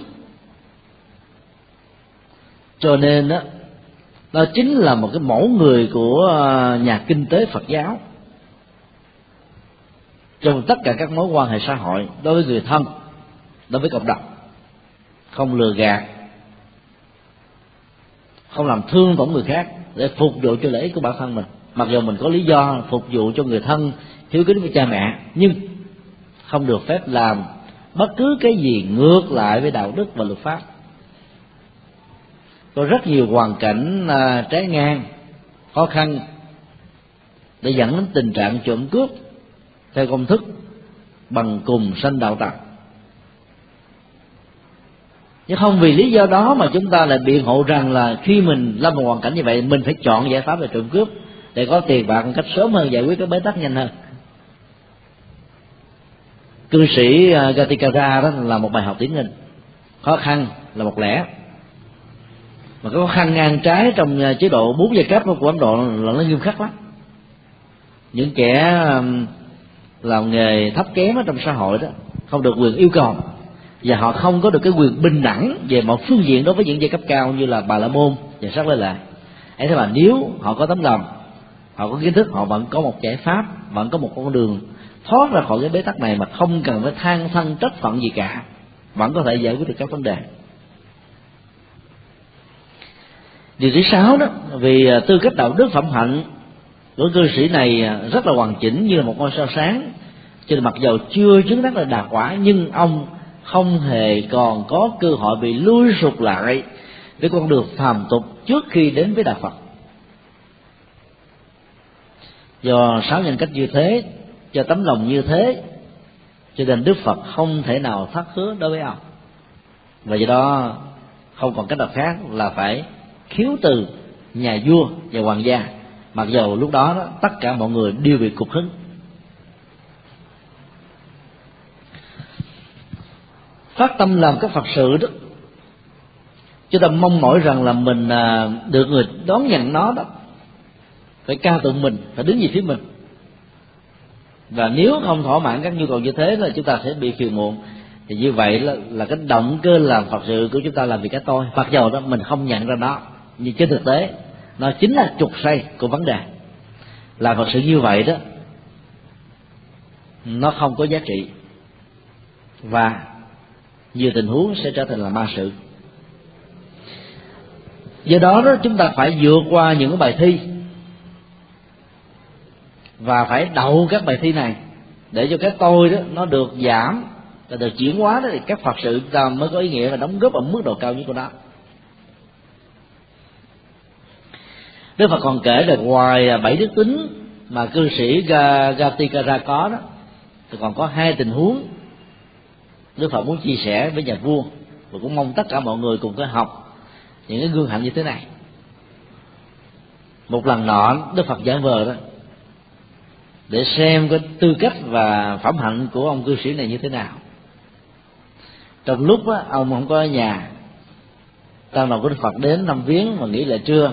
Cho nên đó, đó chính là một cái mẫu người của nhà kinh tế Phật giáo trong tất cả các mối quan hệ xã hội, đối với người thân, đối với cộng đồng. Không lừa gạt, không làm thương tổn người khác để phục vụ cho lợi ích của bản thân mình. Mặc dù mình có lý do phục vụ cho người thân, hiếu kính với cha mẹ, nhưng không được phép làm bất cứ cái gì ngược lại với đạo đức và luật pháp. Có rất nhiều hoàn cảnh uh, trái ngang, khó khăn để dẫn đến tình trạng trộm cướp theo công thức bằng cùng sanh đạo tặc. Nhưng không vì lý do đó mà chúng ta lại biện hộ rằng là khi mình lâm vào hoàn cảnh như vậy mình phải chọn giải pháp về trộm cướp để có tiền bạc một cách sớm hơn, giải quyết cái bế tắc nhanh hơn. Cư sĩ Gatikara đó là một bài học điển hình. Khó khăn là một lẽ, mà cái khó khăn ngang trái trong chế độ bốn giai cấp của Ấn Độ là nó nghiêm khắc lắm. Những kẻ làm nghề thấp kém ở trong xã hội đó không được quyền yêu cầu, và họ không có được cái quyền bình đẳng về mọi phương diện đối với những giai cấp cao như là Bà La Môn và Sắc Lê Lại. Ấy thế mà nếu họ có tấm lòng, họ có kiến thức, họ vẫn có một giải pháp, vẫn có một con đường thoát ra khỏi cái bế tắc này mà không cần phải than thân trách phận gì cả, vẫn có thể giải quyết được các vấn đề. Điều thứ sáu đó, vì tư cách đạo đức phẩm hạnh của cư sĩ này rất là hoàn chỉnh như là một ngôi sao sáng, cho nên mặc dầu chưa chứng đắc là đạt quả, nhưng ông không hề còn có cơ hội bị lui sụt lại với con đường phàm tục trước khi đến với đạo Phật. Do sáu nhân cách như thế, cho tấm lòng như thế, cho nên Đức Phật không thể nào thất hứa đối với ông, và do đó không còn cách nào khác là phải khiếu từ nhà vua và hoàng gia, mặc dầu lúc đó, đó tất cả mọi người đều bị cục hứng. Phát tâm làm các Phật sự đó, chúng ta mong mỏi rằng là mình được người đón nhận nó đó phải ca tụng mình, phải đứng về phía mình, và nếu không thỏa mãn các nhu cầu như thế là chúng ta sẽ bị phiền muộn. Thì như vậy là, là cái động cơ làm Phật sự của chúng ta là vì cái tôi, mặc dầu đó mình không nhận ra đó, nhưng trên thực tế nó chính là trục xoay của vấn đề. Làm Phật sự như vậy đó nó không có giá trị, và nhiều tình huống sẽ trở thành là ma sự. Do đó đó chúng ta phải vượt qua những cái bài thi và phải đậu các bài thi này để cho cái tôi đó nó được giảm và được chuyển hóa đó, thì các Phật sự chúng ta mới có ý nghĩa và đóng góp ở mức độ cao nhất của nó. Đức Phật còn kể là ngoài bảy đức tính mà cư sĩ Gatikara có đó, thì còn có hai tình huống Đức Phật muốn chia sẻ với nhà vua, và cũng mong tất cả mọi người cùng có học những cái gương hạnh như thế này. Một lần nọ Đức Phật giảng vờ đó để xem cái tư cách và phẩm hạnh của ông cư sĩ này như thế nào. Trong lúc đó, ông không có ở nhà, tăng đoàn của Đức Phật đến thăm viếng và nghỉ lại trưa,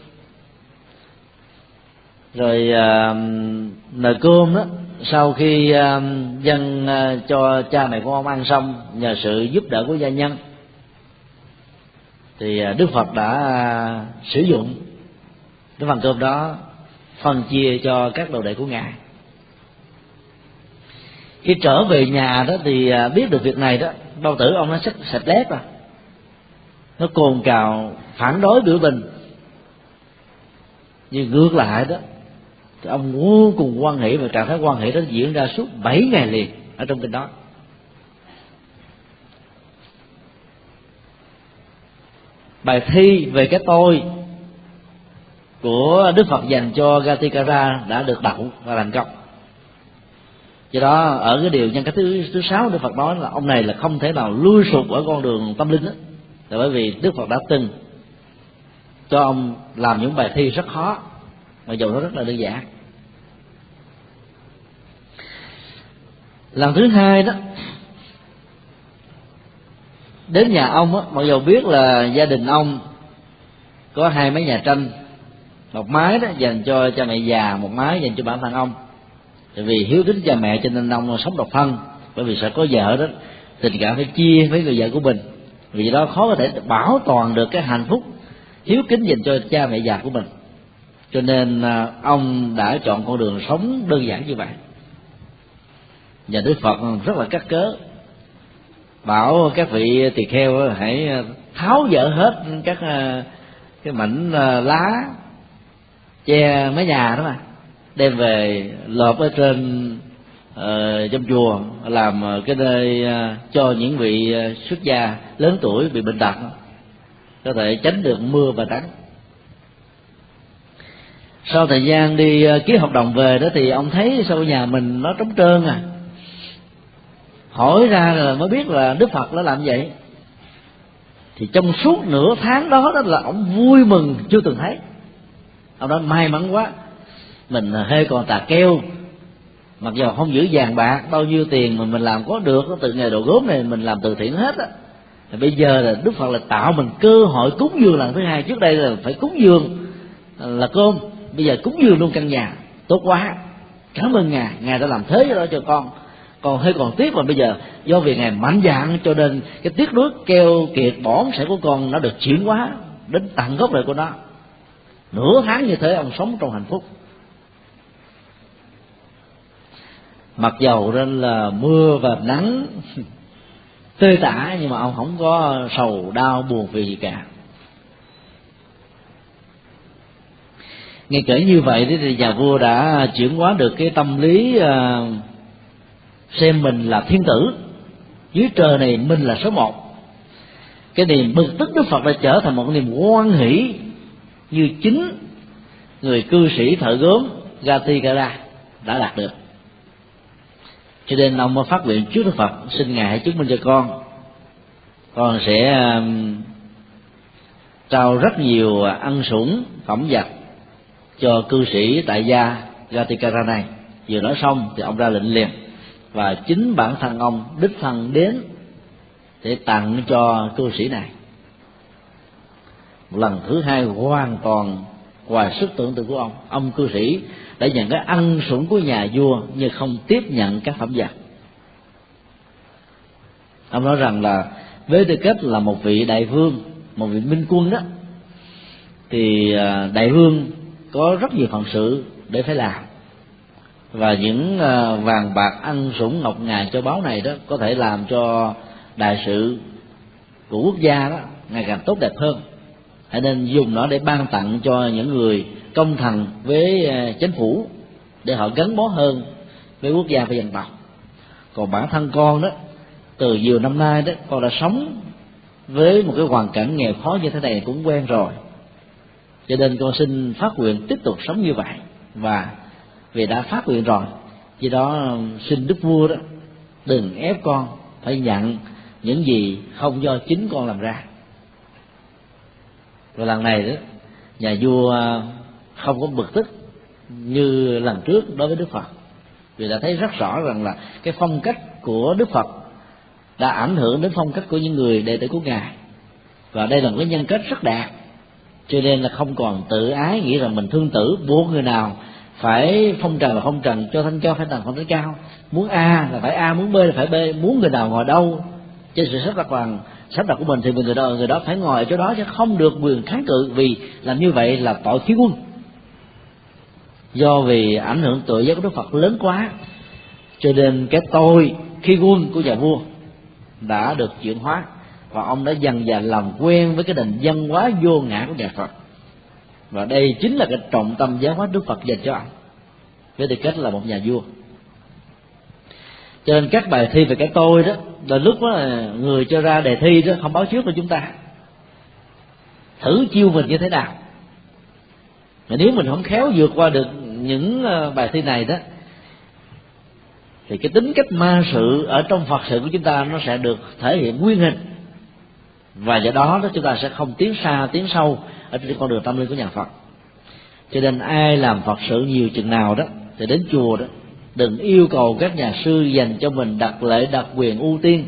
rồi uh, nồi cơm đó sau khi uh, dâng uh, cho cha mẹ của ông ăn xong nhờ sự giúp đỡ của gia nhân, thì uh, Đức Phật đã uh, sử dụng cái phần cơm đó phân chia cho các đồ đệ của ngài. Khi trở về nhà đó thì uh, biết được việc này đó, bao tử ông nó sạch sạch lép rồi, nó cồn cào phản đối biểu tình. Nhưng ngược lại đó thì ông vô cùng hoan hỷ, và trạng thái hoan hỷ đó diễn ra suốt bảy ngày liền ở trong kinh đó. Bài thi về cái tôi của Đức Phật dành cho Gatikara đã được đậu và thành công. Do đó ở cái điều nhân cách thứ thứ sáu, Đức Phật nói là ông này là không thể nào lui sụp ở con đường tâm linh đó, là bởi vì Đức Phật đã từng cho ông làm những bài thi rất khó, mặc dù nó rất là đơn giản. Lần thứ hai đó, đến nhà ông á, mặc dù biết là gia đình ông có hai mái nhà tranh, một mái đó dành cho cha mẹ già, một mái dành cho bản thân ông. Tại vì hiếu kính cha mẹ cho nên ông sống độc thân, bởi vì sợ có vợ đó tình cảm phải chia với người vợ của mình, vì đó khó có thể bảo toàn được cái hạnh phúc hiếu kính dành cho cha mẹ già của mình. Cho nên ông đã chọn con đường sống đơn giản như vậy. Và Đức Phật rất là cắt cớ, bảo các vị tỳ kheo hãy tháo dỡ hết các cái mảnh lá che mái nhà đó mà, đem về lợp ở trên uh, trong chùa, làm cái nơi uh, cho những vị xuất gia lớn tuổi bị bệnh tật có thể tránh được mưa và nắng. Sau thời gian đi uh, ký hợp đồng về đó thì ông thấy sau nhà mình nó trống trơn à, hỏi ra là mới biết là Đức Phật đã làm vậy. Thì trong suốt nửa tháng đó, đó là ông vui mừng chưa từng thấy. Ông nói may mắn quá, mình hơi còn tà keo, mặc dù không giữ vàng bạc bao nhiêu tiền mà mình làm có được từ nghề đồ gốm này, mình làm từ thiện hết á. Thì bây giờ là Đức Phật là tạo mình cơ hội cúng dường lần thứ hai. Trước đây là phải cúng dường là cơm, bây giờ cúng dường luôn căn nhà, tốt quá, cảm ơn ngài, ngài đã làm thế đó cho con. Còn hơi còn tiếc mà bây giờ do vì ngài mạnh dạn cho nên cái tiếc nuối keo kiệt bỏng sẻ của con nó được chuyển hóa đến tận gốc rễ của nó. Nửa tháng như thế ông sống trong hạnh phúc. Mặc dầu nên là mưa và nắng tơi tả, nhưng mà ông không có sầu đau buồn vì gì cả. Nghe kể như vậy thì nhà vua đã chuyển hóa được cái tâm lý xem mình là thiên tử, dưới trời này mình là số một. Cái niềm bực tức Đức Phật đã trở thành một niềm hoan hỷ, như chính người cư sĩ thợ gốm Gatikara đã đạt được. Cho nên ông mới phát nguyện trước Đức Phật: xin ngài hãy chứng minh cho con, con sẽ um, trao rất nhiều ăn sủng phẩm vật cho cư sĩ tại gia Gatikara này. Vừa nói xong thì ông ra lệnh liền, và chính bản thân ông đích thân đến để tặng cho cư sĩ này. Một lần thứ hai hoàn toàn ngoài sức tưởng tượng của ông. Ông cư sĩ đã nhận cái ân sủng của nhà vua nhưng không tiếp nhận các phẩm vật. Ông nói rằng là với tư cách là một vị đại vương, một vị minh quân đó, thì đại vương có rất nhiều phận sự để phải làm, và những vàng bạc ân sủng ngọc ngà châu báu này đó có thể làm cho đại sự của quốc gia đó ngày càng tốt đẹp hơn. Hãy nên dùng nó để ban tặng cho những người công thần với chính phủ, để họ gắn bó hơn với quốc gia và dân tộc. Còn bản thân con đó, từ nhiều năm nay đó, con đã sống với một cái hoàn cảnh nghèo khó như thế này cũng quen rồi, cho nên con xin phát nguyện tiếp tục sống như vậy. Và vì đã phát nguyện rồi, vì đó xin Đức Vua đó đừng ép con phải nhận những gì không do chính con làm ra. Và lần này đó, nhà vua không có bực tức như lần trước đối với Đức Phật, vì đã thấy rất rõ rằng là cái phong cách của Đức Phật đã ảnh hưởng đến phong cách của những người đệ tử của ngài, và đây là một cái nhân cách rất đạt. Cho nên là không còn tự ái nghĩ rằng mình thương tử, buộc người nào phải phong trần là phong trần, cho thanh cao phải tầng phong thanh cao, muốn A là phải A, muốn B là phải B, muốn người nào ngồi đâu trên sự sắp đặt bằng sắp đặt của mình thì người đó người đó phải ngồi ở chỗ đó, chứ không được quyền kháng cự, vì làm như vậy là tội khí quân. Do vì ảnh hưởng tự giác của Đức Phật lớn quá, cho nên cái tôi khí quân của nhà vua đã được chuyển hóa, và ông đã dần dần làm quen với cái nền văn hóa vô ngã của nhà Phật. Và đây chính là cái trọng tâm giáo hóa Đức Phật dành cho ông, với tư cách là một nhà vua. Cho nên các bài thi về cái tôi đó là lúc đó là người cho ra đề thi đó không báo trước cho chúng ta, thử chiêu mình như thế nào. Mà nếu mình không khéo vượt qua được những bài thi này đó, thì cái tính cách ma sự ở trong Phật sự của chúng ta nó sẽ được thể hiện nguyên hình, và do đó đó chúng ta sẽ không tiến xa tiến sâu ở trên con đường tâm linh của nhà Phật. Cho nên ai làm Phật sự nhiều chừng nào đó thì đến chùa đó đừng yêu cầu các nhà sư dành cho mình đặc lệ đặc quyền ưu tiên.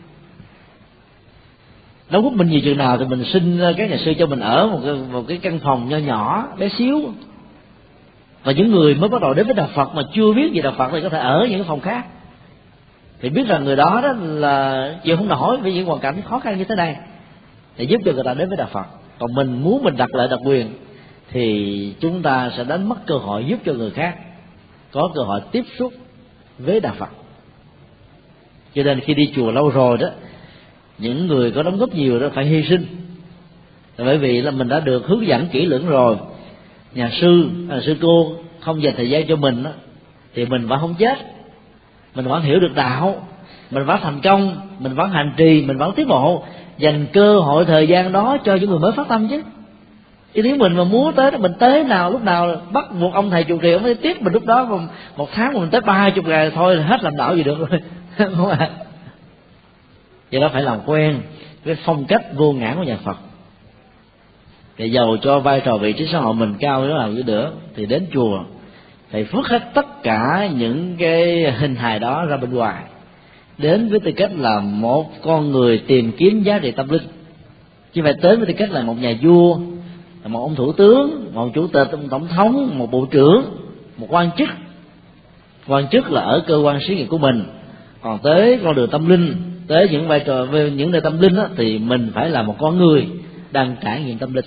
Đóng góp mình nhiều chừng nào thì mình xin các nhà sư cho mình ở một cái, một cái căn phòng nho nhỏ bé xíu. Và những người mới bắt đầu đến với đạo Phật mà chưa biết gì đạo Phật thì có thể ở những cái phòng khác, thì biết rằng người đó đó là chịu không nổi với những hoàn cảnh khó khăn như thế này, để giúp cho người ta đến với đạo Phật. Còn mình muốn mình đặt lại đặc quyền thì chúng ta sẽ đánh mất cơ hội giúp cho người khác có cơ hội tiếp xúc với đạo Phật. Cho nên khi đi chùa lâu rồi đó, những người có đóng góp nhiều đó phải hy sinh, bởi vì là mình đã được hướng dẫn kỹ lưỡng rồi. Nhà sư, à, sư cô không dành thời gian cho mình đó, thì mình vẫn không chết, mình vẫn hiểu được đạo, mình vẫn thành công, mình vẫn hành trì, mình vẫn tiến bộ. Dành cơ hội thời gian đó cho những người mới phát tâm chứ. Chứ nếu mình mà muốn tới, mình tới nào lúc nào bắt một ông thầy trụ trì ông mới tiếp mình lúc đó, một, một tháng mình tới ba chục ngày thôi là hết làm đạo gì được rồi. Không ạ? Vậy đó phải làm quen cái phong cách vô ngã của nhà Phật. Thì dầu cho vai trò vị trí xã hội mình cao như thế nào đi nữa, thì đến chùa phải phước hết tất cả những cái hình hài đó ra bên ngoài, đến với tư cách là một con người tìm kiếm giá trị tâm linh, chứ phải tới với tư cách là một nhà vua, một ông thủ tướng, một chủ tịch, một tổng thống, một bộ trưởng, một quan chức. Quan chức là ở cơ quan xí nghiệp của mình, còn tới con đường tâm linh, tới những vai trò về những nơi tâm linh đó, thì mình phải là một con người đang trải nghiệm tâm linh.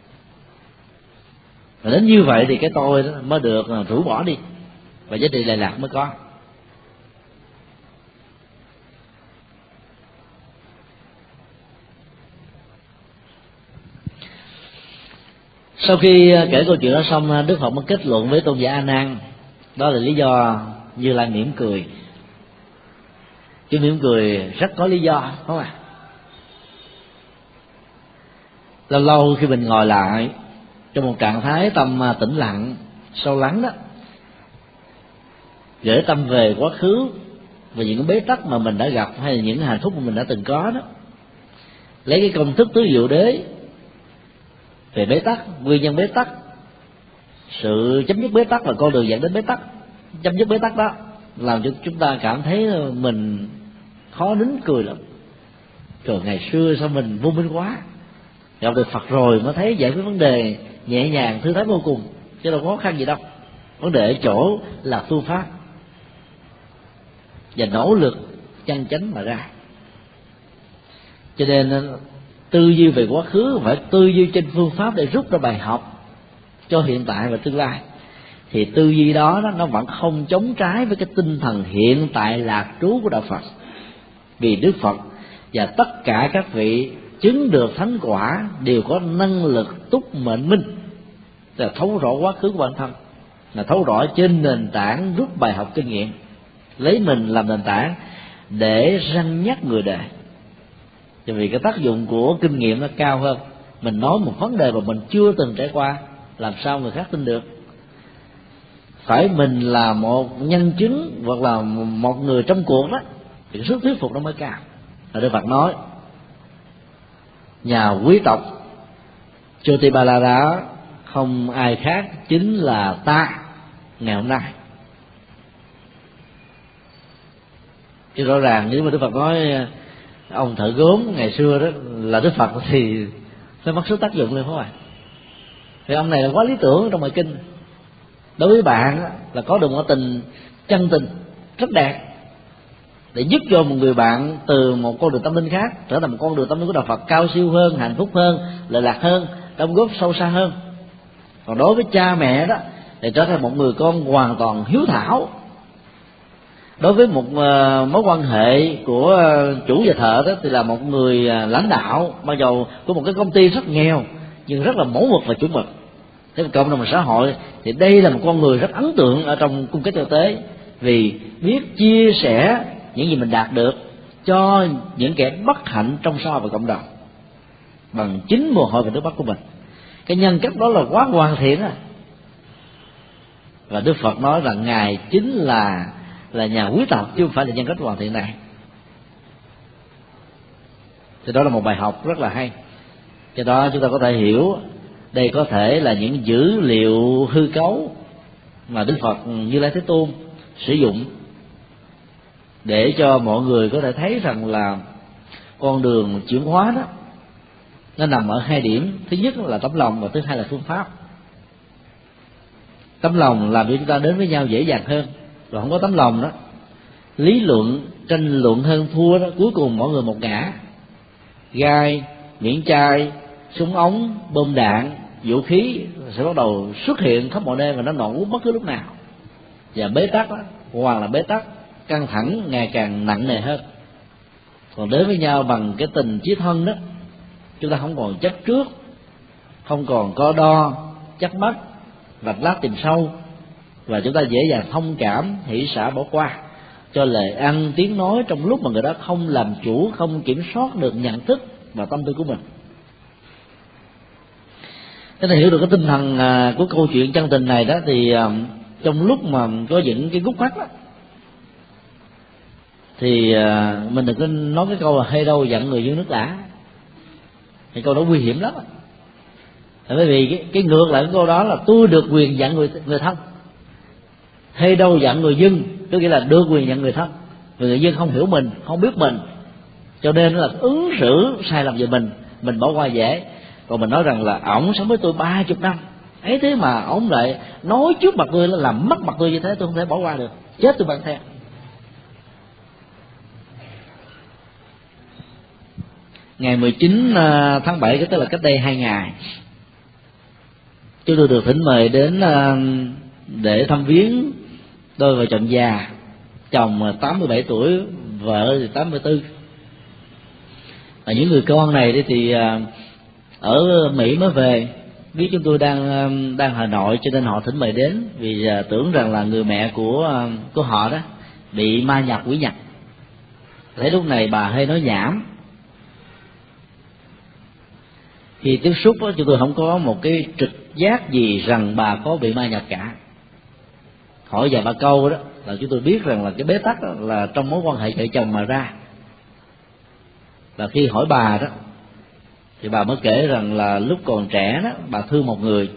Và đến như vậy thì cái tôi đó mới được rũ bỏ đi, và giá trị lệ lạc mới có. Sau khi kể câu chuyện đó xong, Đức Phật mới kết luận với tôn giả A Nan. Đó là lý do Như Lai mỉm cười. Chứ mỉm cười rất có lý do, đúng không ạ? Lâu lâu khi mình ngồi lại trong một trạng thái tâm tĩnh lặng, sâu lắng đó, gửi tâm về quá khứ, về những bế tắc mà mình đã gặp hay là những hạnh phúc mà mình đã từng có đó, lấy cái công thức tứ diệu đế về bế tắc, nguyên nhân bế tắc, sự chấm dứt bế tắc và con đường dẫn đến bế tắc, chấm dứt bế tắc đó làm cho chúng ta cảm thấy mình khó nín cười lắm. Trời, ngày xưa sao mình vô minh quá, gặp được Phật rồi mới thấy giải quyết vấn đề nhẹ nhàng thư thái vô cùng, chứ đâu có khó khăn gì đâu. Vấn đề ở chỗ là phương pháp và nỗ lực chân chánh mà ra. Cho nên tư duy về quá khứ phải tư duy trên phương pháp để rút ra bài học cho hiện tại và tương lai. Thì tư duy đó, đó nó vẫn không chống trái với cái tinh thần hiện tại lạc trú của đạo Phật. Vì Đức Phật và tất cả các vị chứng được thánh quả đều có năng lực túc mệnh minh, là thấu rõ quá khứ của bản thân, là thấu rõ trên nền tảng rút bài học kinh nghiệm, lấy mình làm nền tảng để răn nhắc người đời. Vì vì cái tác dụng của kinh nghiệm nó cao hơn. Mình nói một vấn đề mà mình chưa từng trải qua, làm sao người khác tin được? Phải mình là một nhân chứng hoặc là một người trong cuộc đó, thì sức thuyết phục nó mới cao. Là Đức Phật nói nhà quý tộc Chotibalara không ai khác chính là ta ngày hôm nay. Chứ rõ ràng nếu mà Đức Phật nói ông thợ gốm ngày xưa đó là Đức Phật thì nó mất sức tác dụng luôn, không ạ? Thì ông này là quá lý tưởng trong bài kinh. Đối với bạn là có được một tình chân tình rất đẹp, để giúp cho một người bạn từ một con đường tâm linh khác trở thành một con đường tâm linh của đạo Phật cao siêu hơn, hạnh phúc hơn, lợi lạc hơn, đóng góp sâu xa hơn. Còn đối với cha mẹ đó thì trở thành một người con hoàn toàn hiếu thảo. Đối với một mối quan hệ của chủ và thợ đó thì là một người lãnh đạo, ban đầu của một cái công ty rất nghèo nhưng rất là mẫu mực và chuẩn mực. Thế mà cộng đồng xã hội thì đây là một con người rất ấn tượng ở trong cung cách thực tế, vì biết chia sẻ những gì mình đạt được cho những kẻ bất hạnh trong xã hội và cộng đồng bằng chính mồ hôi và nước mắt của mình. Cái nhân cách đó là quá hoàn thiện à. Và Đức Phật nói rằng ngài chính là là nhà quý tộc chứ không phải là nhân cách hoàn thiện này. Thì đó là một bài học rất là hay. Cái đó chúng ta có thể hiểu đây có thể là những dữ liệu hư cấu mà Đức Phật Như Lai Thế Tôn sử dụng để cho mọi người có thể thấy rằng là con đường chuyển hóa đó nó nằm ở hai điểm. Thứ nhất là tấm lòng và thứ hai là phương pháp. Tấm lòng làm cho chúng ta đến với nhau dễ dàng hơn, rồi không có tấm lòng đó, lý luận tranh luận hơn thua đó, cuối cùng mọi người một ngã. Gai, miệng chai, súng ống, bom đạn, vũ khí sẽ bắt đầu xuất hiện khắp mọi nơi và nó nổ bất cứ lúc nào. Và bế tắc đó, hoặc là bế tắc, căng thẳng ngày càng nặng nề hơn. Còn đến với nhau bằng cái tình chí thân đó, chúng ta không còn chấp trước, không còn có đo chắc mắt, vạch lát tìm sâu, và chúng ta dễ dàng thông cảm, hỷ xả bỏ qua cho lời ăn tiếng nói trong lúc mà người đó không làm chủ, không kiểm soát được nhận thức và tâm tư của mình. Thế nên hiểu được cái tinh thần của câu chuyện chân tình này đó, thì trong lúc mà có những cái gút mắt đó, thì mình đừng có nói cái câu là hay đâu giận người dưới nước lã. thì câu đó nguy hiểm lắm. Bởi vì cái, cái ngược lại cái câu đó là tôi được quyền giận người người thân, hay đâu giận người dân, tức nghĩa là được quyền giận người thân, vì người dân không hiểu mình, không biết mình, cho nên là ứng xử sai lầm về mình, mình bỏ qua dễ. Còn mình nói rằng là ổng sống với tôi ba chục năm, ấy thế mà ổng lại nói trước mặt tôi là làm mất mặt tôi như thế, tôi không thể bỏ qua được, chết tôi bằng theo. Ngày mười chín tháng bảy, tức là cách đây hai ngày, chúng tôi được thỉnh mời đến để thăm viếng đôi vợ chồng già, chồng tám mươi bảy tuổi, vợ thì tám mươi tư. Và những người con này thì ở Mỹ mới về, biết chúng tôi đang đang Hà Nội, cho nên họ thỉnh mời đến, vì tưởng rằng là người mẹ của của họ đó bị ma nhập quỷ nhập. Thấy lúc này bà hơi nói nhảm. Khi tiếp xúc đó, chúng tôi không có một cái trực giác gì rằng bà có bị ma nhập cả. Hỏi vài ba câu đó là chúng tôi biết rằng là cái bế tắc đó là trong mối quan hệ vợ chồng mà ra. Là khi hỏi bà đó thì bà mới kể rằng là lúc còn trẻ đó bà thương một người,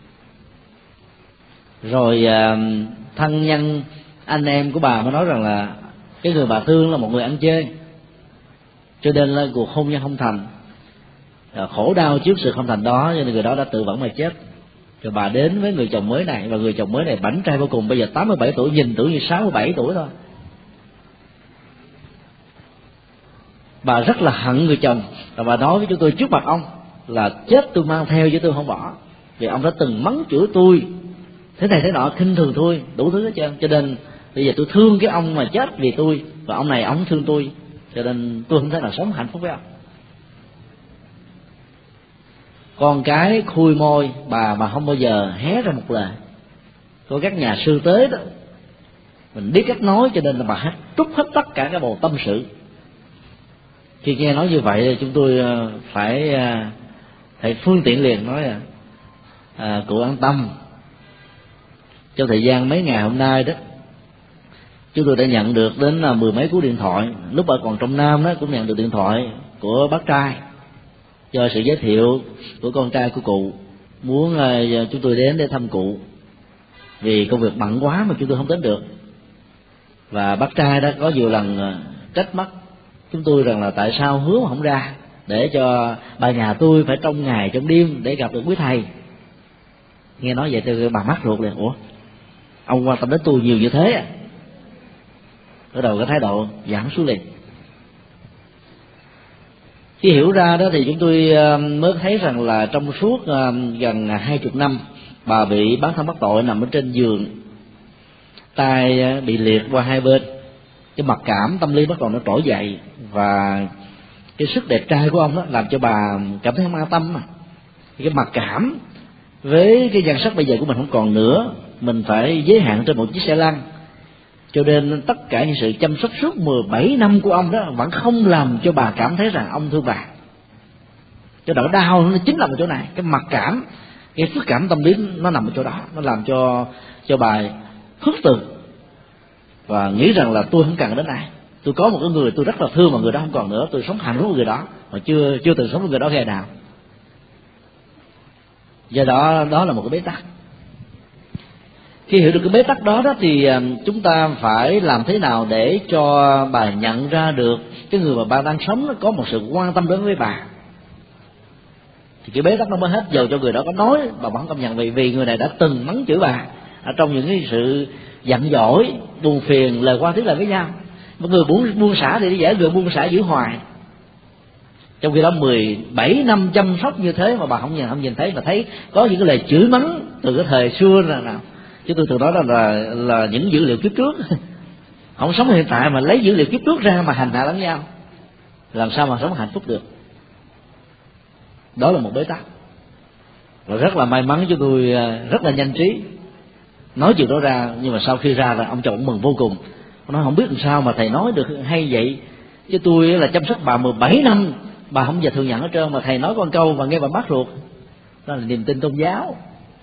rồi thân nhân anh em của bà mới nói rằng là cái người bà thương là một người ăn chơi, cho nên là cuộc hôn nhân không thành. Khổ đau trước sự không thành đó, cho nên người đó đã tự vẫn mà chết. Rồi bà đến với người chồng mới này, và người chồng mới này bảnh trai vô cùng, bây giờ tám mươi bảy tuổi, nhìn tuổi như sáu mươi bảy tuổi thôi. Bà rất là hận người chồng, và bà nói với chúng tôi trước mặt ông là chết tôi mang theo chứ tôi không bỏ, vì ông đã từng mắng chửi tôi thế này thế nọ, khinh thường tôi, đủ thứ hết trơn, cho nên bây giờ tôi thương cái ông mà chết vì tôi, và ông này ông thương tôi, cho nên tôi không thể nào sống hạnh phúc với ông. Con cái khui môi, bà mà không bao giờ hé ra một lời. Có các nhà sư tế đó, mình biết cách nói, cho nên là bà hết trút hết tất cả cái bầu tâm sự. Khi nghe nói như vậy, chúng tôi phải phải phương tiện liền nói là à, cụ an tâm. Trong thời gian mấy ngày hôm nay đó, chúng tôi đã nhận được đến mười mấy cú điện thoại. Lúc bà còn trong Nam đó cũng nhận được điện thoại của bác trai cho sự giới thiệu của con trai của cụ, muốn uh, chúng tôi đến để thăm cụ, vì công việc bận quá mà chúng tôi không đến được. Và bác trai đó có nhiều lần uh, trách móc chúng tôi rằng là tại sao hứa mà không ra, để cho bà nhà tôi phải trong ngày trong đêm để gặp được quý thầy. Nghe nói vậy tôi bà mắc ruột liền, ủa ông quan tâm đến tôi nhiều như thế à? Ở đầu cái thái độ giảm xuống liền. Khi hiểu ra đó thì chúng tôi mới thấy rằng là trong suốt gần hai chục năm bà bị bán thân bắt tội, nằm ở trên giường, tay bị liệt qua hai bên, cái mặc cảm tâm lý bắt đầu nó trỗi dậy, và cái sức đẹp trai của ông đó làm cho bà cảm thấy không an tâm. Mà cái mặc cảm với cái nhan sắc bây giờ của mình không còn nữa, mình phải giới hạn trên một chiếc xe lăn, cho nên tất cả những sự chăm sóc suốt mười bảy năm của ông đó vẫn không làm cho bà cảm thấy rằng ông thương bà. Cho nỗi đau nó chính là ở chỗ này, cái mặc cảm, cái phức cảm tâm lý nó nằm ở chỗ đó, nó làm cho cho bà khước từ và nghĩ rằng là tôi không cần đến ai, tôi có một cái người tôi rất là thương mà người đó không còn nữa, tôi sống hạnh phúc với người đó mà chưa chưa từng sống với người đó ngày nào. Do đó đó là một cái bế tắc. Khi hiểu được cái bế tắc đó đó thì chúng ta phải làm thế nào để cho bà nhận ra được cái người mà bà đang sống nó có một sự quan tâm đối với bà, thì cái bế tắc nó mới hết. Dầu cho người đó có nói bà vẫn không công nhận, vì vì người này đã từng mắng chửi bà ở trong những cái sự giận dỗi, buồn phiền, lời qua tiếng lại với nhau. Một người buông buông xả thì dễ người buông xả giữ hoài, trong khi đó mười bảy năm chăm sóc như thế mà bà không nhìn không nhìn thấy, mà thấy có những cái lời chửi mắng từ cái thời xưa là nào. Chứ tôi thường nói là, là là những dữ liệu kiếp trước, không sống hiện tại mà lấy dữ liệu kiếp trước ra mà hành hạ lẫn nhau, làm sao mà sống hạnh phúc được. Đó là một bế tắc. Và rất là may mắn chúng tôi rất là nhanh trí nói chuyện đó ra, nhưng mà sau khi ra là ông chồng mừng vô cùng. Ông nói không biết làm sao mà thầy nói được hay vậy, chứ tôi là chăm sóc bà mười bảy năm bà không giờ thừa nhận hết trơn, mà thầy nói con câu và nghe bà mắc ruột. Đó là niềm tin tôn giáo.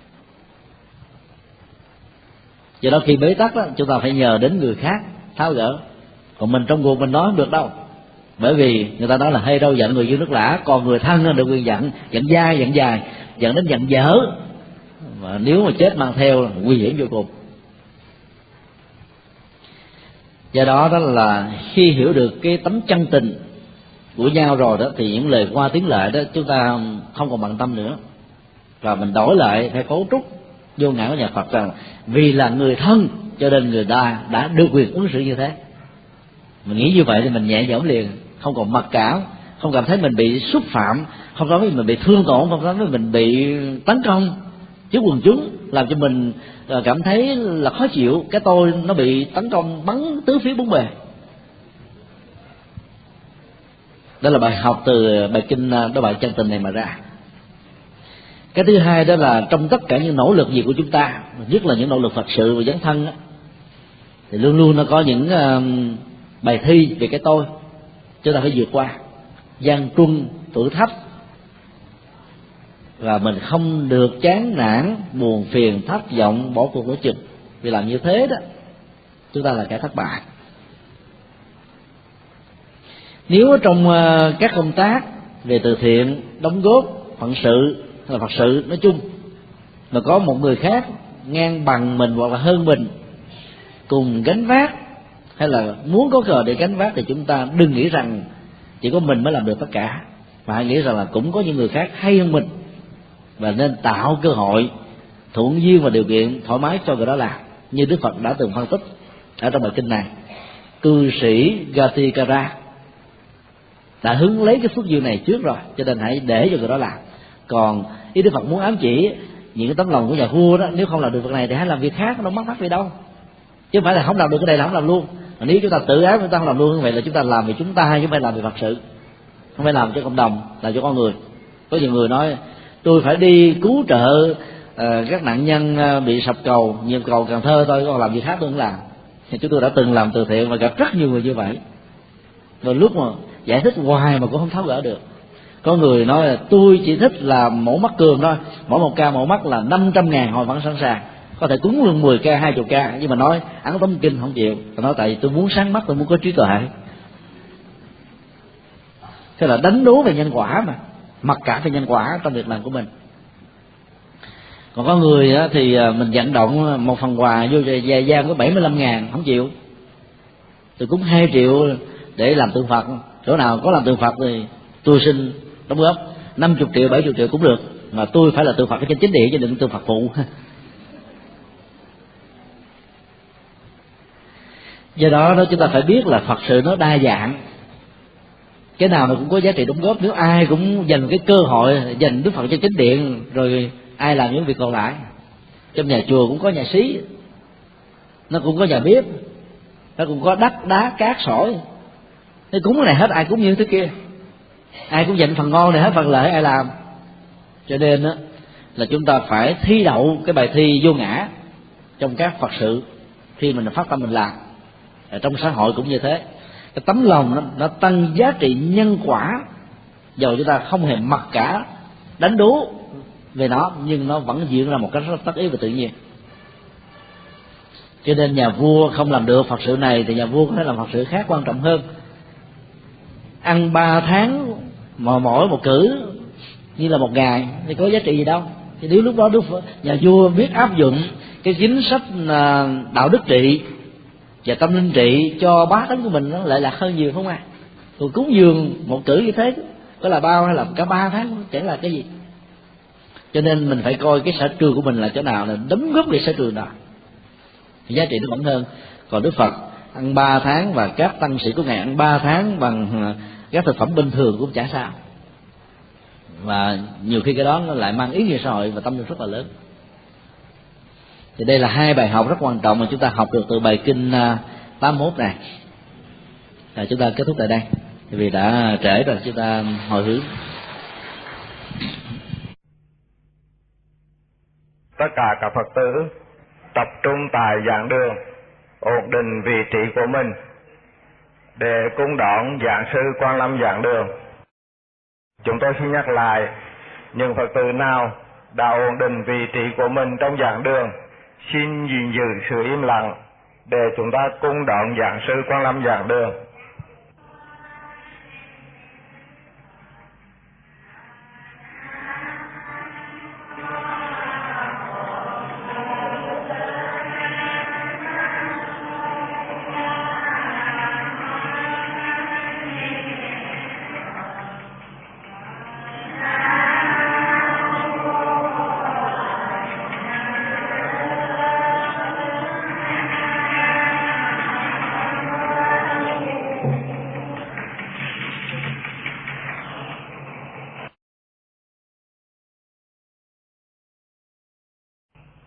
Do đó khi bế tắc đó, chúng ta phải nhờ đến người khác tháo gỡ, còn mình trong cuộc mình nói không được đâu. Bởi vì người ta nói là hay đâu giận người yêu nước lã, còn người thân được quyền giận, giận dai, giận dài, giận đến giận dở. Mà nếu mà chết mang theo nguy hiểm vô cùng. Do đó đó là khi hiểu được cái tấm chân tình của nhau rồi đó, thì những lời qua tiếng lại đó chúng ta không còn bận tâm nữa, và mình đổi lại theo cấu trúc vô ngã của nhà Phật rằng vì là người thân cho nên người ta đã được quyền ứng xử như thế. Mình nghĩ như vậy thì mình nhẹ nhõm liền, không còn mặc cảm, không cảm thấy mình bị xúc phạm, không cảm thấy mình bị thương tổn, không cảm thấy mình bị tấn công trước quần chúng, làm cho mình cảm thấy là khó chịu, cái tôi nó bị tấn công bắn tứ phía bốn bề. Đó là bài học từ bài kinh Đối Thoại Chân Tình này mà ra. Cái thứ hai đó là trong tất cả những nỗ lực gì của chúng ta, nhất là những nỗ lực Phật sự và dấn thân đó, thì luôn luôn nó có những uh, bài thi về cái tôi chúng ta phải vượt qua, gian truân thử thách, và mình không được chán nản, buồn phiền, thất vọng, bỏ cuộc nửa chừng. Vì làm như thế đó chúng ta là kẻ thất bại. Nếu trong uh, các công tác về từ thiện, đóng góp, phận sự hay là Phật sự nói chung mà có một người khác ngang bằng mình hoặc là hơn mình cùng gánh vác, hay là muốn có cờ để gánh vác, thì chúng ta đừng nghĩ rằng chỉ có mình mới làm được tất cả, mà hãy nghĩ rằng là cũng có những người khác hay hơn mình, và nên tạo cơ hội thuận duyên và điều kiện thoải mái cho người đó làm. Như Đức Phật đã từng phân tích ở trong bài kinh này, cư sĩ Gatikara đã hứng lấy cái phước duyên này trước rồi, cho nên hãy để cho người đó làm. Còn ý Đức Phật muốn ám chỉ những cái tấm lòng của nhà vua đó, nếu không làm được việc này thì hãy làm việc khác, nó mất mát gì đâu, chứ không phải là không làm được cái này là không làm luôn. Mà nếu chúng ta tự ái chúng ta không làm luôn, như vậy là chúng ta làm vì chúng ta, chứ không phải làm vì Phật sự, không phải làm cho cộng đồng, làm cho con người. Có nhiều người nói tôi phải đi cứu trợ uh, các nạn nhân uh, bị sập cầu, nhịp cầu Cần Thơ thôi, còn làm gì khác tôi không làm. Thì chúng tôi đã từng làm từ thiện và gặp rất nhiều người như vậy, rồi lúc mà giải thích hoài mà cũng không tháo gỡ được. Có người nói là tôi chỉ thích làm mổ mắt cường thôi, mỗi một ca mổ mắt là năm trăm ngàn, họ vẫn sẵn sàng, có thể cúng luôn mười ca, hai mươi ca, nhưng mà nói ấn tống kinh không chịu. Tôi nói tại vì tôi muốn sáng mắt, tôi muốn có trí tuệ. Thế là đánh đố về nhân quả, mà mặc cả về nhân quả trong việc làm của mình. Còn có người thì mình vận động một phần quà vô dài gian có bảy mươi lăm ngàn, không chịu. Tôi cúng hai triệu để làm tượng Phật, chỗ nào có làm tượng Phật thì tôi xin đóng góp năm mươi triệu, bảy mươi triệu cũng được, mà tôi phải là tượng Phật ở trên chính địa chứ đừng tượng Phật phụ. Do đó đó chúng ta phải biết là Phật sự nó đa dạng, cái nào nó cũng có giá trị đóng góp. Nếu ai cũng dành cái cơ hội dành Đức Phật cho chính điện, rồi ai làm những việc còn lại. Trong nhà chùa cũng có nhà xí, nó cũng có nhà bếp, nó cũng có đất đá cát sỏi, thế cúng cái này hết ai cũng như thế kia, ai cũng dành phần ngon này hết phần lợi ai làm. Cho nên đó, là chúng ta phải thi đậu cái bài thi vô ngã trong các Phật sự khi mình phát tâm mình làm. Ở trong xã hội cũng như thế, cái tấm lòng nó, nó tăng giá trị nhân quả, dầu chúng ta không hề mặc cả đánh đố về nó, nhưng nó vẫn diễn ra một cách rất tất yếu và tự nhiên. Cho nên nhà vua không làm được Phật sự này thì nhà vua có thể làm Phật sự khác quan trọng hơn. Ăn ba tháng mà mỗi một cử như là một ngày thì có giá trị gì đâu. Thì nếu lúc đó Đức nhà vua biết áp dụng cái chính sách đạo đức trị và tâm linh trị cho bá tánh của mình, nó lại lạc hơn nhiều, không à. Rồi cúng dường một cử như thế có là bao hay là cả ba tháng chẳng là cái gì. Cho nên mình phải coi cái sở trường của mình là chỗ nào, là đóng góp để sở trường đó thì giá trị nó vẫn hơn. Còn Đức Phật ăn ba tháng và các tăng sĩ của ngài ăn ba tháng bằng các thực phẩm bình thường cũng chả sao, và nhiều khi cái đó nó lại mang ý nghĩa xã hội và tâm linh rất là lớn. Thì đây là hai bài học rất quan trọng mà chúng ta học được từ bài kinh tám mươi mốt này. Và chúng ta kết thúc tại đây, vì đã trễ rồi, chúng ta hồi hướng. Tất cả các Phật tử tập trung tại giảng đường, ổn định vị trí của mình để cung đón giảng sư Quang Lâm giảng đường. Chúng tôi xin nhắc lại, những Phật tử nào đã ổn định vị trí của mình trong giảng đường, xin gìn giữ sự im lặng để chúng ta cung đón giảng sư Quang Lâm giảng đường.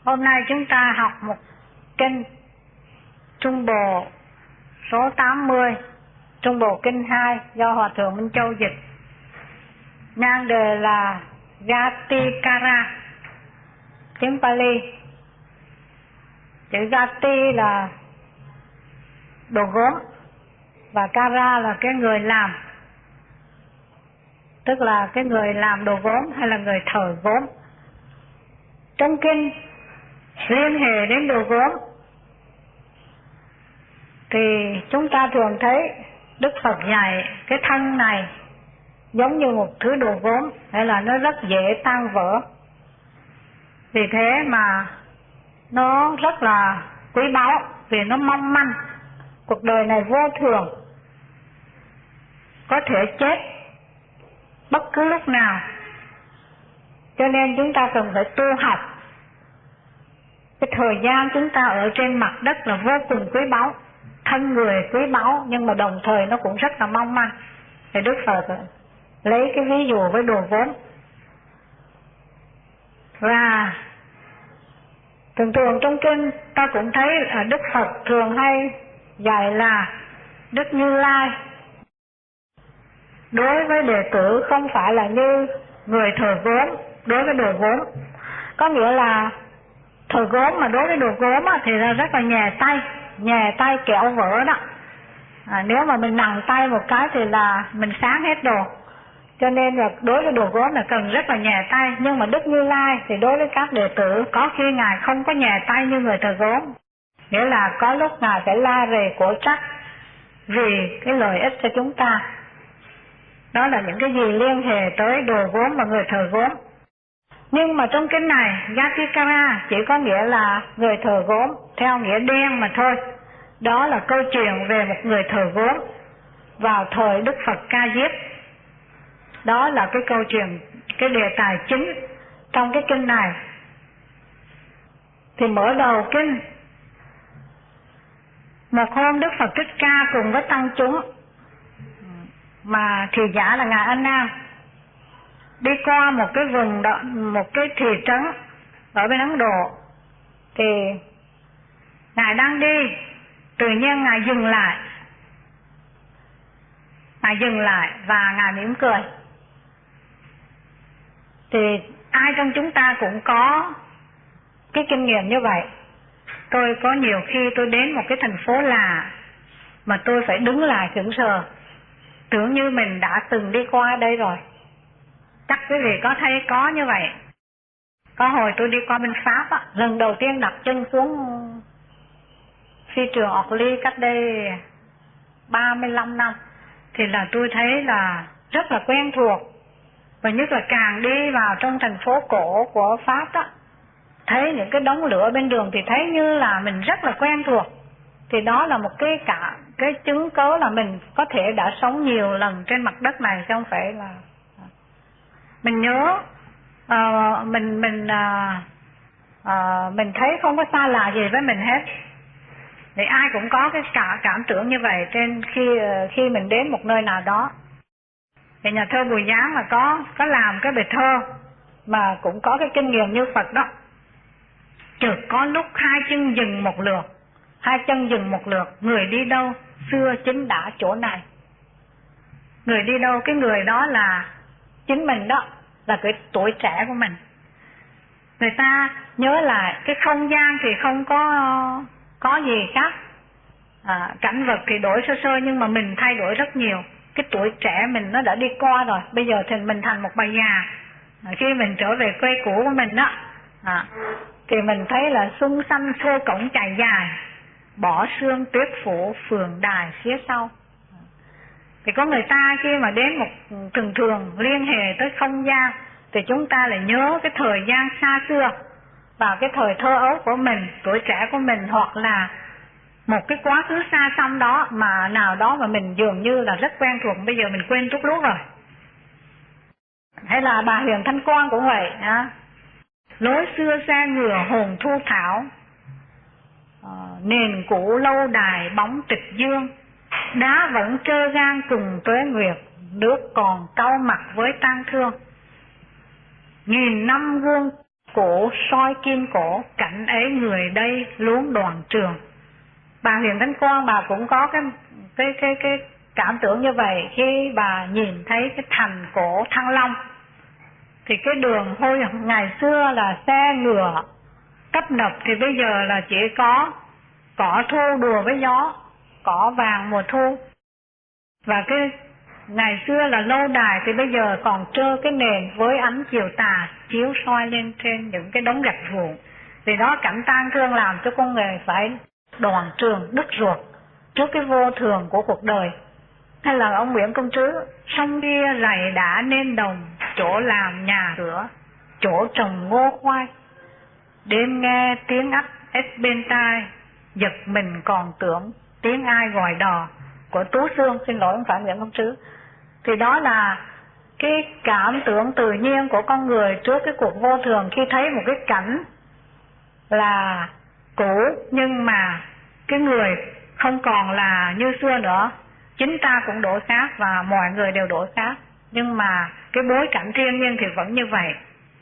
Hôm nay chúng ta học một kinh Trung Bộ số tám mươi, Trung Bộ kinh hai do Hòa thượng Minh Châu dịch. Nhan đề là Gatikara, tiếng Pali. Chữ Gati là đồ gốm và Kara là cái người làm, tức là cái người làm đồ gốm hay là người thợ gốm. Trong kinh liên hệ đến đồ gốm thì chúng ta thường thấy Đức Phật dạy cái thân này giống như một thứ đồ gốm, hay là nó rất dễ tan vỡ. Vì thế mà nó rất là quý báu, vì nó mong manh. Cuộc đời này vô thường, có thể chết bất cứ lúc nào, cho nên chúng ta cần phải tu học. Cái thời gian chúng ta ở trên mặt đất là vô cùng quý báu, thân người quý báu, nhưng mà đồng thời nó cũng rất là mong manh. Thì Đức Phật lấy cái ví dụ với đồ gốm. Và thường thường trong kinh ta cũng thấy là Đức Phật thường hay dạy là Đức Như Lai đối với đệ tử không phải là như người thợ gốm đối với đồ gốm. Có nghĩa là thợ gốm mà đối với đồ gốm thì là rất là nhẹ tay, nhẹ tay kéo vỡ đó. À, nếu mà mình nặng tay một cái thì là mình sáng hết đồ. Cho nên là đối với đồ gốm là cần rất là nhẹ tay. Nhưng mà Đức Như Lai thì đối với các đệ tử có khi Ngài không có nhẹ tay như người thợ gốm. Nghĩa là có lúc Ngài phải la rề cổ trắc vì cái lợi ích cho chúng ta. Đó là những cái gì liên hệ tới đồ gốm và người thợ gốm. Nhưng mà trong kinh này Gatikara chỉ có nghĩa là người thợ gốm theo nghĩa đen mà thôi. Đó là câu chuyện về một người thợ gốm vào thời Đức Phật Ca Diếp. Đó là cái câu chuyện, cái đề tài chính trong cái kinh này. Thì mở đầu kinh, một hôm Đức Phật Thích Ca cùng với tăng chúng, mà thị giả là Ngài A Nan, đi qua một cái vùng đó, một cái thị trấn ở bên Ấn Độ. Thì Ngài đang đi, tự nhiên Ngài dừng lại. Ngài dừng lại và Ngài mỉm cười. Thì ai trong chúng ta cũng có cái kinh nghiệm như vậy. Tôi có nhiều khi tôi đến một cái thành phố lạ mà tôi phải đứng lại sững sờ, tưởng như mình đã từng đi qua đây rồi. Chắc quý vị có thấy có như vậy. Có hồi tôi đi qua bên Pháp á, lần đầu tiên đặt chân xuống phi trường Orly cách đây ba mươi lăm năm, thì là tôi thấy là rất là quen thuộc. Và nhất là càng đi vào trong thành phố cổ của Pháp đó, thấy những cái đống lửa bên đường thì thấy như là mình rất là quen thuộc. Thì đó là một cái cả cái chứng cớ là mình có thể đã sống nhiều lần trên mặt đất này, chứ không phải là mình nhớ uh, mình mình uh, uh, mình thấy không có xa lạ gì với mình hết. Thì ai cũng có cái cả cảm tưởng như vậy trên khi uh, khi mình đến một nơi nào đó. Thì nhà thơ Bùi Giáng là có có làm cái bài thơ mà cũng có cái kinh nghiệm như Phật đó. Chợt có lúc hai chân dừng một lượt, hai chân dừng một lượt, người đi đâu xưa chính đã chỗ này. Người đi đâu, cái người đó là chính mình đó, là cái tuổi trẻ của mình. Người ta nhớ lại cái không gian thì không có có gì khác, à, cảnh vật thì đổi sơ sơ, nhưng mà mình thay đổi rất nhiều. Cái tuổi trẻ mình nó đã đi qua rồi, bây giờ thì mình thành một bà già. À, khi mình trở về quê cũ của mình đó, à, thì mình thấy là xuân xanh xô cổng chạy dài, bỏ sương tuyết phủ phường đài phía sau. Thì có người ta khi mà đến một thường thường liên hệ tới không gian thì chúng ta lại nhớ cái thời gian xa xưa và cái thời thơ ấu của mình, tuổi trẻ của mình, hoặc là một cái quá khứ xa xăm đó mà nào đó mà mình dường như là rất quen thuộc, bây giờ mình quên chút lúc rồi. Hay là bà Huyền Thanh Quang cũng vậy á. Lối xưa xe ngựa hồn thu thảo, à, nền cũ lâu đài bóng tịch dương, đá vẫn trơ gan cùng tuế nguyệt, nước còn cau mặt với tang thương. Nghìn năm gương cổ soi kim cổ, cảnh ấy người đây luống đoàn trường. Bà Huyền Thanh Quang bà cũng có cái cái cái cái cảm tưởng như vậy khi bà nhìn thấy cái thành cổ Thăng Long. Thì cái đường hồi ngày xưa là xe ngựa tấp nập, thì bây giờ là chỉ có cỏ thu đùa với gió, cỏ vàng mùa thu. Và cái ngày xưa là lâu đài thì bây giờ còn trơ cái nền với ánh chiều tà chiếu soi lên trên những cái đống gạch vụn. Vì đó cảnh tang thương làm cho con người phải đoàn trường đứt ruột trước cái vô thường của cuộc đời. Hay là ông Nguyễn Công Trứ, sông bia rày đã nên đồng, chỗ làm nhà cửa, chỗ trồng ngô khoai. Đêm nghe tiếng ắt ếch bên tai, giật mình còn tưởng tiếng ai gọi đò, của Tú Xương, xin lỗi không phải Nguyễn Công Trứ. Thì đó là cái cảm tưởng tự nhiên của con người trước cái cuộc vô thường, khi thấy một cái cảnh là cũ nhưng mà cái người không còn là như xưa nữa. Chính ta cũng đổi khác và mọi người đều đổi khác, nhưng mà cái bối cảnh thiên nhiên thì vẫn như vậy.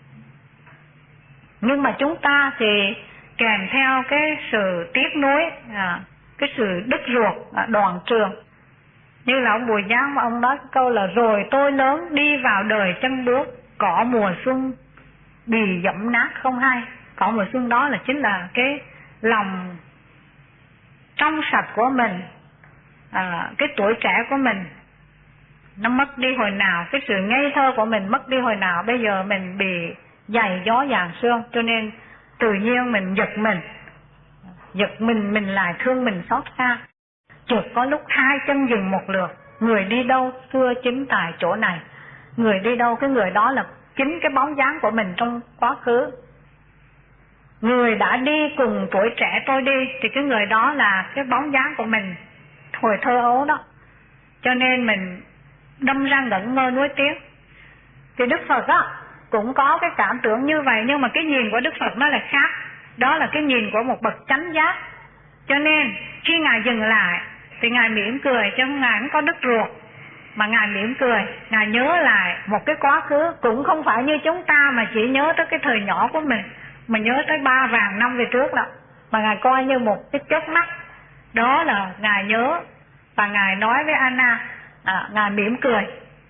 Nhưng mà chúng ta thì kèm theo cái sự tiếc nuối, à, cái sự đứt ruột, à, đoàn trường. Như là ông Bùi Giang mà ông nói cái câu là rồi tôi lớn đi vào đời chân bước, cỏ mùa xuân bị dẫm nát không hay. Cỏ mùa xuân đó là chính là cái lòng trong sạch của mình, à, cái tuổi trẻ của mình nó mất đi hồi nào, cái sự ngây thơ của mình mất đi hồi nào. Bây giờ mình bị giày gió dàn sương, cho nên tự nhiên mình giật mình, giật mình mình lại thương mình xót xa. Chợt có lúc hai chân dừng một lượt, người đi đâu xưa chính tại chỗ này. Người đi đâu, cái người đó là chính cái bóng dáng của mình trong quá khứ. Người đã đi cùng tuổi trẻ tôi đi, thì cái người đó là cái bóng dáng của mình hồi thơ ấu đó. Cho nên mình đâm ra ngẩn ngơ nuối tiếc. Thì Đức Phật á cũng có cái cảm tưởng như vậy, nhưng mà cái nhìn của Đức Phật nó là khác. Đó là cái nhìn của một bậc chánh giác. Cho nên khi Ngài dừng lại thì Ngài mỉm cười, chứ Ngài không có đứt ruột, mà Ngài mỉm cười. Ngài nhớ lại một cái quá khứ, cũng không phải như chúng ta mà chỉ nhớ tới cái thời nhỏ của mình, mà nhớ tới ba vàng năm về trước đó, mà Ngài coi như một cái chớp mắt. Đó là Ngài nhớ. Và Ngài nói với A Nan, à, Ngài mỉm cười.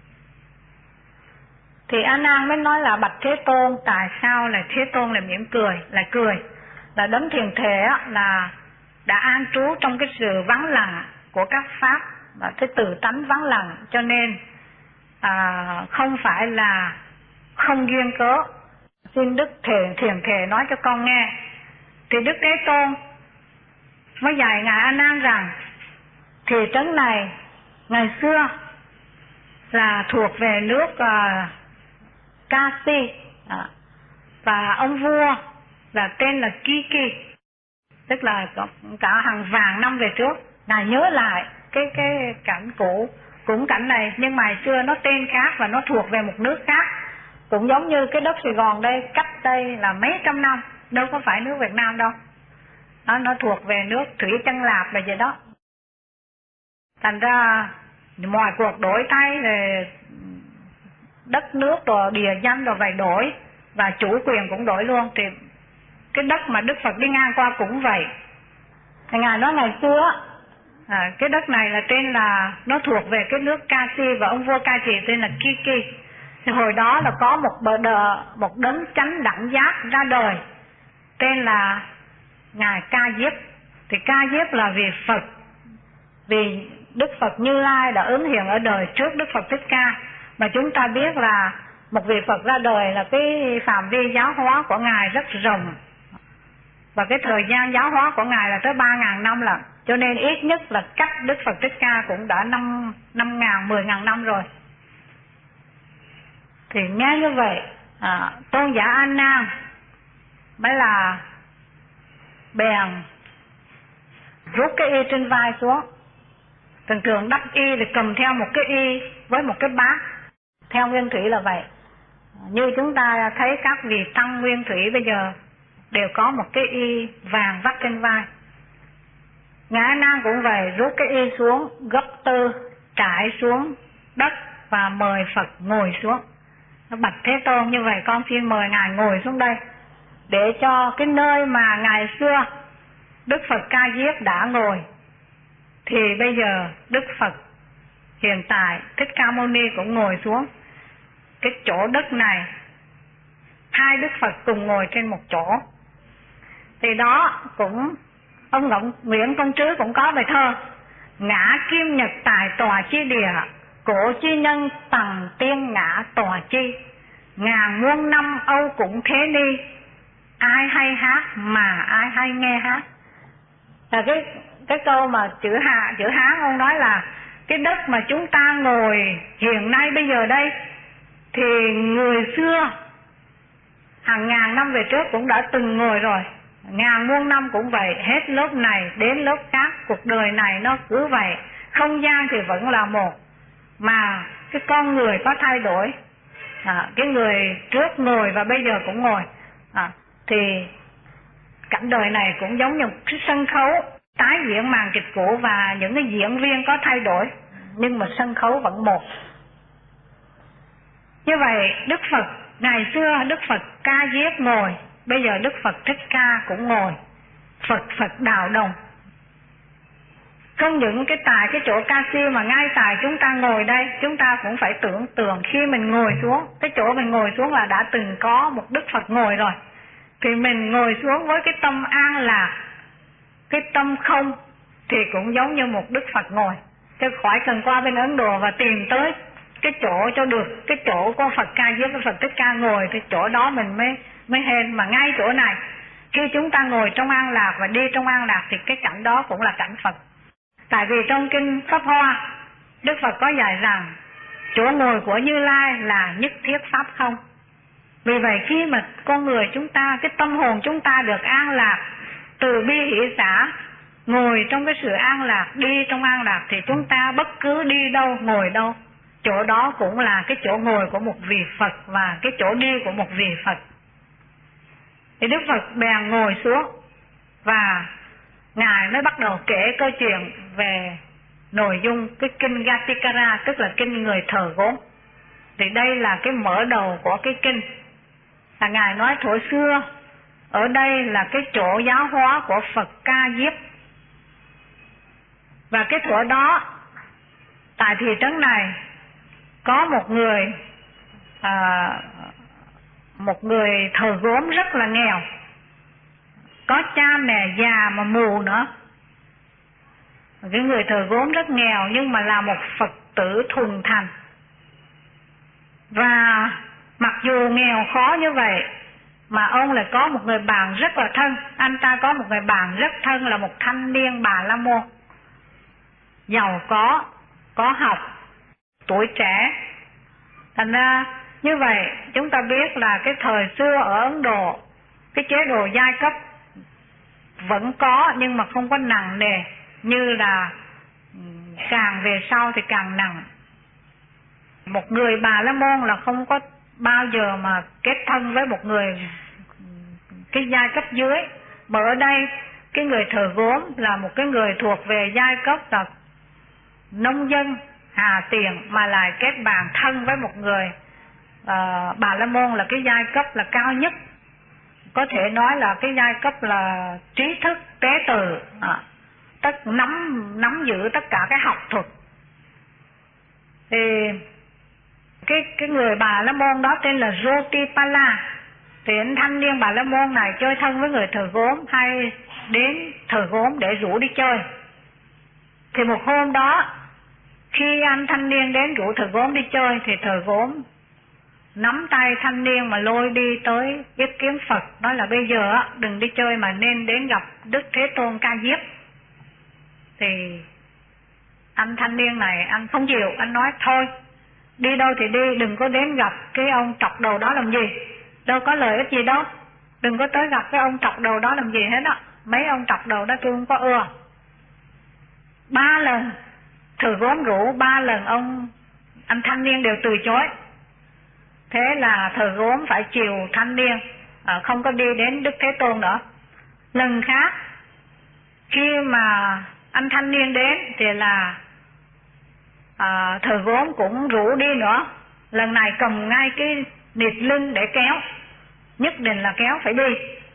Thì A Nan mới nói là bạch Thế Tôn, tại sao lại Thế Tôn lại mỉm cười, lại cười? Là đấng thiền thể á, là đã an trú trong cái sự vắng lặng của các pháp, và cái tự tánh vắng lặng, cho nên à, không phải là không duyên cớ. Xin Đức Thiền Thiền Thể nói cho con nghe. Thì Đức Thế Tôn mới dạy Ngài A Nan rằng thị trấn này ngày xưa là thuộc về nước uh, Kasi, à, và ông vua là tên là Kiki, tức là cả hàng vàng năm về trước. Ngài nhớ lại cái cái cảnh cũ, cũng cảnh này, nhưng mà xưa nó tên khác và nó thuộc về một nước khác. Cũng giống như cái đất Sài Gòn đây, cách đây là mấy trăm năm, đâu có phải nước Việt Nam đâu. Nó, nó thuộc về nước Thủy Chân Lạp là vậy đó. Thành ra mọi cuộc đổi thay về đất nước rồi địa danh rồi phải đổi, và chủ quyền cũng đổi luôn. Thì cái đất mà Đức Phật đi ngang qua cũng vậy. Thì Ngài nói ngày xưa à, cái đất này là tên là nó thuộc về cái nước Kasi, và ông vua cai trị tên là Kiki. Thì hồi đó là có một bờ đờ, một đấng chánh đẳng giác ra đời tên là Ngài Ca Diếp. Thì Ca Diếp là vì Phật, vì Đức Phật Như Lai đã ứng hiện ở đời trước Đức Phật Thích Ca. Mà chúng ta biết là một vị Phật ra đời là cái phạm vi giáo hóa của Ngài rất rộng, và cái thời gian giáo hóa của Ngài là tới ba ngàn năm lận. Cho nên ít nhất là cách Đức Phật Thích Ca cũng đã năm năm ngàn, mười ngàn năm rồi. Thì nghe như vậy, à, tôn giả A Nan mới là bèn rút cái y trên vai xuống. Thường thường đắp y thì cầm theo một cái y với một cái bát, theo nguyên thủy là vậy. Như chúng ta thấy các vị tăng nguyên thủy bây giờ đều có một cái y vàng vắt trên vai. Ngài A Nan cũng vậy, rút cái y xuống, gấp tư trải xuống đất và mời Phật ngồi xuống. Nó bạch Thế Tôn, như vậy con xin mời Ngài ngồi xuống đây. để cho cái nơi mà ngày xưa Đức Phật Ca Diếp đã ngồi, thì bây giờ Đức Phật hiện tại Thích Ca Mâu Ni cũng ngồi xuống cái chỗ đất này, hai Đức Phật cùng ngồi trên một chỗ. Thì đó cũng ông Ngọc Nguyễn Công Trứ cũng có bài thơ: ngã kim nhật tài tòa chi địa, cổ chi nhân tầng tiên ngã tòa chi, ngàn muôn năm âu cũng thế đi, ai hay hát mà ai hay nghe hát. Là cái cái câu mà chữ Hà chữ Hán ông nói là cái đất mà chúng ta ngồi hiện nay bây giờ đây, thì người xưa hàng ngàn năm về trước cũng đã từng ngồi rồi, ngàn muôn năm cũng vậy, hết lớp này đến lớp khác, cuộc đời này nó cứ vậy, không gian thì vẫn là một, mà cái con người có thay đổi. À, cái người trước ngồi và bây giờ cũng ngồi, à, thì cảnh đời này cũng giống như cái sân khấu tái diễn màn kịch cũ, và những cái diễn viên có thay đổi nhưng mà sân khấu vẫn một. Như vậy Đức Phật ngày xưa Đức Phật Ca Diếp ngồi, bây giờ Đức Phật Thích Ca cũng ngồi, Phật Phật đạo đồng. Không những cái tại cái chỗ ca siêu mà ngay tại chúng ta ngồi đây, chúng ta cũng phải tưởng tượng khi mình ngồi xuống, cái chỗ mình ngồi xuống là đã từng có một Đức Phật ngồi rồi, thì mình ngồi xuống với cái tâm an lạc, cái tâm không, thì cũng giống như một Đức Phật ngồi. Chứ khỏi cần qua bên Ấn Độ và tìm tới cái chỗ cho được, cái chỗ có Phật Ca Diếp với Phật Thích Ca ngồi, thì chỗ đó mình mới mới hên. Mà ngay chỗ này, khi chúng ta ngồi trong an lạc và đi trong an lạc, thì cái cảnh đó cũng là cảnh Phật. Tại vì trong kinh Pháp Hoa, Đức Phật có dạy rằng chỗ ngồi của Như Lai là nhất thiết pháp không. Vì vậy khi mà con người chúng ta, cái tâm hồn chúng ta được an lạc, từ bi hỷ xả, ngồi trong cái sự an lạc, đi trong an lạc, thì chúng ta bất cứ đi đâu, ngồi đâu, chỗ đó cũng là cái chỗ ngồi của một vị Phật và cái chỗ đi của một vị Phật. Thì Đức Phật bèn ngồi xuống và Ngài mới bắt đầu kể câu chuyện về nội dung cái kinh Gatikara, tức là kinh người thờ gốm. Thì đây là cái mở đầu của cái kinh. Là Ngài nói thuở xưa, ở đây là cái chỗ giáo hóa của Phật Ca Diếp. Và cái thuở đó, tại thị trấn này có một người à, một người thờ gốm rất là nghèo, có cha mẹ già mà mù nữa. Cái người thờ gốm rất nghèo nhưng mà là một Phật tử thuần thành. Và mặc dù nghèo khó như vậy mà ông lại có một người bạn rất là thân. Anh ta có một người bạn rất thân là một thanh niên Bà La Môn, giàu có, có học, tuổi trẻ. Thành ra như vậy chúng ta biết là cái thời xưa ở Ấn Độ, cái chế độ giai cấp vẫn có nhưng mà không có nặng nề như là càng về sau thì càng nặng. Một người Bà La Môn là không có bao giờ mà kết thân với một người cái giai cấp dưới. Mà ở đây cái người thờ gốm là một cái người thuộc về giai cấp là nông dân hà tiền, mà lại kết bạn thân với một người uh, Bà La Môn là cái giai cấp là cao nhất, có thể nói là cái giai cấp là trí thức tế từ, à, tất nắm nắm giữ tất cả cái học thuật. Thì cái cái người Bà La Môn đó tên là Jotipala. Thì anh thanh niên Bà La Môn này chơi thân với người thờ gốm, hay đến thờ gốm để rủ đi chơi. Thì một hôm đó, khi anh thanh niên đến rủ thờ gốm đi chơi, thì thờ gốm nắm tay thanh niên mà lôi đi tới yết kiến Phật, nói là bây giờ đừng đi chơi mà nên đến gặp Đức Thế Tôn Ca Diếp. Thì anh thanh niên này anh không chịu, anh nói thôi đi đâu thì đi, đừng có đến gặp cái ông trọc đầu đó làm gì, đâu có lợi ích gì đâu, đừng có tới gặp cái ông trọc đầu đó làm gì hết á, mấy ông trọc đầu đó tôi không có ưa. Ba lần thử gốm rủ, ba lần ông anh thanh niên đều từ chối. Thế là thờ gốm phải chiều thanh niên, à, không có đi đến Đức Thế Tôn nữa. Lần khác khi mà anh thanh niên đến thì là à, thờ gốm cũng rủ đi nữa. Lần này cầm ngay cái nịt lưng để kéo, nhất định là kéo phải đi.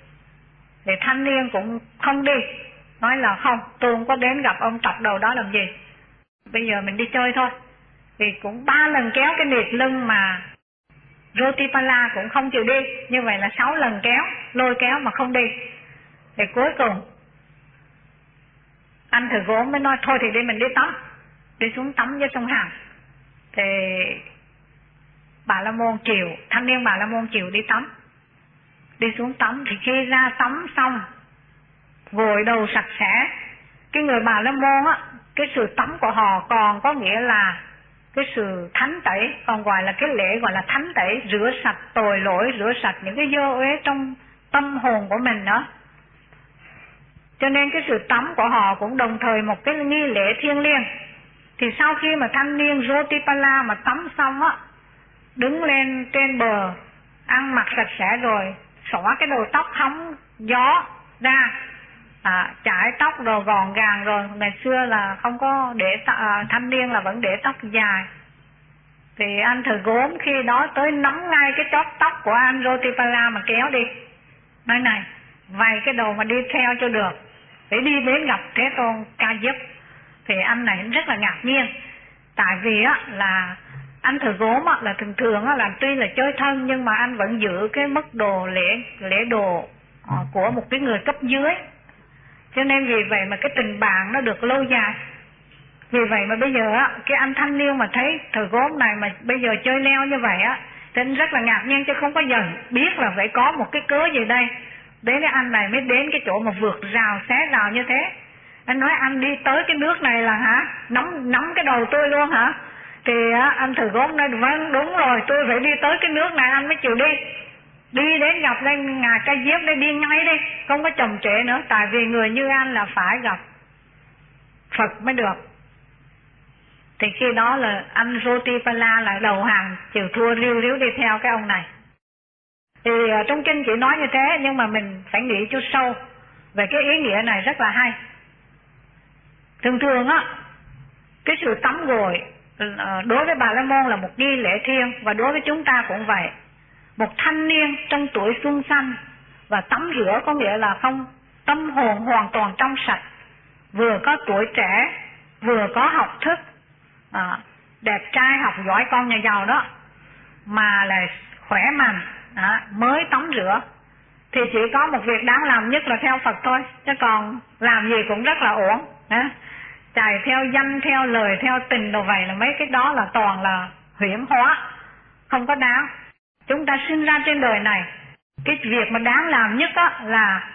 Thì thanh niên cũng không đi, nói là không, tôi không có đến gặp ông trọc đầu đó làm gì, bây giờ mình đi chơi thôi. Thì cũng ba lần kéo cái nịt lưng mà Rotipala cũng không chịu đi, như vậy là sáu lần kéo, lôi kéo mà không đi. Thì cuối cùng anh Thử Gốm mới nói thôi thì đi mình đi tắm, đi xuống tắm với sông Hằng. Thì Bà La Môn chiều, thanh niên Bà La Môn chiều đi tắm, đi xuống tắm. Thì khi ra tắm xong, gội đầu sạch sẽ, cái người Bà La Môn á, cái sự tắm của họ còn có nghĩa là cái sự thánh tẩy, còn gọi là cái lễ gọi là thánh tẩy, rửa sạch tội lỗi, rửa sạch những cái dơ uế trong tâm hồn của mình đó. Cho nên cái sự tắm của họ cũng đồng thời một cái nghi lễ thiêng liêng. Thì sau khi mà thanh niên Rotipala mà tắm xong á, đứng lên trên bờ, ăn mặc sạch sẽ rồi, xõa cái đầu tóc hóng gió ra, à, chải tóc rồi gọn gàng rồi. Ngày xưa là không có để à, thanh niên là vẫn để tóc dài. Thì anh Thử Gốm khi đó tới nắm ngay cái chóp tóc của anh Rotipala mà kéo đi, nói này, vay cái đầu mà đi theo cho được, để đi đến gặp Thế Tôn Ca Diếp. Thì anh này rất là ngạc nhiên, tại vì á là anh Thử Gốm á là thường thường á là tuy là chơi thân nhưng mà anh vẫn giữ cái mức đồ lễ lễ đồ uh, của một cái người cấp dưới, cho nên vì vậy mà cái tình bạn nó được lâu dài. Vì vậy mà bây giờ á, cái anh thanh niên mà thấy Thử Gốm này mà bây giờ chơi leo như vậy á, thì anh rất là ngạc nhiên chứ không có dần biết là phải có một cái cớ gì đây. Đến cái anh này mới đến cái chỗ mà vượt rào xé rào như thế. Anh nói anh đi tới cái nước này là hả, nắm nắm cái đầu tôi luôn hả? Thì á, anh Thử Gốm nói vâng đúng rồi, tôi phải đi tới cái nước này anh mới chịu đi. Đi đến gặp lên ngài Ca Diếp để đi ngay đi, không có chậm trễ nữa, tại vì người như anh là phải gặp Phật mới được. Thì khi đó là anh Rotipala lại đầu hàng chịu thua, riu riu đi theo cái ông này. Thì trong kinh chỉ nói như thế, nhưng mà mình phải nghĩ cho sâu về cái ý nghĩa này rất là hay. Thường thường á, cái sự tắm gội đối với Bà La Môn là một nghi lễ thiêng, và đối với chúng ta cũng vậy. Một thanh niên trong tuổi xuân xanh và tắm rửa có nghĩa là không, tâm hồn hoàn toàn trong sạch, vừa có tuổi trẻ, vừa có học thức, à, đẹp trai học giỏi con nhà giàu đó, mà là khỏe mạnh, à, mới tắm rửa. Thì chỉ có một việc đáng làm nhất là theo Phật thôi, chứ còn làm gì cũng rất là ổn. À, chạy theo danh, theo lời, theo tình đồ vậy là mấy cái đó là toàn là huyễn hóa, không có đáng. Chúng ta sinh ra trên đời này, cái việc mà đáng làm nhất á là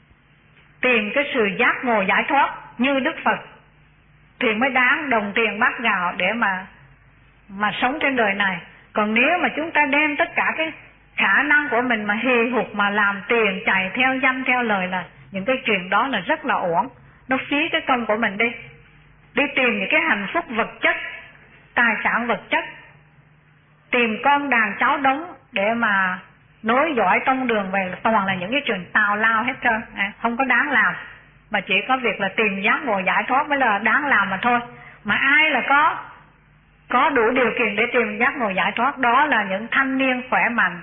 tìm cái sự giác ngộ giải thoát như Đức Phật, thì mới đáng đồng tiền bát gạo để mà mà sống trên đời này. Còn nếu mà chúng ta đem tất cả cái khả năng của mình mà hì hục mà làm tiền, chạy theo danh theo lời, là những cái chuyện đó là rất là uổng, nó phí cái công của mình đi. Đi tìm những cái hạnh phúc vật chất, tài sản vật chất, tìm con đàn cháu đống để mà nối dõi tông đường về, toàn là những cái chuyện tào lao hết trơn, à, không có đáng làm. Mà chỉ có việc là tìm giác ngộ giải thoát mới là đáng làm mà thôi. Mà ai là có có đủ điều kiện để tìm giác ngộ giải thoát? Đó là những thanh niên khỏe mạnh,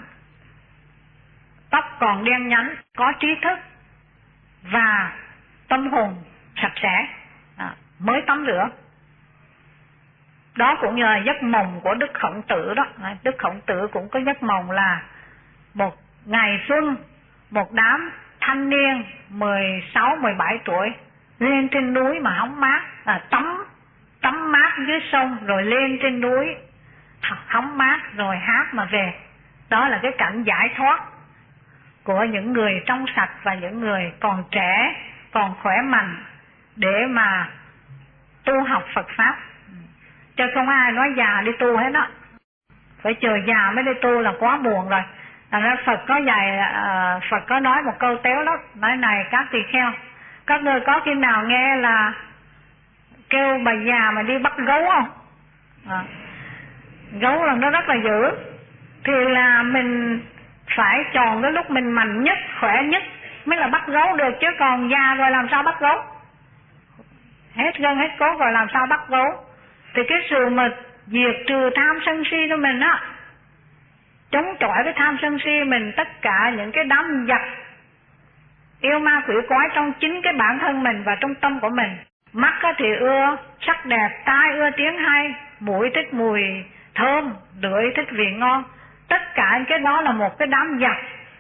tóc còn đen nhánh, có trí thức và tâm hồn sạch sẽ, à, mới tắm rửa. Đó cũng như là giấc mộng của Đức Khổng Tử đó. Đức Khổng Tử cũng có giấc mộng là một ngày xuân, một đám thanh niên mười sáu, mười bảy tuổi lên trên núi mà hóng mát, à, tắm tắm mát dưới sông, rồi lên trên núi hóng mát rồi hát mà về. Đó là cái cảnh giải thoát của những người trong sạch và những người còn trẻ, còn khỏe mạnh để mà tu học Phật Pháp. Chứ không ai nói già đi tu hết đó, phải chờ già mới đi tu là quá muộn rồi. Thành ra Phật có dạy, uh, Phật có nói một câu téo lắm, nói này các tỳ kheo, các ngươi có khi nào nghe là kêu bà già mà đi bắt gấu không? À, gấu là nó rất là dữ, thì là mình phải chọn cái lúc mình mạnh nhất, khỏe nhất mới là bắt gấu được, chứ còn già rồi làm sao bắt gấu? Hết gân hết cốt rồi làm sao bắt gấu? Thì cái sự mà diệt trừ tham sân si của mình á, chống chọi với tham sân si mình, tất cả những cái đám giặc Yêu ma quỷ quái trong chính cái bản thân mình và trong tâm của mình. Mắt thì ưa sắc đẹp, tai ưa tiếng hay, mũi thích mùi thơm, lưỡi thích vị ngon. Tất cả cái đó là một cái đám giặc,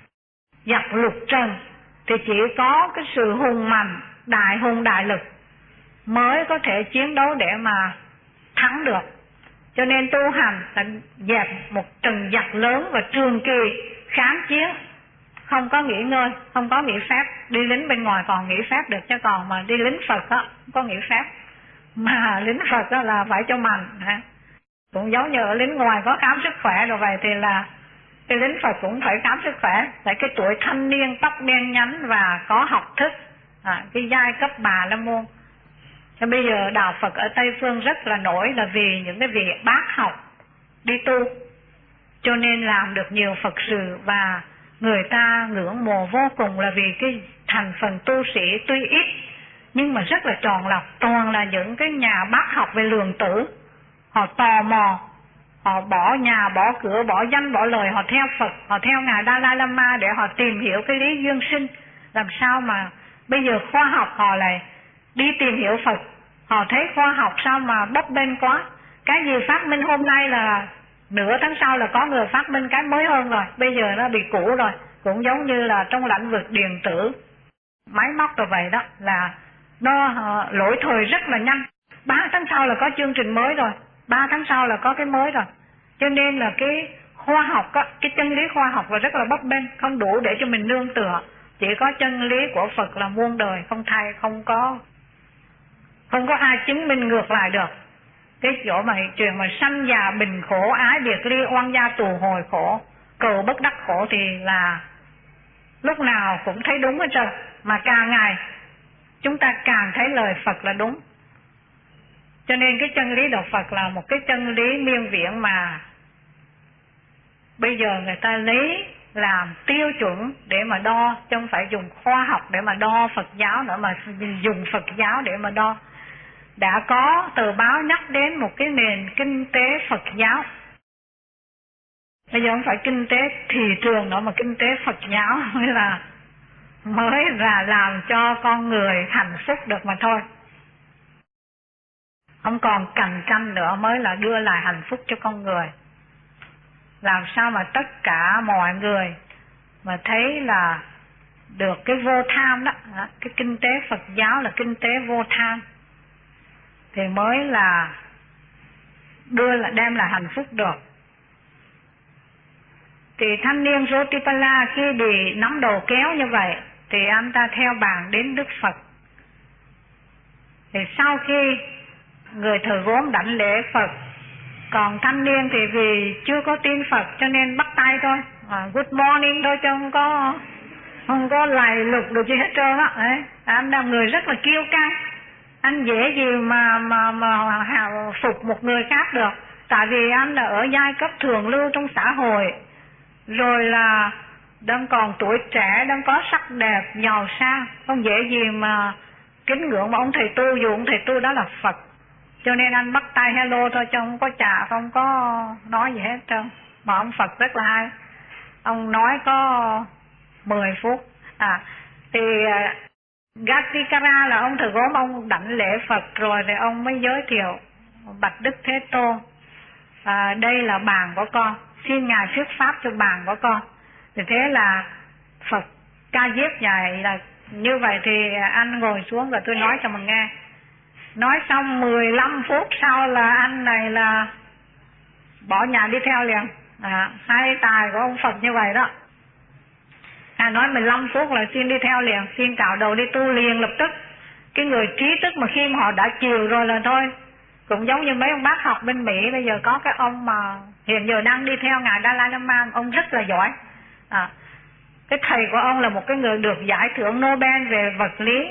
giặc lục trần. Thì chỉ có cái sự hùng mạnh, đại hùng đại lực mới có thể chiến đấu để mà thắng được. Cho nên tu hành là dẹp một trận giặc lớn và trường kỳ kháng chiến, không có nghỉ ngơi, không có nghỉ phép. Đi lính bên ngoài còn nghỉ phép được, chứ còn mà đi lính Phật á không có nghỉ phép. Mà lính Phật á là phải cho mạnh. Cũng giống như ở lính ngoài có khám sức khỏe rồi, vậy thì là cái lính Phật cũng phải khám sức khỏe. Tại cái tuổi thanh niên, tóc đen nhánh và có học thức, à, cái giai cấp Bà La Môn. Cho bây giờ đạo Phật ở Tây Phương rất là nổi là vì những cái vị bác học đi tu, cho nên làm được nhiều Phật sự, và người ta ngưỡng mộ vô cùng là vì cái thành phần tu sĩ tuy ít nhưng mà rất là tròn lọc, toàn là những cái nhà bác học về lượng tử. Họ tò mò, họ bỏ nhà, bỏ cửa, bỏ danh, bỏ lời, họ theo Phật, họ theo Ngài Dalai Lama để họ tìm hiểu cái lý duyên sinh. Làm sao mà bây giờ khoa học họ lại đi tìm hiểu Phật, họ thấy khoa học sao mà bấp bênh quá. Cái gì phát minh hôm nay là nửa tháng sau là có người phát minh cái mới hơn rồi, bây giờ nó bị cũ rồi. Cũng giống như là trong lĩnh vực điện tử, máy móc rồi vậy đó, là nó uh, lỗi thời rất là nhanh. Ba tháng sau là có chương trình mới rồi, ba tháng sau là có cái mới rồi. Cho nên là cái khoa học á, cái chân lý khoa học là rất là bấp bênh, không đủ để cho mình nương tựa. Chỉ có chân lý của Phật là muôn đời không thay, không có không có ai chứng minh ngược lại được. Cái chỗ mà chuyện mà sanh già bình khổ, ái biệt ly, oan gia tù hồi khổ, cầu bất đắc khổ thì là lúc nào cũng thấy đúng hết trơn. Mà càng ngày chúng ta càng thấy lời Phật là đúng. Cho nên cái chân lý đạo Phật là một cái chân lý miên viễn mà bây giờ người ta lấy làm tiêu chuẩn để mà đo, chứ không phải dùng khoa học để mà đo Phật giáo nữa, mà dùng Phật giáo để mà đo. Đã có tờ báo nhắc đến một cái nền kinh tế Phật giáo. Bây giờ không phải kinh tế thị trường nữa, mà kinh tế Phật giáo mới là mới là làm cho con người hạnh phúc được mà thôi. Không còn cạnh tranh nữa mới là đưa lại hạnh phúc cho con người. Làm sao mà tất cả mọi người mà thấy là được cái vô tham đó, cái kinh tế Phật giáo là kinh tế vô tham, thì mới là đưa là đem lại hạnh phúc được. Thì thanh niên Rotipala khi bị nắm đầu kéo như vậy thì anh ta theo bàn đến Đức Phật. Thì sau khi người thờ gốm đảnh lễ Phật, còn thanh niên thì vì chưa có tin Phật cho nên bắt tay thôi, à, good morning thôi, chứ không có không có lầy lục được gì hết trơn á. Đấy, anh là người rất là kiêu căng, anh dễ gì mà mà mà hào phục một người khác được, tại vì anh là ở giai cấp thường lưu trong xã hội, rồi là đang còn tuổi trẻ, đang có sắc đẹp, giàu sang, không dễ gì mà kính ngưỡng mà ông thầy tu, dù ông thầy tu đó là Phật. Cho nên anh bắt tay hello thôi, chứ không có chà, không có nói gì hết trơn. Mà ông Phật rất là hay, ông nói có mười phút. À thì Gatikara là ông thờ gốm, ông đảnh lễ Phật rồi thì ông mới giới thiệu: bạch Đức Thế Tôn, à, đây là bàn của con, xin ngài thuyết pháp cho bàn của con. Thì thế là Phật ca diếp ngài là như vậy, thì anh ngồi xuống và tôi nói cho mình nghe. Nói xong mười lăm phút sau là anh này là bỏ nhà đi theo liền. À, hai tài của ông Phật như vậy đó. À, nói mười lăm phút là xin đi theo liền, xin cạo đầu đi tu liền lập tức. Cái người trí thức mà khi mà họ đã chiều rồi là thôi. Cũng giống như mấy ông bác học bên Mỹ, bây giờ có cái ông mà hiện giờ đang đi theo ngài Dalai Lama, ông rất là giỏi. À, cái thầy của ông là một cái người được giải thưởng Nobel về vật lý,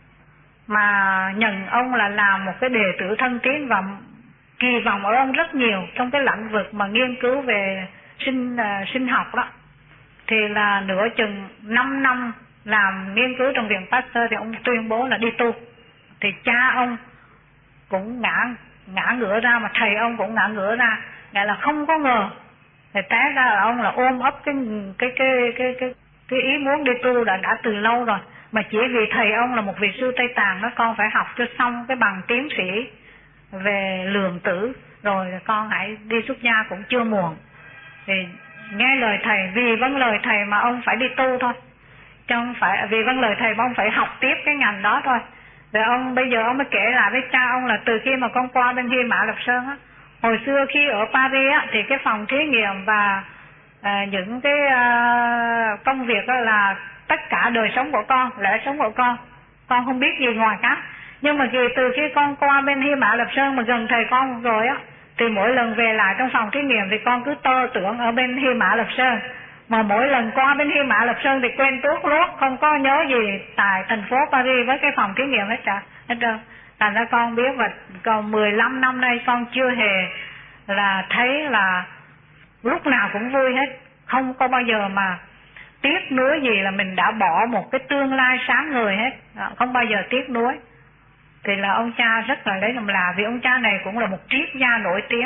mà nhận ông là làm một cái đệ tử thân tín, và kỳ vọng ở ông rất nhiều trong cái lĩnh vực mà nghiên cứu về sinh uh, sinh học đó. Thì là nửa chừng năm năm làm nghiên cứu trong viện Pasteur thì ông tuyên bố là đi tu. Thì cha ông cũng ngã ngã ngửa ra, mà thầy ông cũng ngã ngửa ra, nghĩa là không có ngờ. Thì té ra là ông là ôm ấp cái cái cái cái cái, cái ý muốn đi tu đã đã từ lâu rồi, mà chỉ vì thầy ông là một vị sư Tây Tạng đó, con phải học cho xong cái bằng tiến sĩ về lượng tử rồi con hãy đi xuất gia cũng chưa muộn. Thì nghe lời thầy, vì vâng lời thầy mà ông phải đi tu thôi, chứ không phải vì vâng lời thầy mà ông phải học tiếp cái ngành đó thôi. Rồi ông bây giờ ông mới kể lại với cha ông là từ khi mà con qua bên Hy Mã Lạp Sơn á, hồi xưa khi ở Paris á, thì cái phòng thí nghiệm và à, những cái à, công việc đó là tất cả đời sống của con, lẽ sống của con, con không biết gì ngoài khác. Nhưng mà vì từ khi con qua bên Hy Mã Lạp Sơn mà gần thầy con rồi á, thì mỗi lần về lại trong phòng thí nghiệm thì con cứ tơ tưởng ở bên Hy Mã Lạp Sơn. Mà mỗi lần qua bên Hy Mã Lạp Sơn thì quên tuốt luốt, không có nhớ gì tại thành phố Paris với cái phòng thí nghiệm hết cả hết trơn. Thành ra con biết, và còn mười lăm năm nay con chưa hề là thấy là lúc nào cũng vui hết, không có bao giờ mà tiếc nuối gì là mình đã bỏ một cái tương lai sáng ngời hết, không bao giờ tiếc nuối. Thì là ông cha rất là lấy làm lạ, vì ông cha này cũng là một triết gia nổi tiếng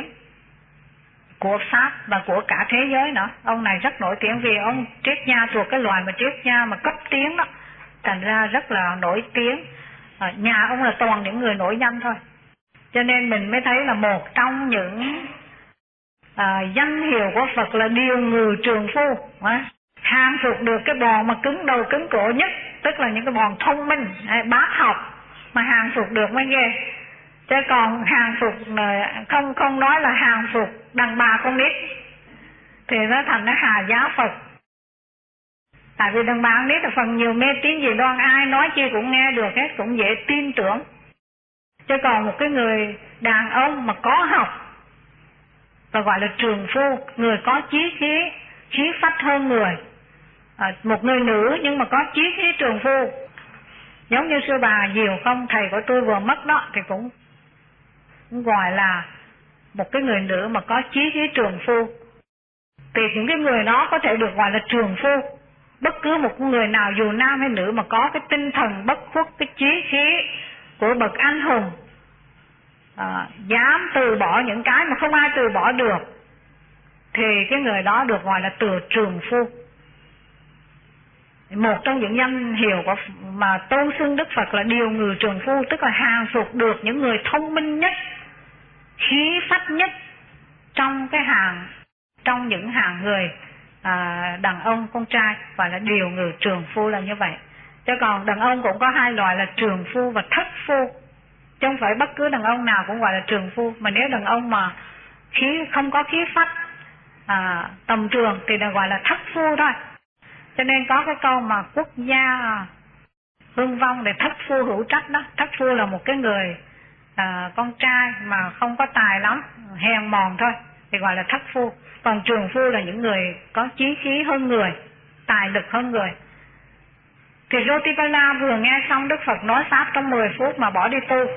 của Pháp và của cả thế giới nữa. Ông này rất nổi tiếng vì ông triết gia thuộc cái loại mà triết gia mà cấp tiến đó, thành ra rất là nổi tiếng. À, nhà ông là toàn những người nổi danh thôi, cho nên mình mới thấy là một trong những à, danh hiệu của Phật là điều ngự trường phu, à, hàng phục được cái bọn mà cứng đầu cứng cổ nhất, tức là những cái bọn thông minh, bác học mà hàng phục được mới ghê. Chứ còn hàng phục không không nói là hàng phục đàn bà con nít thì nó thành nó hà giá Phật. Tại vì đàn bà con nít là phần nhiều mê tín dị đoan, ai nói chi cũng nghe được hết, cũng dễ tin tưởng. Chứ còn một cái người đàn ông mà có học và gọi là trường phu, người có chí khí, khí phách hơn người, à, một người nữ nhưng mà có chí khí trường phu, giống như sư bà Diệu Không, thầy của tôi vừa mất đó, thì cũng, cũng gọi là một cái người nữ mà có chí khí trường phu. Thì những cái người đó có thể được gọi là trường phu. Bất cứ một người nào dù nam hay nữ mà có cái tinh thần bất khuất, cái chí khí của bậc anh hùng, à, dám từ bỏ những cái mà không ai từ bỏ được, thì cái người đó được gọi là từ trường phu. Một trong những danh hiệu của mà tôn xưng Đức Phật là điều ngự trường phu, tức là hàng phục được những người thông minh nhất, khí phách nhất trong cái hàng, trong những hàng người à, đàn ông con trai, và là điều ngự trường phu là như vậy. Chứ còn đàn ông cũng có hai loại là trường phu và thất phu, chứ không phải bất cứ đàn ông nào cũng gọi là trường phu. Mà nếu đàn ông mà khí không có khí phách à, tầm trường thì được gọi là thất phu thôi. Cho nên có cái câu mà quốc gia hương vong để thất phu hữu trách đó. Thất phu là một cái người à, con trai mà không có tài lắm, hèn mòn thôi, thì gọi là thất phu. Còn trường phu là những người có chí khí hơn người, tài lực hơn người. Thì Rotipala vừa nghe xong Đức Phật nói Pháp trong mười phút mà bỏ đi tu,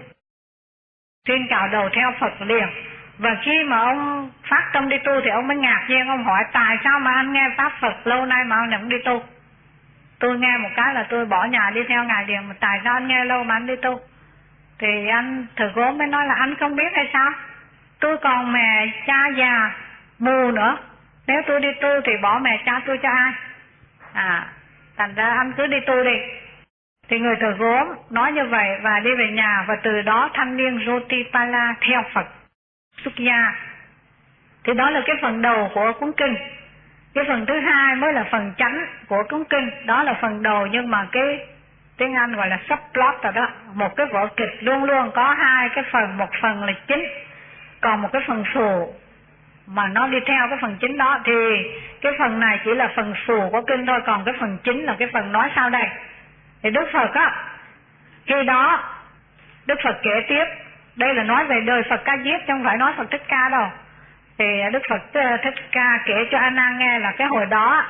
tuyên cạo đầu theo Phật liền. Và khi mà ông phát tâm đi tu thì ông mới ngạc nhiên, ông hỏi tại sao mà anh nghe Pháp Phật lâu nay mà ông vẫn đi tu. Tôi nghe một cái là tôi bỏ nhà đi theo Ngài liền, mà tại sao anh nghe lâu mà anh đi tu? Thì anh Thờ Gốm mới nói là anh không biết hay sao? Tôi còn mẹ cha già mù nữa, nếu tôi đi tu thì bỏ mẹ cha tôi cho ai? À, thành ra anh cứ đi tu đi. Thì người Thờ Gốm nói như vậy và đi về nhà, và từ đó thanh niên Rotipala theo Phật xuất gia. Thì đó là cái phần đầu của cuốn kinh. Cái phần thứ hai mới là phần chánh của cuốn kinh. Đó là phần đầu, nhưng mà cái tiếng Anh gọi là subplot rồi đó. Một cái vở kịch luôn luôn có hai cái phần, một phần là chính, còn một cái phần phụ mà nó đi theo cái phần chính đó. Thì cái phần này chỉ là phần phụ của kinh thôi, còn cái phần chính là cái phần nói sau đây. Thì Đức Phật á, khi đó Đức Phật kể tiếp, đây là nói về đời Phật Ca Diếp chứ không phải nói Phật Thích Ca đâu. Thì Đức Phật Thích Ca kể cho A Nan nghe là cái hồi đó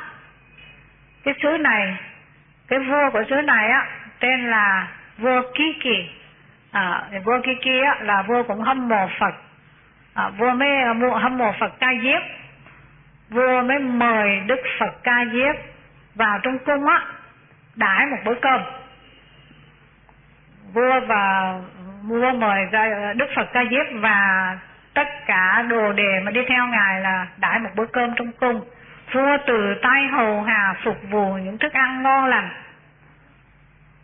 cái xứ này, cái vua của xứ này á tên là vua Ký Kỳ. À, vua Ký Kỳ á là vua cũng hâm mộ Phật. À, vua mới hâm mộ Phật Ca Diếp, vua mới mời Đức Phật Ca Diếp vào trong cung á đãi một bữa cơm. Vua và vua mời ra Đức Phật Ca Diếp và tất cả đồ đề mà đi theo Ngài là đãi một bữa cơm trong cung. Vua từ tay hầu hà phục vụ những thức ăn ngon lành.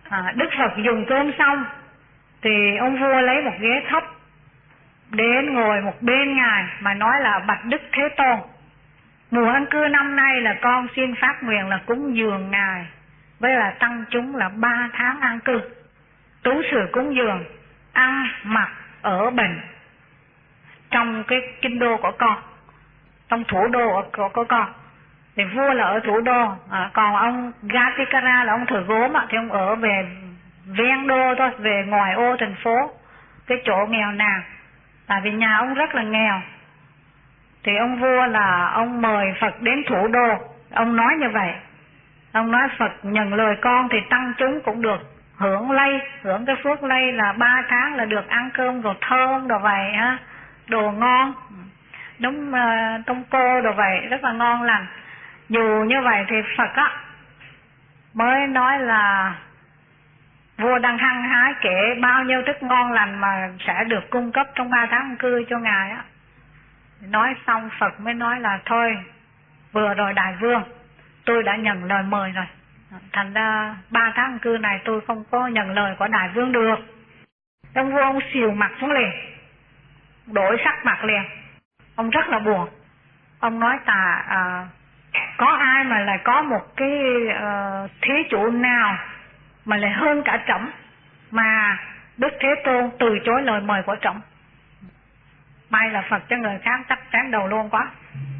à, Đức Phật dùng cơm xong thì ông vua lấy một ghế thấp đến ngồi một bên Ngài mà nói là: bạch Đức Thế Tôn, mùa ăn cư năm nay là con xin phát nguyện là cúng dường Ngài với là tăng chúng là ba tháng an cư, tú sự cúng dường, ăn mặc ở bệnh trong cái kinh đô của con, trong thủ đô của, của con. Thì vua là ở thủ đô, à, còn ông Gatikara là ông thợ gốm thì ông ở về ven đô thôi, về ngoài ô thành phố, cái chỗ nghèo nàn, tại vì nhà ông rất là nghèo. Thì ông vua là ông mời Phật đến thủ đô, ông nói như vậy, ông nói: Phật nhận lời con thì tăng chúng cũng được hưởng lây, hưởng cái phước lây là ba tháng là được ăn cơm rồi thơm đồ vậy ha, đồ ngon, đúng uh, tôm cô đồ vậy, rất là ngon lành. Dù như vậy thì Phật á mới nói là vua đang hăng hái kể bao nhiêu thức ngon lành mà sẽ được cung cấp trong ba tháng ăn cư cho Ngài á. Nói xong Phật mới nói là: thôi, vừa rồi đại vương, tôi đã nhận lời mời rồi, thành ra ba tháng ăn cư này tôi không có nhận lời của đại vương được. Ông vua ông xìu mặt xuống liền, đổi sắc mặt liền, ông rất là buồn. Ông nói: tà à, có ai mà lại có một cái uh, thế chủ nào mà lại hơn cả trẫm mà Đức Thế Tôn từ chối lời mời của trẫm. May là Phật cho người khác chắc chắn đầu luôn quá.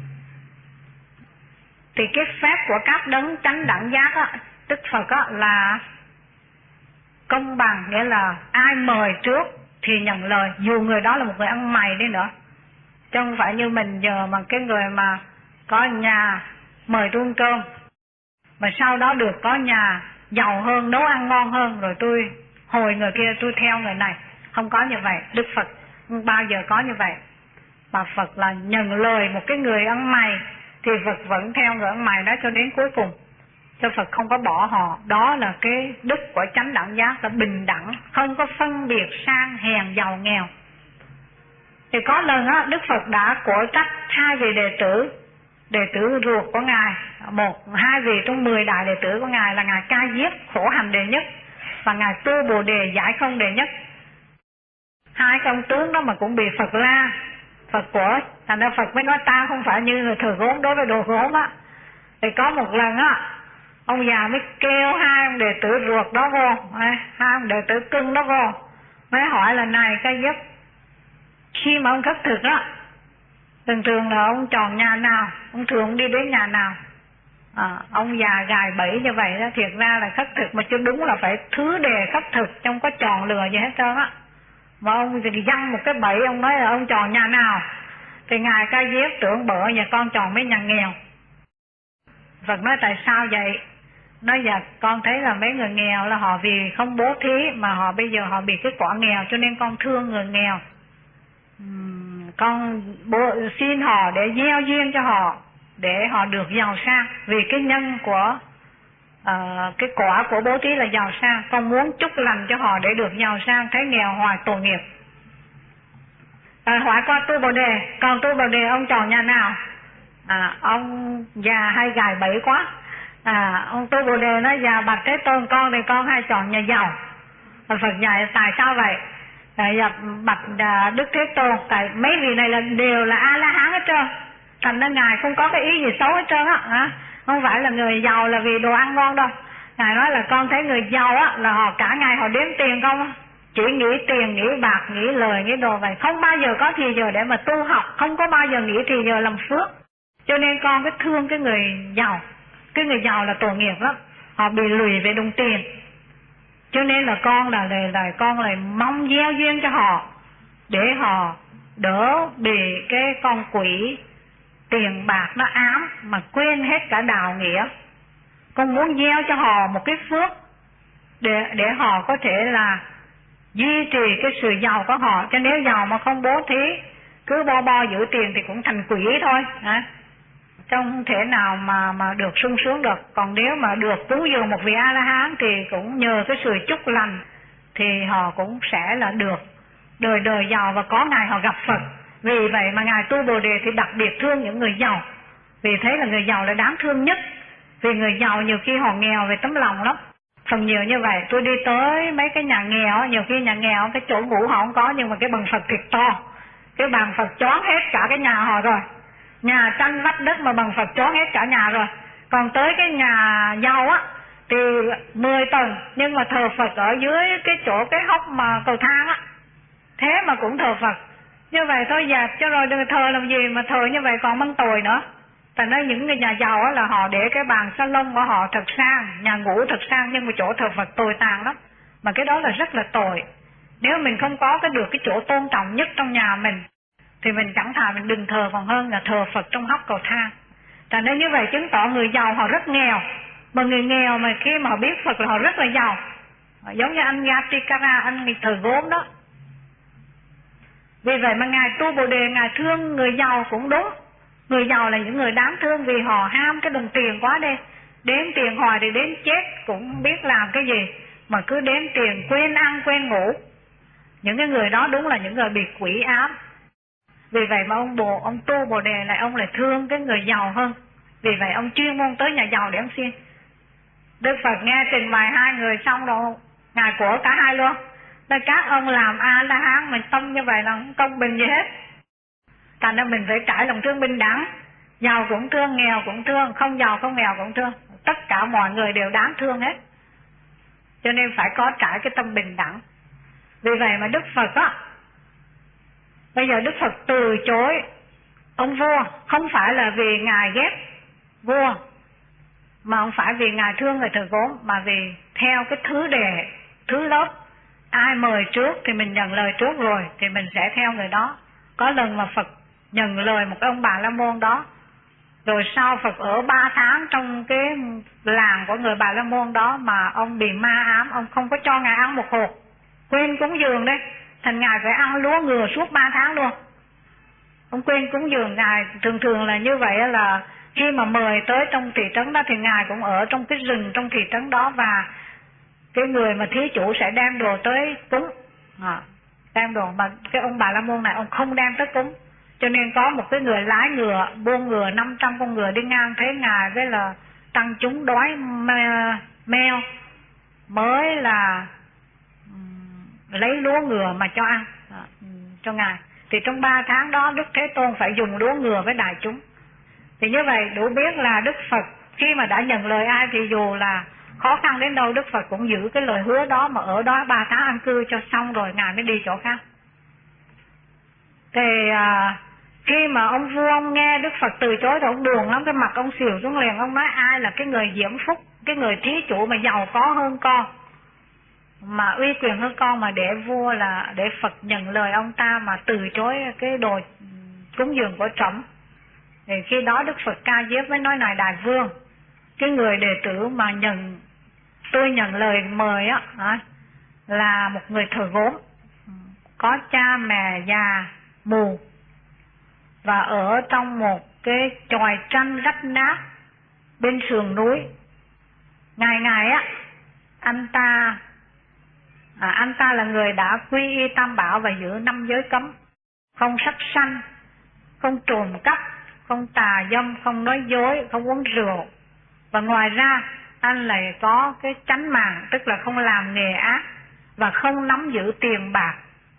Thì cái phép của các đấng chánh đẳng giác á, Đức Phật á, là công bằng, nghĩa là ai mời trước thì nhận lời, dù người đó là một người ăn mày đi nữa. Chứ không phải như mình giờ mà cái người mà có nhà mời tôi ăn cơm mà sau đó được có nhà giàu hơn, nấu ăn ngon hơn, rồi tôi hồi người kia tôi theo người này. Không có như vậy, Đức Phật không bao giờ có như vậy. Mà Phật là nhận lời một cái người ăn mày thì Phật vẫn theo người ăn mày đó cho đến cuối cùng, cho Phật không có bỏ họ. Đó là cái đức của chánh đẳng giác, là bình đẳng, không có phân biệt sang hèn giàu nghèo. Thì có lần á, Đức Phật đã cổ trách hai vị đệ tử, đệ tử ruột của Ngài, một hai vị trong mười đại đệ tử của Ngài là Ngài Ca Diếp khổ hành đệ nhất và Ngài Tu Bồ Đề giải không đệ nhất. Hai công tướng đó mà cũng bị Phật la, Phật của, thành ra Phật mới nói ta không phải như người thờ gốm đối với đồ gốm á. Thì có một lần á, ông già mới kêu hai ông đệ tử ruột đó vô, hai ông đệ tử cưng đó vô, mới hỏi là: này Ca Diếp, khi mà ông khất thực á, thường thường là ông chọn nhà nào, ông thường đi đến nhà nào? À, ông già gài bẫy như vậy đó, thiệt ra là khất thực mà chứ đúng là phải thứ đề khất thực, không có chọn lừa gì hết trơn á. Mà ông thì văng một cái bẫy, ông nói là ông chọn nhà nào? Thì Ngài Ca Diếp tưởng bợ nhà con chọn mấy nhà nghèo. Phật nói: tại sao vậy? Nói: dạ con thấy là mấy người nghèo là họ vì không bố thí mà họ bây giờ họ bị cái quả nghèo, cho nên con thương người nghèo. Uhm, con bố, xin họ để gieo duyên cho họ, để họ được giàu sang. Vì cái nhân của uh, cái quả của bố thí là giàu sang, con muốn chúc lành cho họ để được giàu sang, thấy nghèo hoài tội nghiệp. À, hỏi qua Tu Bồ Đề, còn Tu Bồ Đề ông chọn nhà nào? À, ông già hay gài bẫy quá. À, ông Tu Bồ Đề nói: dạ bạch Thế Tôn, con thì con hay chọn nhà giàu. Và Phật dạy tại sao vậy? Tại dạ, bạch à, Đức Thế Tôn, tại mấy vị này là đều là A La Hán hết trơn, thành ra Ngài không có cái ý gì xấu hết trơn á. À, không phải là người giàu là vì đồ ăn ngon đâu. Ngài nói là con thấy người giàu á là họ cả ngày họ đếm tiền không, chỉ nghĩ tiền, nghĩ bạc, nghĩ lời, nghĩ đồ vậy, không bao giờ có thì giờ để mà tu học, không có bao giờ nghĩ thì giờ làm phước. Cho nên con cái thương cái người giàu. Cái người giàu là tội nghiệp lắm, họ bị lùi về đồng tiền. Cho nên là con là là, là con lại mong gieo duyên cho họ, để họ đỡ bị cái con quỷ tiền bạc nó ám mà quên hết cả đạo nghĩa. Con muốn gieo cho họ một cái phước để để họ có thể là duy trì cái sự giàu của họ. Chứ nếu giàu mà không bố thí, cứ bo bo giữ tiền thì cũng thành quỷ thôi. À, không thể nào mà mà được sung sướng được. Còn nếu mà được cúng dường một vị A La Hán thì cũng nhờ cái sự chúc lành thì họ cũng sẽ là được đời đời giàu và có ngày họ gặp Phật. Vì vậy mà Ngài Tu Bồ Đề thì đặc biệt thương những người giàu, vì thấy là người giàu là đáng thương nhất. Vì người giàu nhiều khi họ nghèo về tấm lòng lắm, phần nhiều như vậy. Tôi đi tới mấy cái nhà nghèo, nhiều khi nhà nghèo cái chỗ ngủ họ không có, nhưng mà cái bằng Phật thiệt to, cái bàn Phật choán hết cả cái nhà họ rồi. Nhà tranh vách đất mà bằng Phật choán hết cả nhà rồi. Còn tới cái nhà giàu á thì mười tầng, nhưng mà thờ Phật ở dưới cái chỗ cái hốc mà cầu thang á, thế mà cũng thờ Phật. Như vậy thôi dẹp cho rồi, đừng thờ làm gì mà thờ như vậy còn mang tội nữa. Thành ra những người nhà giàu á là họ để cái bàn salon của họ thật sang, nhà ngủ thật sang, nhưng mà chỗ thờ Phật tồi tàn lắm. Mà cái đó là rất là tội. Nếu mình không có cái được cái chỗ tôn trọng nhất trong nhà mình thì mình chẳng thà mình đừng thờ, còn hơn là thờ Phật trong hốc cầu thang. Thành ra như vậy chứng tỏ người giàu họ rất nghèo, mà người nghèo mà khi mà họ biết Phật là họ rất là giàu. Giống như anh Gatikara, anh thờ gốm đó. Vì vậy mà Ngài Tu Bồ Đề, Ngài thương người giàu cũng đúng. Người giàu là những người đáng thương vì họ ham cái đồng tiền quá đi. Đếm tiền hoài thì đến chết cũng không biết làm cái gì, mà cứ đếm tiền quên ăn quên ngủ. Những cái người đó đúng là những người bị quỷ ám. Vì vậy mà ông Bồ, ông Tu Bồ Đề lại ông lại thương cái người giàu hơn. Vì vậy ông chuyên môn tới nhà giàu để ông xin. Đức Phật nghe trình bày hai người xong rồi, Ngài của cả hai luôn. Nên các ông làm A-la-hán mình tâm như vậy là không công bình gì hết. Thành ra mình phải trải lòng thương bình đẳng. Giàu cũng thương, nghèo cũng thương, không giàu không nghèo cũng thương. Tất cả mọi người đều đáng thương hết. Cho nên phải có trải cái tâm bình đẳng. Vì vậy mà Đức Phật á, bây giờ Đức Phật từ chối ông vua, không phải là vì Ngài ghét vua, mà không phải vì Ngài thương người thờ gốm, mà vì theo cái thứ đề, thứ lớp. Ai mời trước thì mình nhận lời trước rồi thì mình sẽ theo người đó. Có lần mà Phật nhận lời một cái ông Bà La Môn đó, rồi sau Phật ở ba tháng trong cái làng của người Bà La Môn đó mà ông bị ma ám, ông không có cho Ngài ăn một hột, quên cúng dường đấy, thành Ngài phải ăn lúa ngừa suốt ba tháng luôn. Ông quên cúng dường. Ngài thường thường là như vậy, là khi mà mời tới trong thị trấn đó thì Ngài cũng ở trong cái rừng trong thị trấn đó, và cái người mà thí chủ sẽ đem đồ tới cúng, à, đem đồ, mà cái ông Bà La Môn này ông không đem tới cúng. Cho nên có một cái người lái ngựa, buôn ngựa năm trăm con ngựa đi ngang, thấy Ngài với là tăng chúng đói me, meo, mới là um, lấy lúa ngựa mà cho ăn, à, cho Ngài. Thì trong ba tháng đó Đức Thế Tôn phải dùng lúa ngựa với đại chúng. Thì như vậy đủ biết là Đức Phật khi mà đã nhận lời ai thì dù là khó khăn đến đâu Đức Phật cũng giữ cái lời hứa đó, mà ở đó ba tháng an cư cho xong rồi Ngài mới đi chỗ khác. Thì à, khi mà ông vua ông nghe Đức Phật từ chối thì ông buồn lắm, cái mặt ông xìu xuống liền. Ông nói ai là cái người diễm phúc, cái người thí chủ mà giàu có hơn con, mà uy quyền hơn con, mà để vua là để Phật nhận lời ông ta mà từ chối cái đồ cúng dường của trẫm. Thì khi đó Đức Phật Ca Diếp mới nói này Đại Vương, cái người đệ tử mà nhận tôi nhận lời mời á là một người thờ gốm, có cha mẹ già mù, và ở trong một cái chòi tranh rách nát bên sườn núi. Ngày ngày á anh ta à, anh ta là người đã quy y tam bảo và giữ năm giới cấm, không sát sanh, không trộm cắp, không tà dâm, không nói dối, không uống rượu. Và ngoài ra anh lại có cái chánh mạng, tức là không làm nghề ác và không nắm giữ tiền bạc.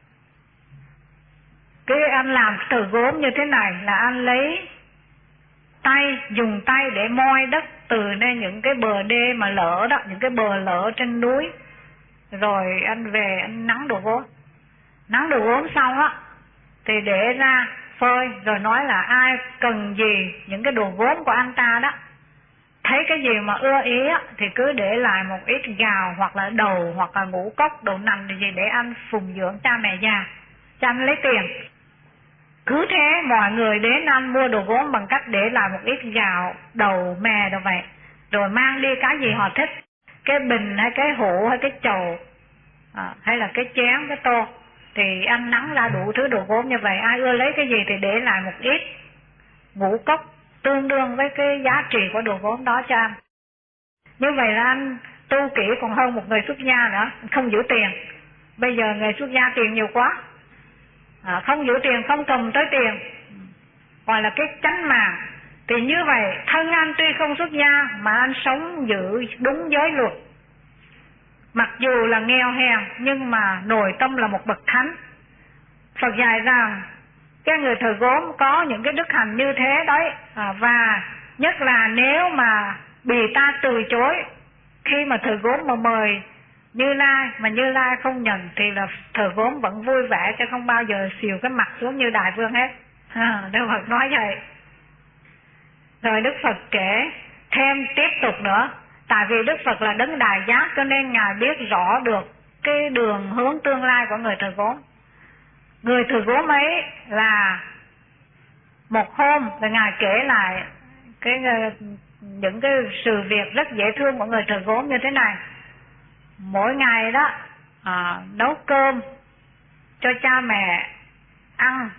Cái anh làm từ gốm như thế này là anh lấy tay, dùng tay để moi đất từ nên những cái bờ đê mà lở đó, những cái bờ lở trên núi, rồi anh về anh nắng đồ gốm. Nắng đồ gốm xong á thì để ra phơi, rồi nói là ai cần gì những cái đồ gốm của anh ta đó, thấy cái gì mà ưa ý á, thì cứ để lại một ít gạo hoặc là đầu hoặc là ngũ cốc, đậu nành gì để anh phụng dưỡng cha mẹ già, cho anh lấy tiền. Cứ thế mọi người đến ăn mua đồ gốm bằng cách để lại một ít gạo, đầu, mè rồi vậy, rồi mang đi cái gì họ thích, cái bình hay cái hũ hay cái chầu, à, hay là cái chén, cái tô, thì anh nắng ra đủ thứ đồ gốm như vậy. Ai ưa lấy cái gì thì để lại một ít ngũ cốc tương đương với cái giá trị của đồ gốm đó cho anh. Như vậy là anh tu kỹ còn hơn một người xuất gia nữa, không giữ tiền. Bây giờ người xuất gia tiền nhiều quá, à, không giữ tiền, không cầm tới tiền, gọi là cái chánh mạng. Thì như vậy thân anh tuy không xuất gia mà anh sống giữ đúng giới luật, mặc dù là nghèo hèn nhưng mà nội tâm là một bậc thánh. Phật dạy rằng cái người thờ gốm có những cái đức hạnh như thế đấy, à, và nhất là nếu mà bị ta từ chối khi mà thờ gốm mà mời Như Lai mà Như Lai không nhận thì là thờ gốm vẫn vui vẻ chứ không bao giờ xìu cái mặt xuống như đại vương hết. À, Đức Phật nói vậy. Rồi Đức Phật kể thêm tiếp tục nữa, tại vì Đức Phật là đấng đại giác cho nên Ngài biết rõ được cái đường hướng tương lai của người thờ gốm. Người thờ gốm ấy là một hôm là Ngài kể lại cái những cái sự việc rất dễ thương của người thờ gốm như thế này. Mỗi ngày đó à, nấu cơm cho cha mẹ ăn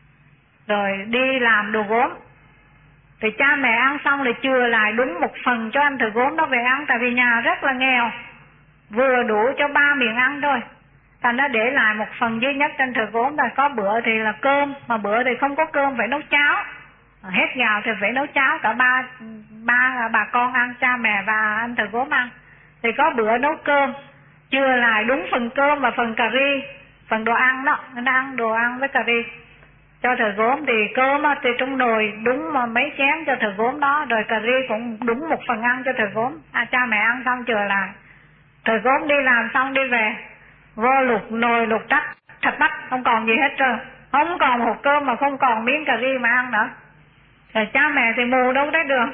rồi đi làm đồ gốm, thì cha mẹ ăn xong thì chừa lại đúng một phần cho anh thờ gốm đó về ăn, tại vì nhà rất là nghèo, vừa đủ cho ba miệng ăn thôi. Thành nó để lại một phần duy nhất trên thờ gốm, rồi có bữa thì là cơm, mà bữa thì không có cơm phải nấu cháo, hết gạo thì phải nấu cháo cả ba ba bà con ăn, cha mẹ và anh thờ gốm ăn. Thì có bữa nấu cơm chừa lại đúng phần cơm và phần cà ri, phần đồ ăn đó, nó ăn đồ ăn với cà ri cho thờ gốm. Thì cơm thì trong nồi đúng mà mấy chén cho thờ gốm đó, rồi cà ri cũng đúng một phần ăn cho thờ gốm. À, cha mẹ ăn xong chừa lại, thờ gốm đi làm xong đi về, vô lục nồi lục trách thạch bách, không còn gì hết trơn, không còn hộp cơm mà không còn miếng cà ri mà ăn nữa. Rồi cha mẹ thì mù đâu thấy được.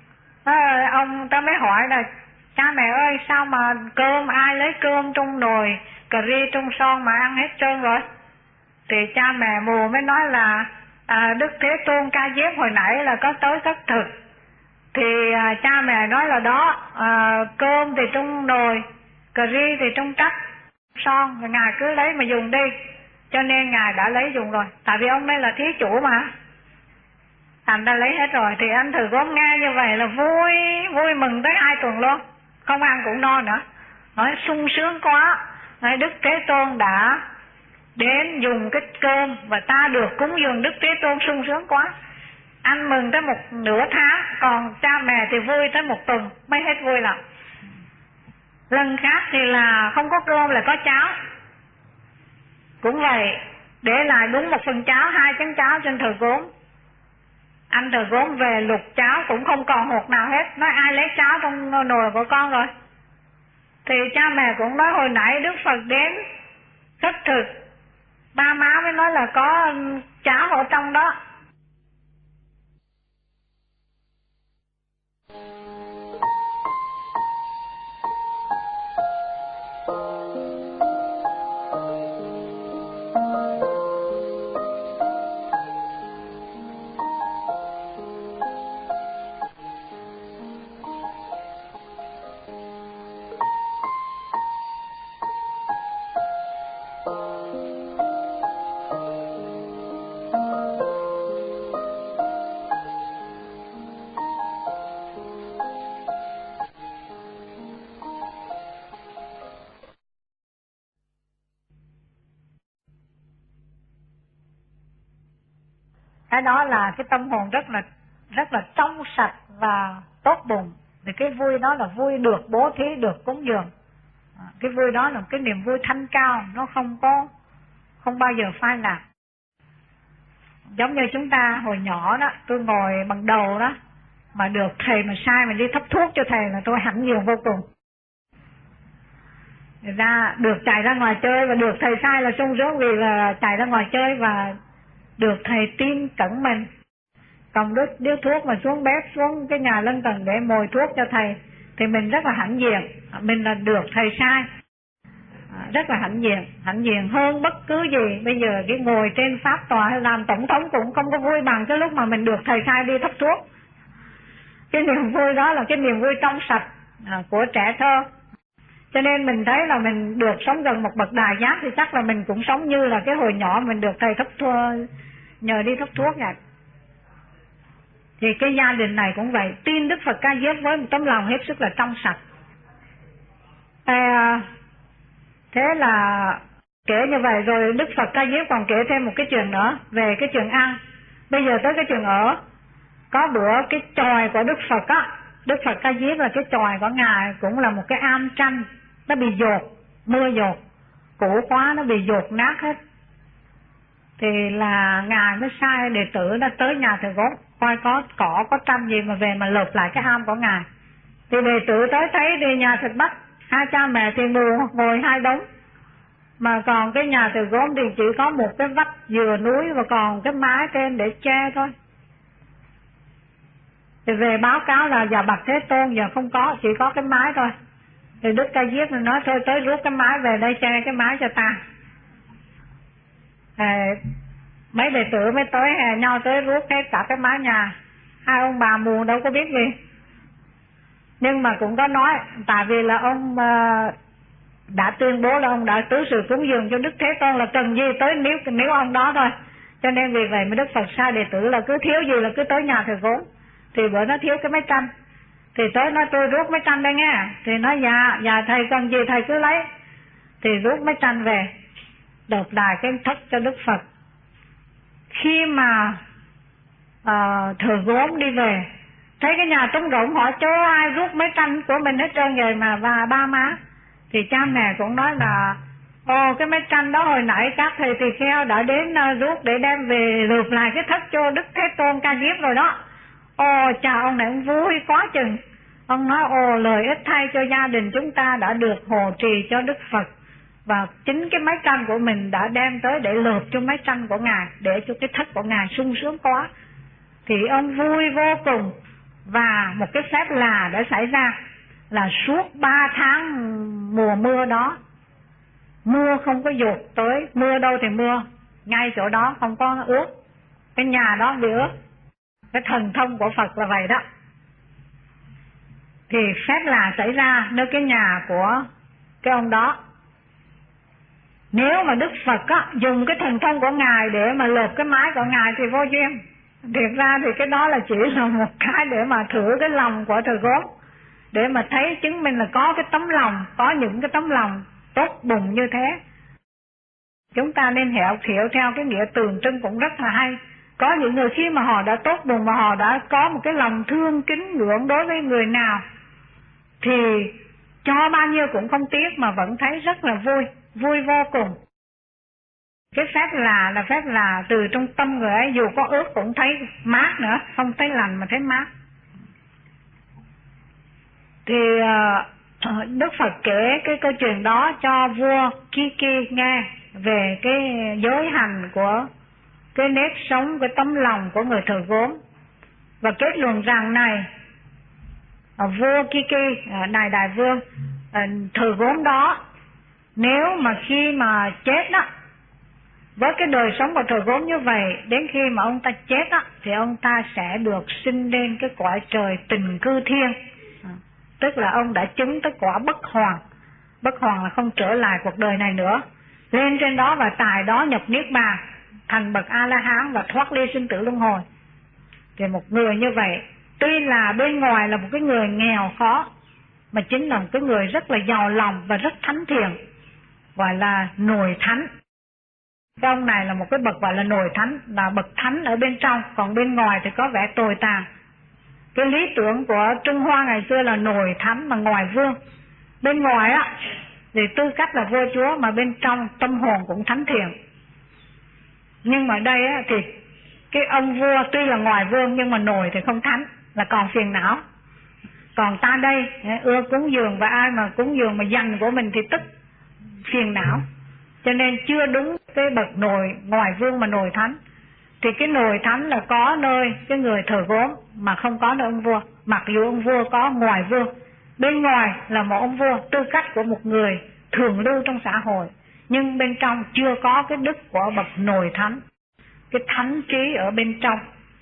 À, ông ta mới hỏi là cha mẹ ơi, sao mà cơm ai lấy cơm trong nồi cà ri trong son mà ăn hết trơn rồi? Thì cha mẹ mù mới nói là à, Đức Thế Tôn Ca Diếp hồi nãy là có tới cất thực. Thì à, cha mẹ nói là đó, à, cơm thì trong nồi, cà ri thì trong trách son, rồi Ngài cứ lấy mà dùng đi. Cho nên Ngài đã lấy dùng rồi, tại vì ông đây là thí chủ mà, thành ra lấy hết rồi. Thì anh thử gốm nghe như vậy là vui, vui mừng tới hai tuần luôn, không ăn cũng no nữa, nói sung sướng quá. Nói Đức Thế Tôn đã đến dùng cái cơm và ta được cúng dường Đức Thế Tôn, sung sướng quá. Ăn mừng tới một nửa tháng, còn cha mẹ thì vui tới một tuần mới hết vui lắm. Lần khác thì là không có cơm là có cháo, cũng vậy, để lại đúng một phần cháo, hai chén cháo trên thờ gốm. Anh thờ gốm về lục cháo cũng không còn hột nào hết, nói ai lấy cháo trong nồi của con rồi. Thì cha mẹ cũng nói hồi nãy Đức Phật đến khất thực, ba má mới nói là có cháo ở trong đó. Cái đó là cái tâm hồn rất là rất là trong sạch và tốt bụng. Thì cái vui đó là vui được bố thí, được cúng dường. À, cái vui đó là cái niềm vui thanh cao, nó không có không bao giờ phai lạc. Giống như chúng ta hồi nhỏ đó, tôi ngồi bằng đầu đó, mà được thầy mà sai mà đi thắp thuốc cho thầy là tôi hãnh diện vô cùng. Người ta được chạy ra ngoài chơi và được thầy sai là sung sướng, vì là chạy ra ngoài chơi và được thầy tin cẩn mình. Còn đứa, đứa thuốc mà xuống bếp xuống cái nhà lân cận để mồi thuốc cho thầy thì mình rất là hãnh diện, mình là được thầy sai, rất là hãnh diện, hãnh diện hơn bất cứ gì. Bây giờ cái ngồi trên pháp tòa hay làm tổng thống cũng không có vui bằng cái lúc mà mình được thầy sai đi thắp thuốc. Cái niềm vui đó là cái niềm vui trong sạch của trẻ thơ. Cho nên mình thấy là mình được sống gần một bậc đại giác thì chắc là mình cũng sống như là cái hồi nhỏ mình được thầy thắp thuốc, nhờ đi thắp thuốc vậy. Thì cái gia đình này cũng vậy, tin Đức Phật Ca Diếp với một tấm lòng hết sức là trong sạch. À, thế là kể như vậy rồi Đức Phật Ca Diếp còn kể thêm một cái chuyện nữa về cái chuyện ăn. Bây giờ tới cái chuyện ở. Có bữa cái chòi của Đức Phật á, Đức Phật Ca Diếp là cái chòi của Ngài cũng là một cái am tranh nó bị dột, mưa dột, cũ quá nó bị dột nát hết. Thì là ngài mới sai đệ tử đã tới nhà thầy gốm coi có cỏ có trăm gì mà về mà lợp lại cái am của ngài. Thì đệ tử tới thấy thì nhà thầy Bắc hai cha mẹ thì mù ngồi hai đống, mà còn cái nhà thầy gốm thì chỉ có một cái vách dừa núi và còn cái mái trên để che thôi. Thì về báo cáo là giờ Bạch Thế Tôn giờ không có, chỉ có cái mái thôi. Thì Đức Ca Diếp nói thôi tới rút cái mái về đây che cái mái cho ta. À, mấy đệ tử mới tới hè nhau tới rút hết cả cái mái nhà. Hai ông bà mù đâu có biết gì. Nhưng mà cũng có nói, tại vì là ông uh, đã tuyên bố là ông đã tứ sự cúng dường cho Đức Thế Tôn là cần gì tới nếu nếu ông đó thôi. Cho nên vì vậy mà Đức Phật sai đệ tử là cứ thiếu gì là cứ tới nhà thầy gốm. Thì bữa nó thiếu cái máy tranh, thì tới nói tôi rút máy tranh đây nghe. Thì nói dạ, dạ thầy cần gì thầy cứ lấy. Thì rút máy tranh về, đột đài cái thất cho Đức Phật. Khi mà uh, thờ gốm đi về, thấy cái nhà trống rỗng, hỏi cho ai rút mấy tranh của mình hết trơn rồi mà và ba má. Thì cha mẹ cũng nói là ồ cái mấy tranh đó hồi nãy các thầy tỳ kheo đã đến uh, rút để đem về lượp lại cái thất cho Đức Thế Tôn Ca Diếp rồi đó. Ồ chào ông này ông vui quá chừng. Ông nói ồ lời ích thay cho gia đình chúng ta đã được hộ trì cho Đức Phật, và chính cái máy tranh của mình đã đem tới để lợp cho máy tranh của Ngài, để cho cái thất của Ngài sung sướng quá. Thì ông vui vô cùng. Và một cái phép lạ đã xảy ra là suốt ba tháng mùa mưa đó, mưa không có dột tới, mưa đâu thì mưa, ngay chỗ đó không có ướt, cái nhà đó bị ướt. Cái thần thông của Phật là vậy đó. Thì phép lạ xảy ra nơi cái nhà của cái ông đó. Nếu mà Đức Phật á, dùng cái thần thông của Ngài để mà lợp cái mái của Ngài thì vô duyên. Thiệt ra thì cái đó là chỉ là một cái để mà thử cái lòng của thầy gốm, để mà thấy chứng minh là có cái tấm lòng, có những cái tấm lòng tốt bụng như thế. Chúng ta nên hiểu, hiểu theo cái nghĩa tượng trưng cũng rất là hay. Có những người khi mà họ đã tốt bụng, mà họ đã có một cái lòng thương kính ngưỡng đối với người nào, thì cho bao nhiêu cũng không tiếc mà vẫn thấy rất là vui, vui vô cùng. Cái phép là là phép là từ trong tâm người ấy, dù có ướt cũng thấy mát nữa, không thấy lạnh mà thấy mát. Thì uh, Đức Phật kể cái câu chuyện đó cho vua Kiki nghe về cái giới hành của cái nếp sống, cái tấm lòng của người thờ gốm, và kết luận rằng này, uh, vua Kiki, uh, này đại vương, uh, thờ gốm đó nếu mà khi mà chết đó, với cái đời sống của thờ gốm như vậy, đến khi mà ông ta chết á, thì ông ta sẽ được sinh lên cái cõi trời tình cư thiên. À, tức là ông đã chứng tới quả bất hoàn. Bất hoàn là không trở lại cuộc đời này nữa. Lên trên đó và tại đó nhập niết bàn, thành bậc A-la-hán và thoát ly sinh tử luân hồi. Thì một người như vậy, tuy là bên ngoài là một cái người nghèo khó, mà chính là một cái người rất là giàu lòng và rất thánh thiện, gọi là nồi thánh. Cái ông này là một cái bậc gọi là nồi thánh, là bậc thánh ở bên trong, còn bên ngoài thì có vẻ tồi tàn. Cái lý tưởng của Trung Hoa ngày xưa là nồi thánh mà ngoài vương. Bên ngoài á thì tư cách là vua chúa, mà bên trong tâm hồn cũng thánh thiện. Nhưng mà đây á thì cái ông vua tuy là ngoài vương nhưng mà nồi thì không thánh, là còn phiền não. Còn ta đây ưa cúng dường, và ai mà cúng dường mà dành của mình thì tức phiền não. Cho nên chưa đúng cái bậc nồi ngoài vương mà nồi thánh. Thì cái nồi thánh là có nơi cái người thờ gốm, mà không có nơi ông vua. Mặc dù ông vua có ngoài vương, bên ngoài là một ông vua, tư cách của một người thường lưu trong xã hội, nhưng bên trong chưa có cái đức của bậc nồi thánh, cái thánh trí ở bên trong.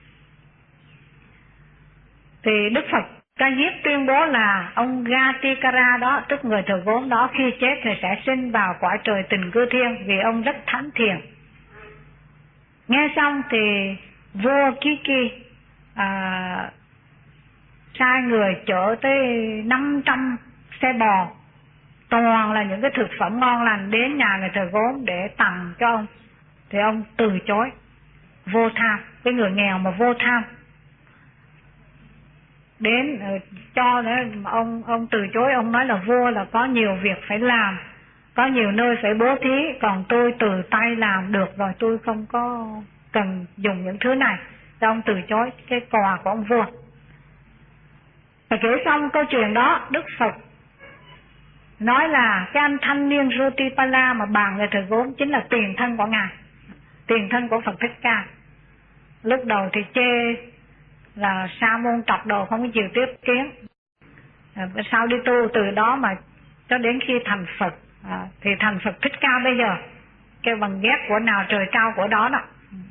Thì Đức Phật Ca Diếp tuyên bố là ông Gatikara đó, tức người thờ gốm đó, khi chết thì sẽ sinh vào cõi trời tình cư thiên, vì ông rất thánh thiện. Nghe xong thì vua Kiki à, sai người chở tới năm trăm xe bò, toàn là những cái thực phẩm ngon lành, đến nhà người thờ gốm để tặng cho ông. Thì ông từ chối, vô tham, cái người nghèo mà vô tham. đến cho đấy, mà ông ông từ chối. Ông nói là vua là có nhiều việc phải làm, có nhiều nơi phải bố thí, còn tôi từ tay làm được rồi, tôi không có cần dùng những thứ này. Thì ông từ chối cái quà của ông vua. Và kể xong câu chuyện đó, Đức Phật nói là cái anh thanh niên Rotipala mà bàn người thờ gốm chính là tiền thân của ngài, tiền thân của Phật Thích Ca. Lúc đầu thì chê là sa môn trọc đồ không có chịu tiếp kiến, à, sau đi tu từ đó mà cho đến khi thành Phật, à, thì thành Phật Thích Ca bây giờ. Cái bằng ghét của nào trời trao của đó đó.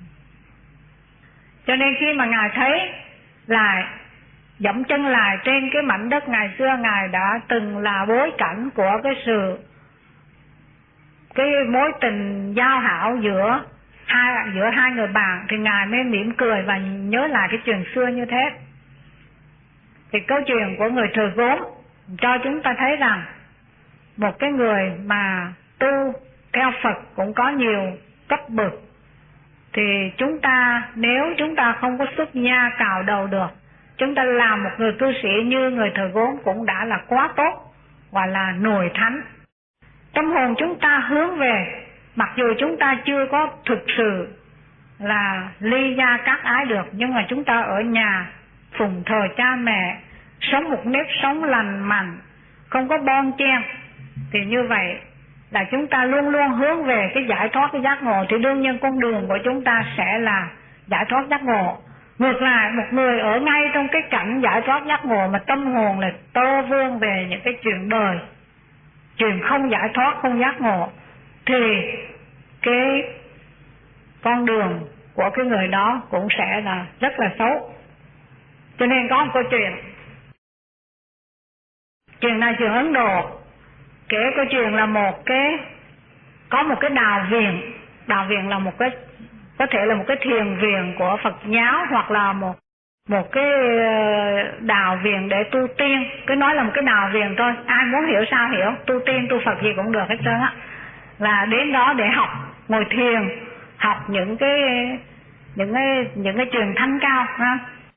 Cho nên khi mà ngài thấy lại dẫm chân lại trên cái mảnh đất ngày xưa ngài đã từng là bối cảnh của cái sự cái mối tình giao hảo giữa hai giữa hai người bạn, thì ngài mới mỉm cười và nhớ lại cái chuyện xưa như thế. Thì câu chuyện của người thờ gốm cho chúng ta thấy rằng một cái người mà tu theo Phật cũng có nhiều cấp bậc, thì chúng ta nếu chúng ta không có xuất gia cạo đầu được, chúng ta làm một người cư sĩ như người thờ gốm cũng đã là quá tốt, gọi là nổi thánh. Tâm hồn chúng ta hướng về, mặc dù chúng ta chưa có thực sự là ly gia các ái được, nhưng mà chúng ta ở nhà phụng thờ cha mẹ, sống một nếp sống lành mạnh, không có bon chen, thì như vậy là chúng ta luôn luôn hướng về cái giải thoát, cái giác ngộ, thì đương nhiên con đường của chúng ta sẽ là giải thoát giác ngộ. Ngược lại, một người ở ngay trong cái cảnh giải thoát giác ngộ mà tâm hồn là tơ vương về những cái chuyện đời, chuyện không giải thoát, không giác ngộ, thì cái con đường của cái người đó cũng sẽ là rất là xấu. Cho nên có một câu chuyện, chuyện này chuyện Ấn Độ, kể câu chuyện là một cái có một cái đào viện. Đào viện là một cái, có thể là một cái thiền viện của Phật giáo, hoặc là một một cái đào viện để tu tiên. Cứ nói là một cái đào viện thôi, ai muốn hiểu sao hiểu, tu tiên tu Phật gì cũng được hết trơn á. Là đến đó để học, ngồi thiền, học những cái những cái những cái truyền thanh cao ha.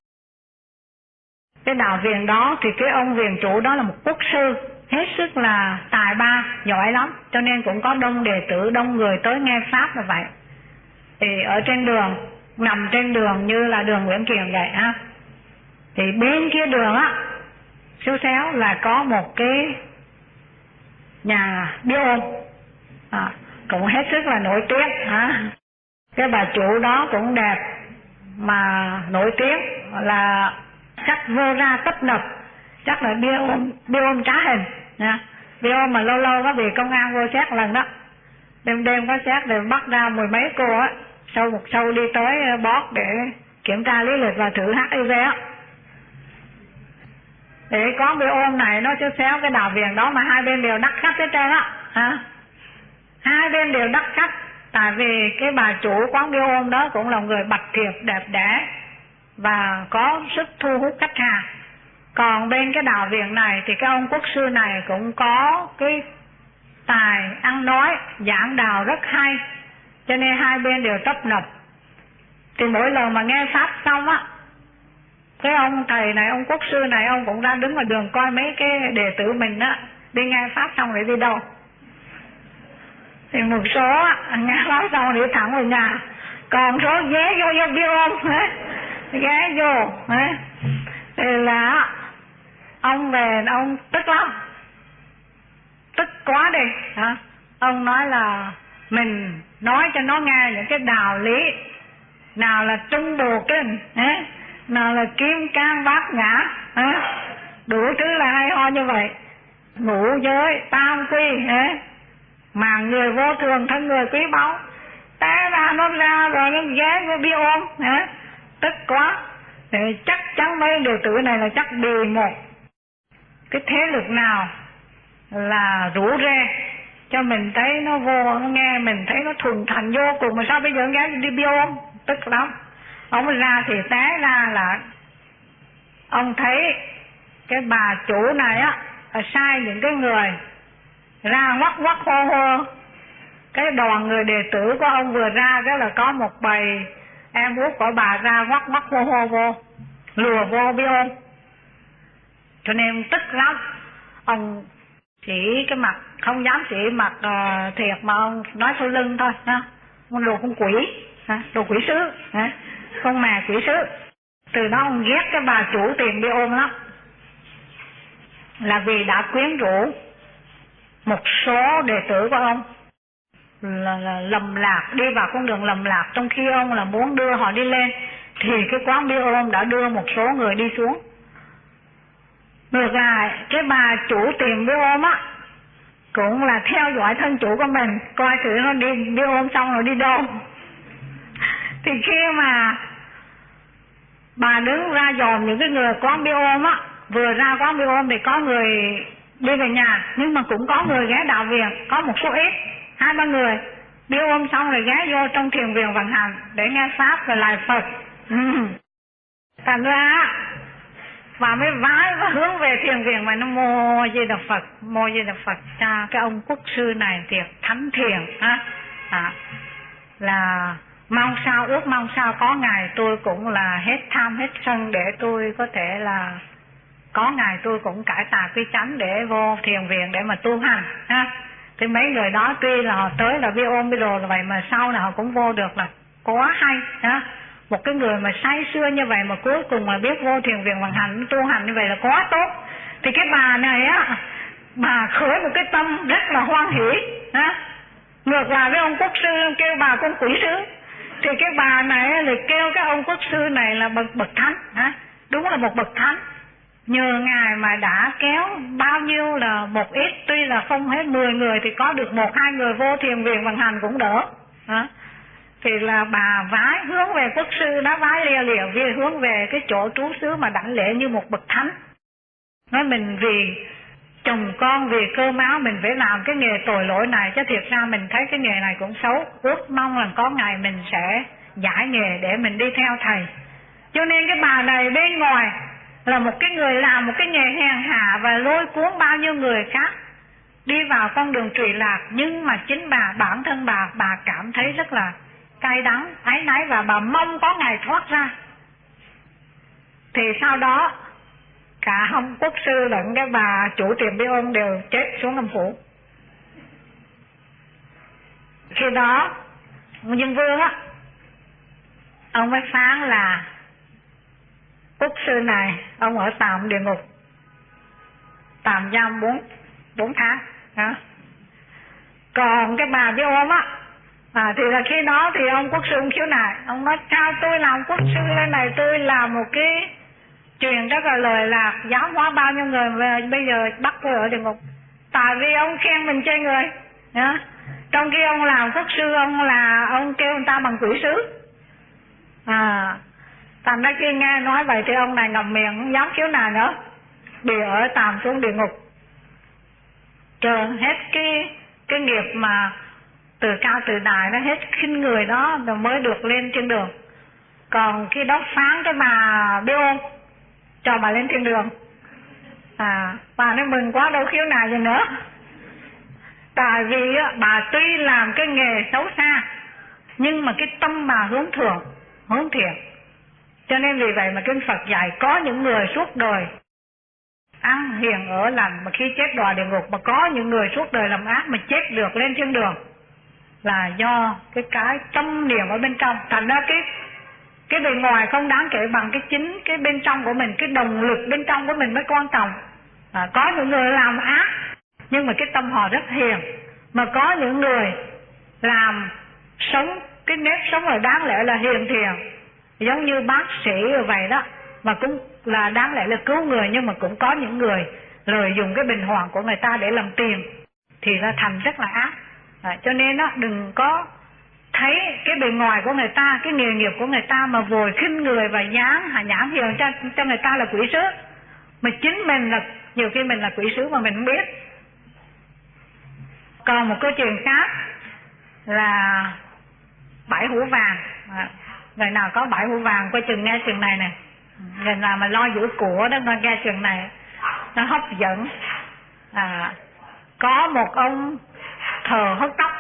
Cái đào viện đó thì cái ông viện chủ đó là một quốc sư hết sức là tài ba, giỏi lắm, cho nên cũng có đông đệ tử, đông người tới nghe pháp là vậy. Thì ở trên đường, nằm trên đường như là đường Nguyễn Kiệm vậy á, thì bên kia đường á, xéo xéo là có một cái nhà bia ôm, à, cũng hết sức là nổi tiếng á. Cái bà chủ đó cũng đẹp mà nổi tiếng, là chắc vô ra tấp nập, chắc là bia ôm, bia ôm trá hình nha. Bia ôm mà lâu lâu có bị công an vô xét lần đó, đêm đêm có xét để bắt ra mười mấy cô á, sau một sâu đi tới bót để kiểm tra lý lịch và thử hát i vê á. Để có bia ôm này nó chứ xéo cái đào viện đó mà hai bên đều đắt khách hết trơn á, hả? Hai bên đều đắt khách, tại vì cái bà chủ quán bia ôm đó cũng là người bạch thiệp đẹp đẽ và có sức thu hút khách hàng. Còn bên cái đào viện này thì cái ông quốc sư này cũng có cái tài ăn nói, giảng đạo rất hay, cho nên hai bên đều tấp nập. Thì mỗi lần mà nghe pháp xong á, cái ông thầy này, ông quốc sư này, ông cũng ra đứng ở đường coi mấy cái đệ tử mình á đi nghe pháp xong để đi đâu. Thì một số á, nghe pháp xong đi thẳng vào nhà, còn số ghé vô vô bia ôm, ghé vô. Thì là ông về ông tức lắm, tức quá đi hả? Ông nói là mình nói cho nó nghe những cái đạo lý, nào là trung bộ kinh, nào là kim cang bát nhã, đủ thứ là hay ho như vậy. Ngũ giới tam quy, mà người vô thường thân người quý báu, té ra nó ra rồi nó ghé với bia ôm, tức quá. Thì chắc chắn mấy đệ tử này là chắc bị một cái thế lực nào là rủ rê cho mình thấy nó vô, nó nghe mình thấy nó thuần thành vô cùng, mà sao bây giờ ghé đi bia ôm, tức lắm. Ông ra thì té ra là ông thấy cái bà chủ này á sai những cái người ra ngoắc ngoắc hô hô. Cái đoàn người đệ tử của ông vừa ra, cái là có một bầy em út của bà ra ngoắc ngoắc hô hô vô, lùa vô bia ôm. cho nên tức lắm. Ông chỉ cái mặt, không dám chỉ mặt uh, thiệt mà ông nói sau lưng thôi ha. Ông đồ con quỷ, ha? Đồ quỷ sứ, ha? Con mè quỷ sứ. Từ đó ông ghét cái bà chủ tiền đi ôm lắm, là vì đã quyến rũ một số đệ tử của ông là, là lầm lạc, đi vào con đường lầm lạc, trong khi ông là muốn đưa họ đi lên, thì cái quán bia ôm đã đưa một số người đi xuống. Ngược lại, cái bà chủ tiệm bia ôm á cũng là theo dõi thân chủ của mình, coi thử nó đi bia ôm xong rồi đi đâu. Thì khi mà bà đứng ra dòm những cái người quán bia ôm á, vừa ra quán bia ôm thì có người đi về nhà, nhưng mà cũng có người ghé đạo viện, có một số ít, hai ba người bia ôm xong rồi ghé vô trong thiền viện vận hành để nghe pháp và lại Phật. Ừ. Thành ra và mới vái và hướng về thiền viện mà nó mô Di Đà Phật, mô Di Đà Phật. Cha cái ông quốc sư này thiệt thánh thiền á, à, là mong sao, ước mong sao có ngày tôi cũng là hết tham hết sân, để tôi có thể là có ngày tôi cũng cải tà quy chánh để vô thiền viện để mà tu hành ha. Thì mấy người đó tuy là họ tới là bia ôm bia đồ là vậy, mà sau này họ cũng vô được là quá hay ha. Một cái người mà say sưa như vậy mà cuối cùng mà biết vô thiền viện vận hành tu hành như vậy là quá tốt. Thì cái bà này á, bà khởi một cái tâm rất là hoan hỷ ha. Ngược lại với ông quốc sư kêu bà con quỷ sứ, thì cái bà này thì kêu cái ông quốc sư này là bậc bậc thánh ha. Đúng là một bậc thánh. Nhờ ngài mà đã kéo bao nhiêu là một ít, tuy là không hết mười người thì có được một hai người vô thiền viện vận hành cũng đỡ ha. Thì là bà vái hướng về quốc sư đó, vái lia lịa vì hướng về cái chỗ trú xứ mà đảnh lễ như một bậc thánh. Nói mình vì chồng con, vì cơm áo mình phải làm cái nghề tội lỗi này, chứ thiệt ra mình thấy cái nghề này cũng xấu. Ước mong là có ngày mình sẽ giải nghề để mình đi theo thầy. Cho nên cái bà này bên ngoài là một cái người làm một cái nghề hèn hạ và lôi cuốn bao nhiêu người khác đi vào con đường trụy lạc, nhưng mà chính bà, bản thân bà, bà cảm thấy rất là cay đắng, áy náy và bà mong có ngày thoát ra. Thì sau đó cả ông quốc sư lẫn cái bà chủ tiệm bia ôm đều chết xuống âm phủ. Khi đó ông Dương Vương á, ông mới phán là quốc sư này ông ở tạm địa ngục, tạm giam bốn bốn tháng đó. Còn cái bà bia ôm á, à, thì là khi đó thì ông quốc sư ông khiếu nại, ông nói sao tôi làm quốc sư lên này, tôi làm một cái chuyện rất là lời lạc, giáo hóa bao nhiêu người về bây giờ bắt tôi ở địa ngục. Tại vì ông khen mình chê người đó. Trong khi ông làm quốc sư, ông là ông kêu người ta bằng quỷ sứ. À, thành ra khi nghe nói vậy thì ông này ngậm miệng không dám khiếu nại nữa, bị ở tạm xuống địa ngục, chờ hết cái cái nghiệp mà từ cao từ đại nó hết khinh người đó rồi mới được lên thiên đường. Còn khi đó phán cái bà bia ôm cho bà lên thiên đường, à, bà nói mừng quá đâu khiếu nại gì nữa. Tại vì á, bà tuy làm cái nghề xấu xa nhưng mà cái tâm bà hướng thượng, hướng thiện. Cho nên vì vậy mà Kinh Phật dạy có những người suốt đời ăn hiền ở lành mà khi chết đọa địa ngục, mà có những người suốt đời làm ác mà chết được lên thiên đường, là do cái cái tâm niệm ở bên trong. Thành ra cái cái bề ngoài không đáng kể bằng cái chính cái bên trong của mình, cái động lực bên trong của mình mới quan trọng. À, có những người làm ác nhưng mà cái tâm họ rất hiền, mà có những người làm sống cái nếp sống là đáng lẽ là hiền thiện, giống như bác sĩ rồi vậy đó, mà cũng là đáng lẽ là cứu người, nhưng mà cũng có những người lợi dụng cái bình hoạn của người ta để làm tiền thì nó thành rất là ác. À, cho nên đó, đừng có thấy cái bề ngoài của người ta, cái nghề nghiệp của người ta mà vội khinh người và dán hạ nhãn hiệu cho, cho người ta là quỷ sứ, mà chính mình là nhiều khi mình là quỷ sứ mà mình không biết. Còn một câu chuyện khác là bảy hũ vàng. À, người nào có bảy hũ vàng coi chừng nghe chuyện này nè, người nào mà lo giữ của đó nghe chuyện này nó hấp dẫn. À, có một ông thờ hớt tóc,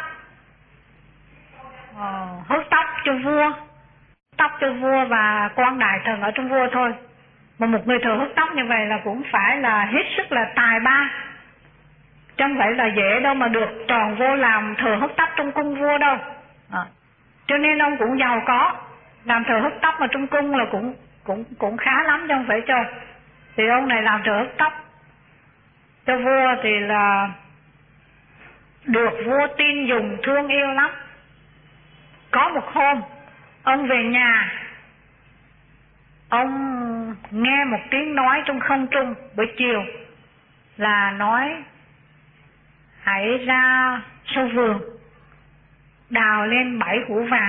ờ, hớt tóc cho vua, tóc cho vua và quan đại thần ở trong vua thôi. Mà một người thợ hớt tóc như vậy là cũng phải là hết sức là tài ba, chứ không phải là dễ đâu mà được tròn vô làm thợ hớt tóc trong cung vua đâu. À, cho nên ông cũng giàu có, làm thợ hớt tóc mà trong cung là cũng cũng cũng khá lắm chứ không phải chơi. Thì ông này làm thợ hớt tóc cho vua thì là được vua tin dùng thương yêu lắm. Có một hôm ông về nhà, ông nghe một tiếng nói trong không trung buổi chiều là nói hãy ra sâu vườn đào lên bảy hũ vàng.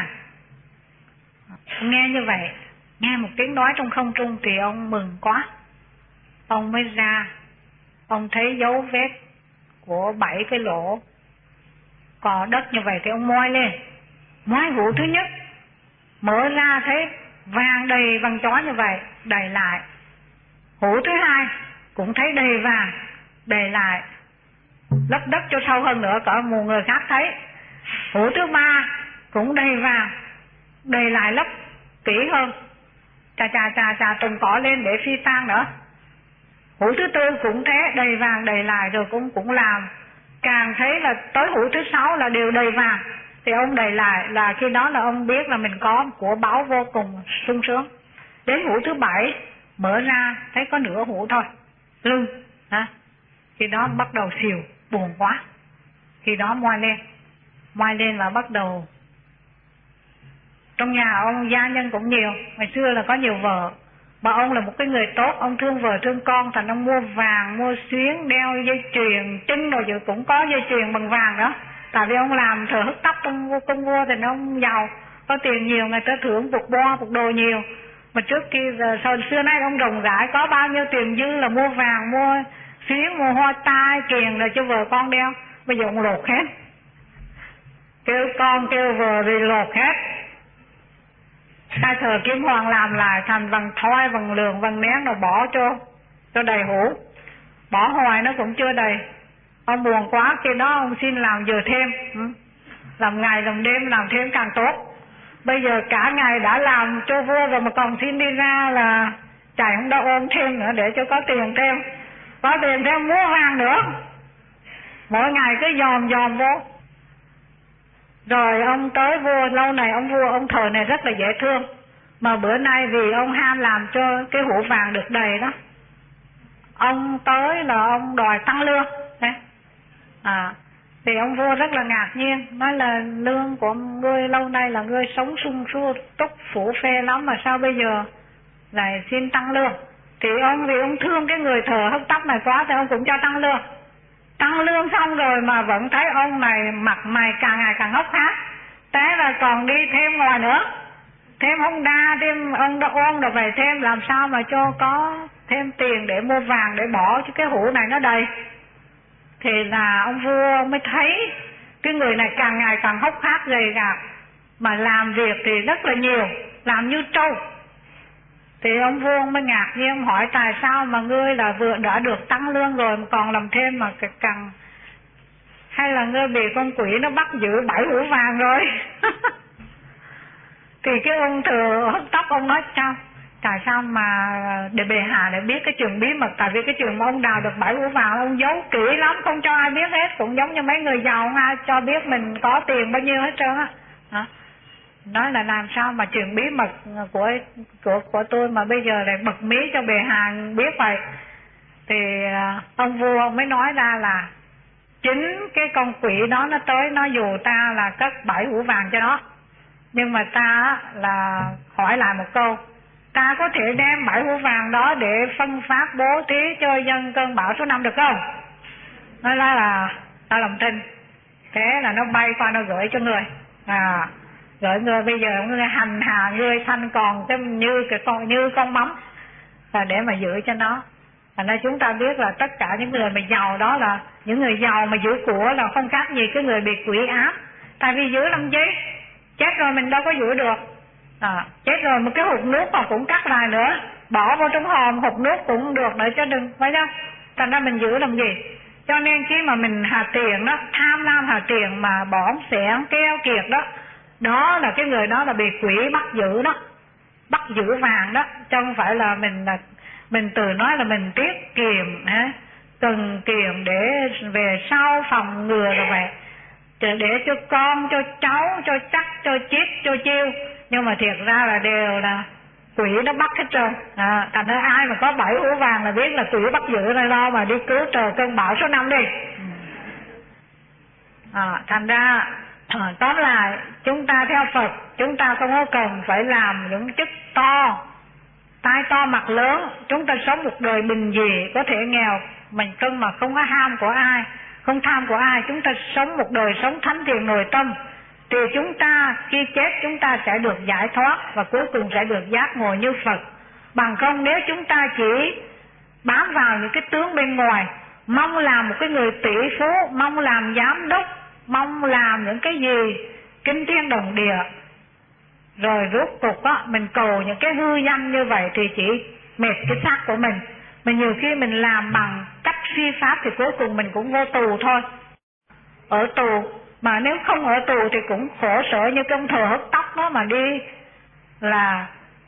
Nghe như vậy, nghe một tiếng nói trong không trung thì ông mừng quá. Ông mới ra, ông thấy dấu vết của bảy cái lỗ cỏ đất như vậy thì ông moi lên. Moi hũ thứ nhất, mở ra thấy vàng đầy vàng chói như vậy, đầy lại. Hũ thứ hai cũng thấy đầy vàng, đầy lại, lấp đất cho sâu hơn nữa, cỡ một người khác thấy. Hũ thứ ba cũng đầy vàng, đầy lại lấp kỹ hơn, chà chà chà chà trồng cỏ lên để phi tang nữa. Hũ thứ tư cũng thế, đầy vàng đầy lại, rồi cũng cũng làm, càng thấy là tới hũ thứ sáu là đều đầy vàng thì ông đầy lại, là khi đó là ông biết là mình có của báu vô cùng sung sướng. Đến hũ thứ bảy mở ra thấy có nửa hũ thôi, lưng hả? Khi đó bắt đầu xìu, buồn quá. Khi đó moi lên, moi lên và bắt đầu. Trong nhà ông gia nhân cũng nhiều, ngày xưa là có nhiều vợ, mà ông là một cái người tốt, ông thương vợ thương con, thành ông mua vàng, mua xuyến, đeo dây chuyền, chân rồi giờ cũng có dây chuyền bằng vàng đó. Tại vì ông làm thợ hớt tóc trong cung vua thì ông giàu, có tiền nhiều, người ta thưởng phục bo, phục đồ nhiều. Mà trước kia giờ xưa nay ông rộng rãi, có bao nhiêu tiền dư là mua vàng, mua xuyến, mua hoa tai, kiền rồi cho vợ con đeo. Bây giờ ông lột hết, kêu con kêu vợ rồi lột hết. Khai thờ Kim Hoàng làm lại thành vàng thoi, vàng lường, vàng nén rồi bỏ cho cho đầy hũ. Bỏ hoài nó cũng chưa đầy. Ông buồn quá, khi đó ông xin làm giờ thêm, làm ngày làm đêm, làm thêm càng tốt. Bây giờ cả ngày đã làm cho vua rồi mà còn xin đi ra là chạy không đâu, ôm thêm nữa để cho có tiền thêm. Có tiền thêm mua vàng nữa, mỗi ngày cứ dòm dòm vô. Rồi ông tới vua, lâu này ông vua ông thờ này rất là dễ thương, mà bữa nay vì ông ham làm cho cái hũ vàng được đầy đó, ông tới là ông đòi tăng lương đấy. À, thì ông vua rất là ngạc nhiên, nói là lương của ngươi lâu nay là ngươi sống sung sướng túc phủ phê lắm, mà sao bây giờ lại xin tăng lương? Thì ông vì ông thương cái người thợ hớt tóc này quá thì ông cũng cho tăng lương. Tăng lương xong rồi mà vẫn thấy ông này mặt mày càng ngày càng hốc hác, thế là còn đi thêm ngoài nữa, thêm ông đa, thêm ông đã ôn rồi về thêm, làm sao mà cho có thêm tiền để mua vàng để bỏ cho cái hũ này nó đầy. Thì là ông vua mới thấy cái người này càng ngày càng hốc hác gầy gạc, mà làm việc thì rất là nhiều, làm như trâu. Thì ông vua mới ngạc nhiên, ông hỏi tại sao mà ngươi là vừa đã được tăng lương rồi mà còn làm thêm mà càng, hay là ngươi bị con quỷ nó bắt giữ bảy hũ vàng rồi? Thì cái ông thừa hớt tóc ông nói sao? Tại sao mà để bệ hạ để biết cái trường bí mật? Tại vì cái trường mà ông đào được bảy hũ vàng ông giấu kỹ lắm, không cho ai biết hết, cũng giống như mấy người giàu không ai cho biết mình có tiền bao nhiêu hết trơn á. Hả? Nói là làm sao mà chuyện bí mật của của của tôi mà bây giờ lại bật mí cho bệ hạ biết vậy. Thì ông vua ông mới nói ra là chính cái con quỷ đó nó tới nó dù ta là cất bảy hũ vàng cho nó, nhưng mà ta là hỏi lại một câu, ta có thể đem bảy hũ vàng đó để phân phát bố thí cho dân cơn bão số năm được không? Nói ra là ta làm tin. Thế là nó bay qua nó gửi cho người. À, gửi người bây giờ người hành hạ người thanh còn như cái con như con mắm, là để mà giữ cho nó. Thành ra chúng ta biết là tất cả những người mà giàu đó là những người giàu mà giữ của là không khác gì cái người bị quỷ ám. Tại vì giữ làm gì? Chết rồi mình đâu có giữ được. À, chết rồi một cái hộp nước mà cũng cắt lại nữa, bỏ vô trong hòm hộp nước cũng được để cho đừng, phải không? Thành ra mình giữ làm gì? Cho nên khi mà mình hà tiền đó, tham lam hà tiền mà bỏ xẻng keo kiệt đó, đó là cái người đó là bị quỷ bắt giữ đó, bắt giữ vàng đó, chứ không phải là mình là Mình tự nói là mình tiết kiệm ha, cần kiệm để về sau phòng ngừa rồi vậy, để cho con, cho cháu, cho chắc, cho chết, cho chiêu. Nhưng mà thiệt ra là đều là quỷ nó bắt hết trơn. À, thành ra ai mà có bảy ổ vàng là biết là quỷ bắt giữ rồi, lo mà đi cứu trời cơn bão số năm đi. À, thành ra à, tóm lại chúng ta theo Phật, chúng ta không có cần phải làm những chức to, tai to mặt lớn. Chúng ta sống một đời bình dị, có thể nghèo mình cân mà không có ham của ai, không tham của ai. Chúng ta sống một đời sống thánh thiện nội tâm, thì chúng ta khi chết chúng ta sẽ được giải thoát và cuối cùng sẽ được giác ngộ như Phật. Bằng không nếu chúng ta chỉ bám vào những cái tướng bên ngoài, mong làm một cái người tỷ phú, mong làm giám đốc, mong làm những cái gì kinh thiên động địa, rồi rốt cuộc á mình cầu những cái hư danh như vậy thì chỉ mệt cái xác của mình. Mình nhiều khi mình làm bằng cách phi pháp thì cuối cùng mình cũng vô tù thôi. Ở tù, mà nếu không ở tù thì cũng khổ sở như công thờ hớt tóc đó, mà đi là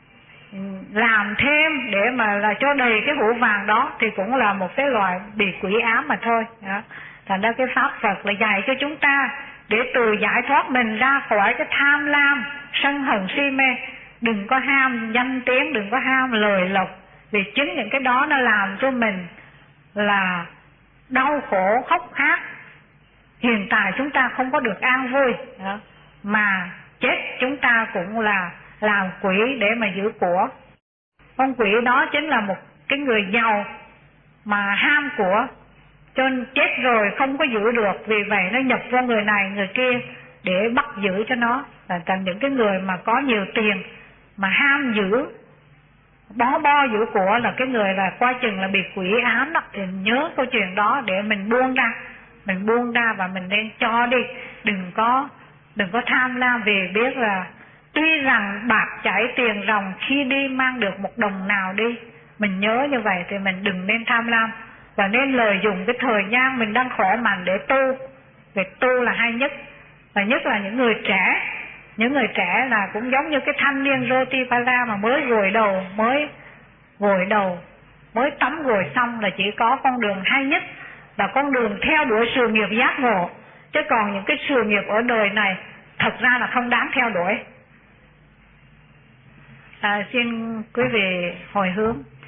làm thêm để mà là cho đầy cái hũ vàng đó thì cũng là một cái loại bị quỷ ám mà thôi. Đó. Thành ra cái pháp Phật là dạy cho chúng ta để từ giải thoát mình ra khỏi cái tham lam, sân hận si mê. Đừng có ham danh tiếng, đừng có ham lời lộc, vì chính những cái đó nó làm cho mình là đau khổ khóc hát. Hiện tại chúng ta không có được an vui, đó. Mà chết chúng ta cũng là làm quỷ để mà giữ của. Con quỷ đó chính là một cái người giàu mà ham của, cho nên chết rồi không có giữ được, vì vậy nó nhập vô người này người kia để bắt giữ cho nó. Là thành những cái người mà có nhiều tiền mà ham giữ, bó bo giữ của là cái người là qua chừng là bị quỷ ám đó. Thì nhớ câu chuyện đó để mình buông ra, mình buông ra và mình nên cho đi, đừng có đừng có tham lam. Vì biết là tuy rằng bạc chảy tiền ròng, khi đi mang được một đồng nào đi, mình nhớ như vậy thì mình đừng nên tham lam, và nên lợi dụng cái thời gian mình đang khỏe mạnh để tu. Việc tu là hay nhất, và nhất là những người trẻ. Những người trẻ là cũng giống như cái thanh niên Rotipala mà mới gội đầu, mới gội đầu, mới tắm gội xong là chỉ có con đường hay nhất là con đường theo đuổi sự nghiệp giác ngộ. Chứ còn những cái sự nghiệp ở đời này thật ra là không đáng theo đuổi. À, xin quý vị hồi hướng.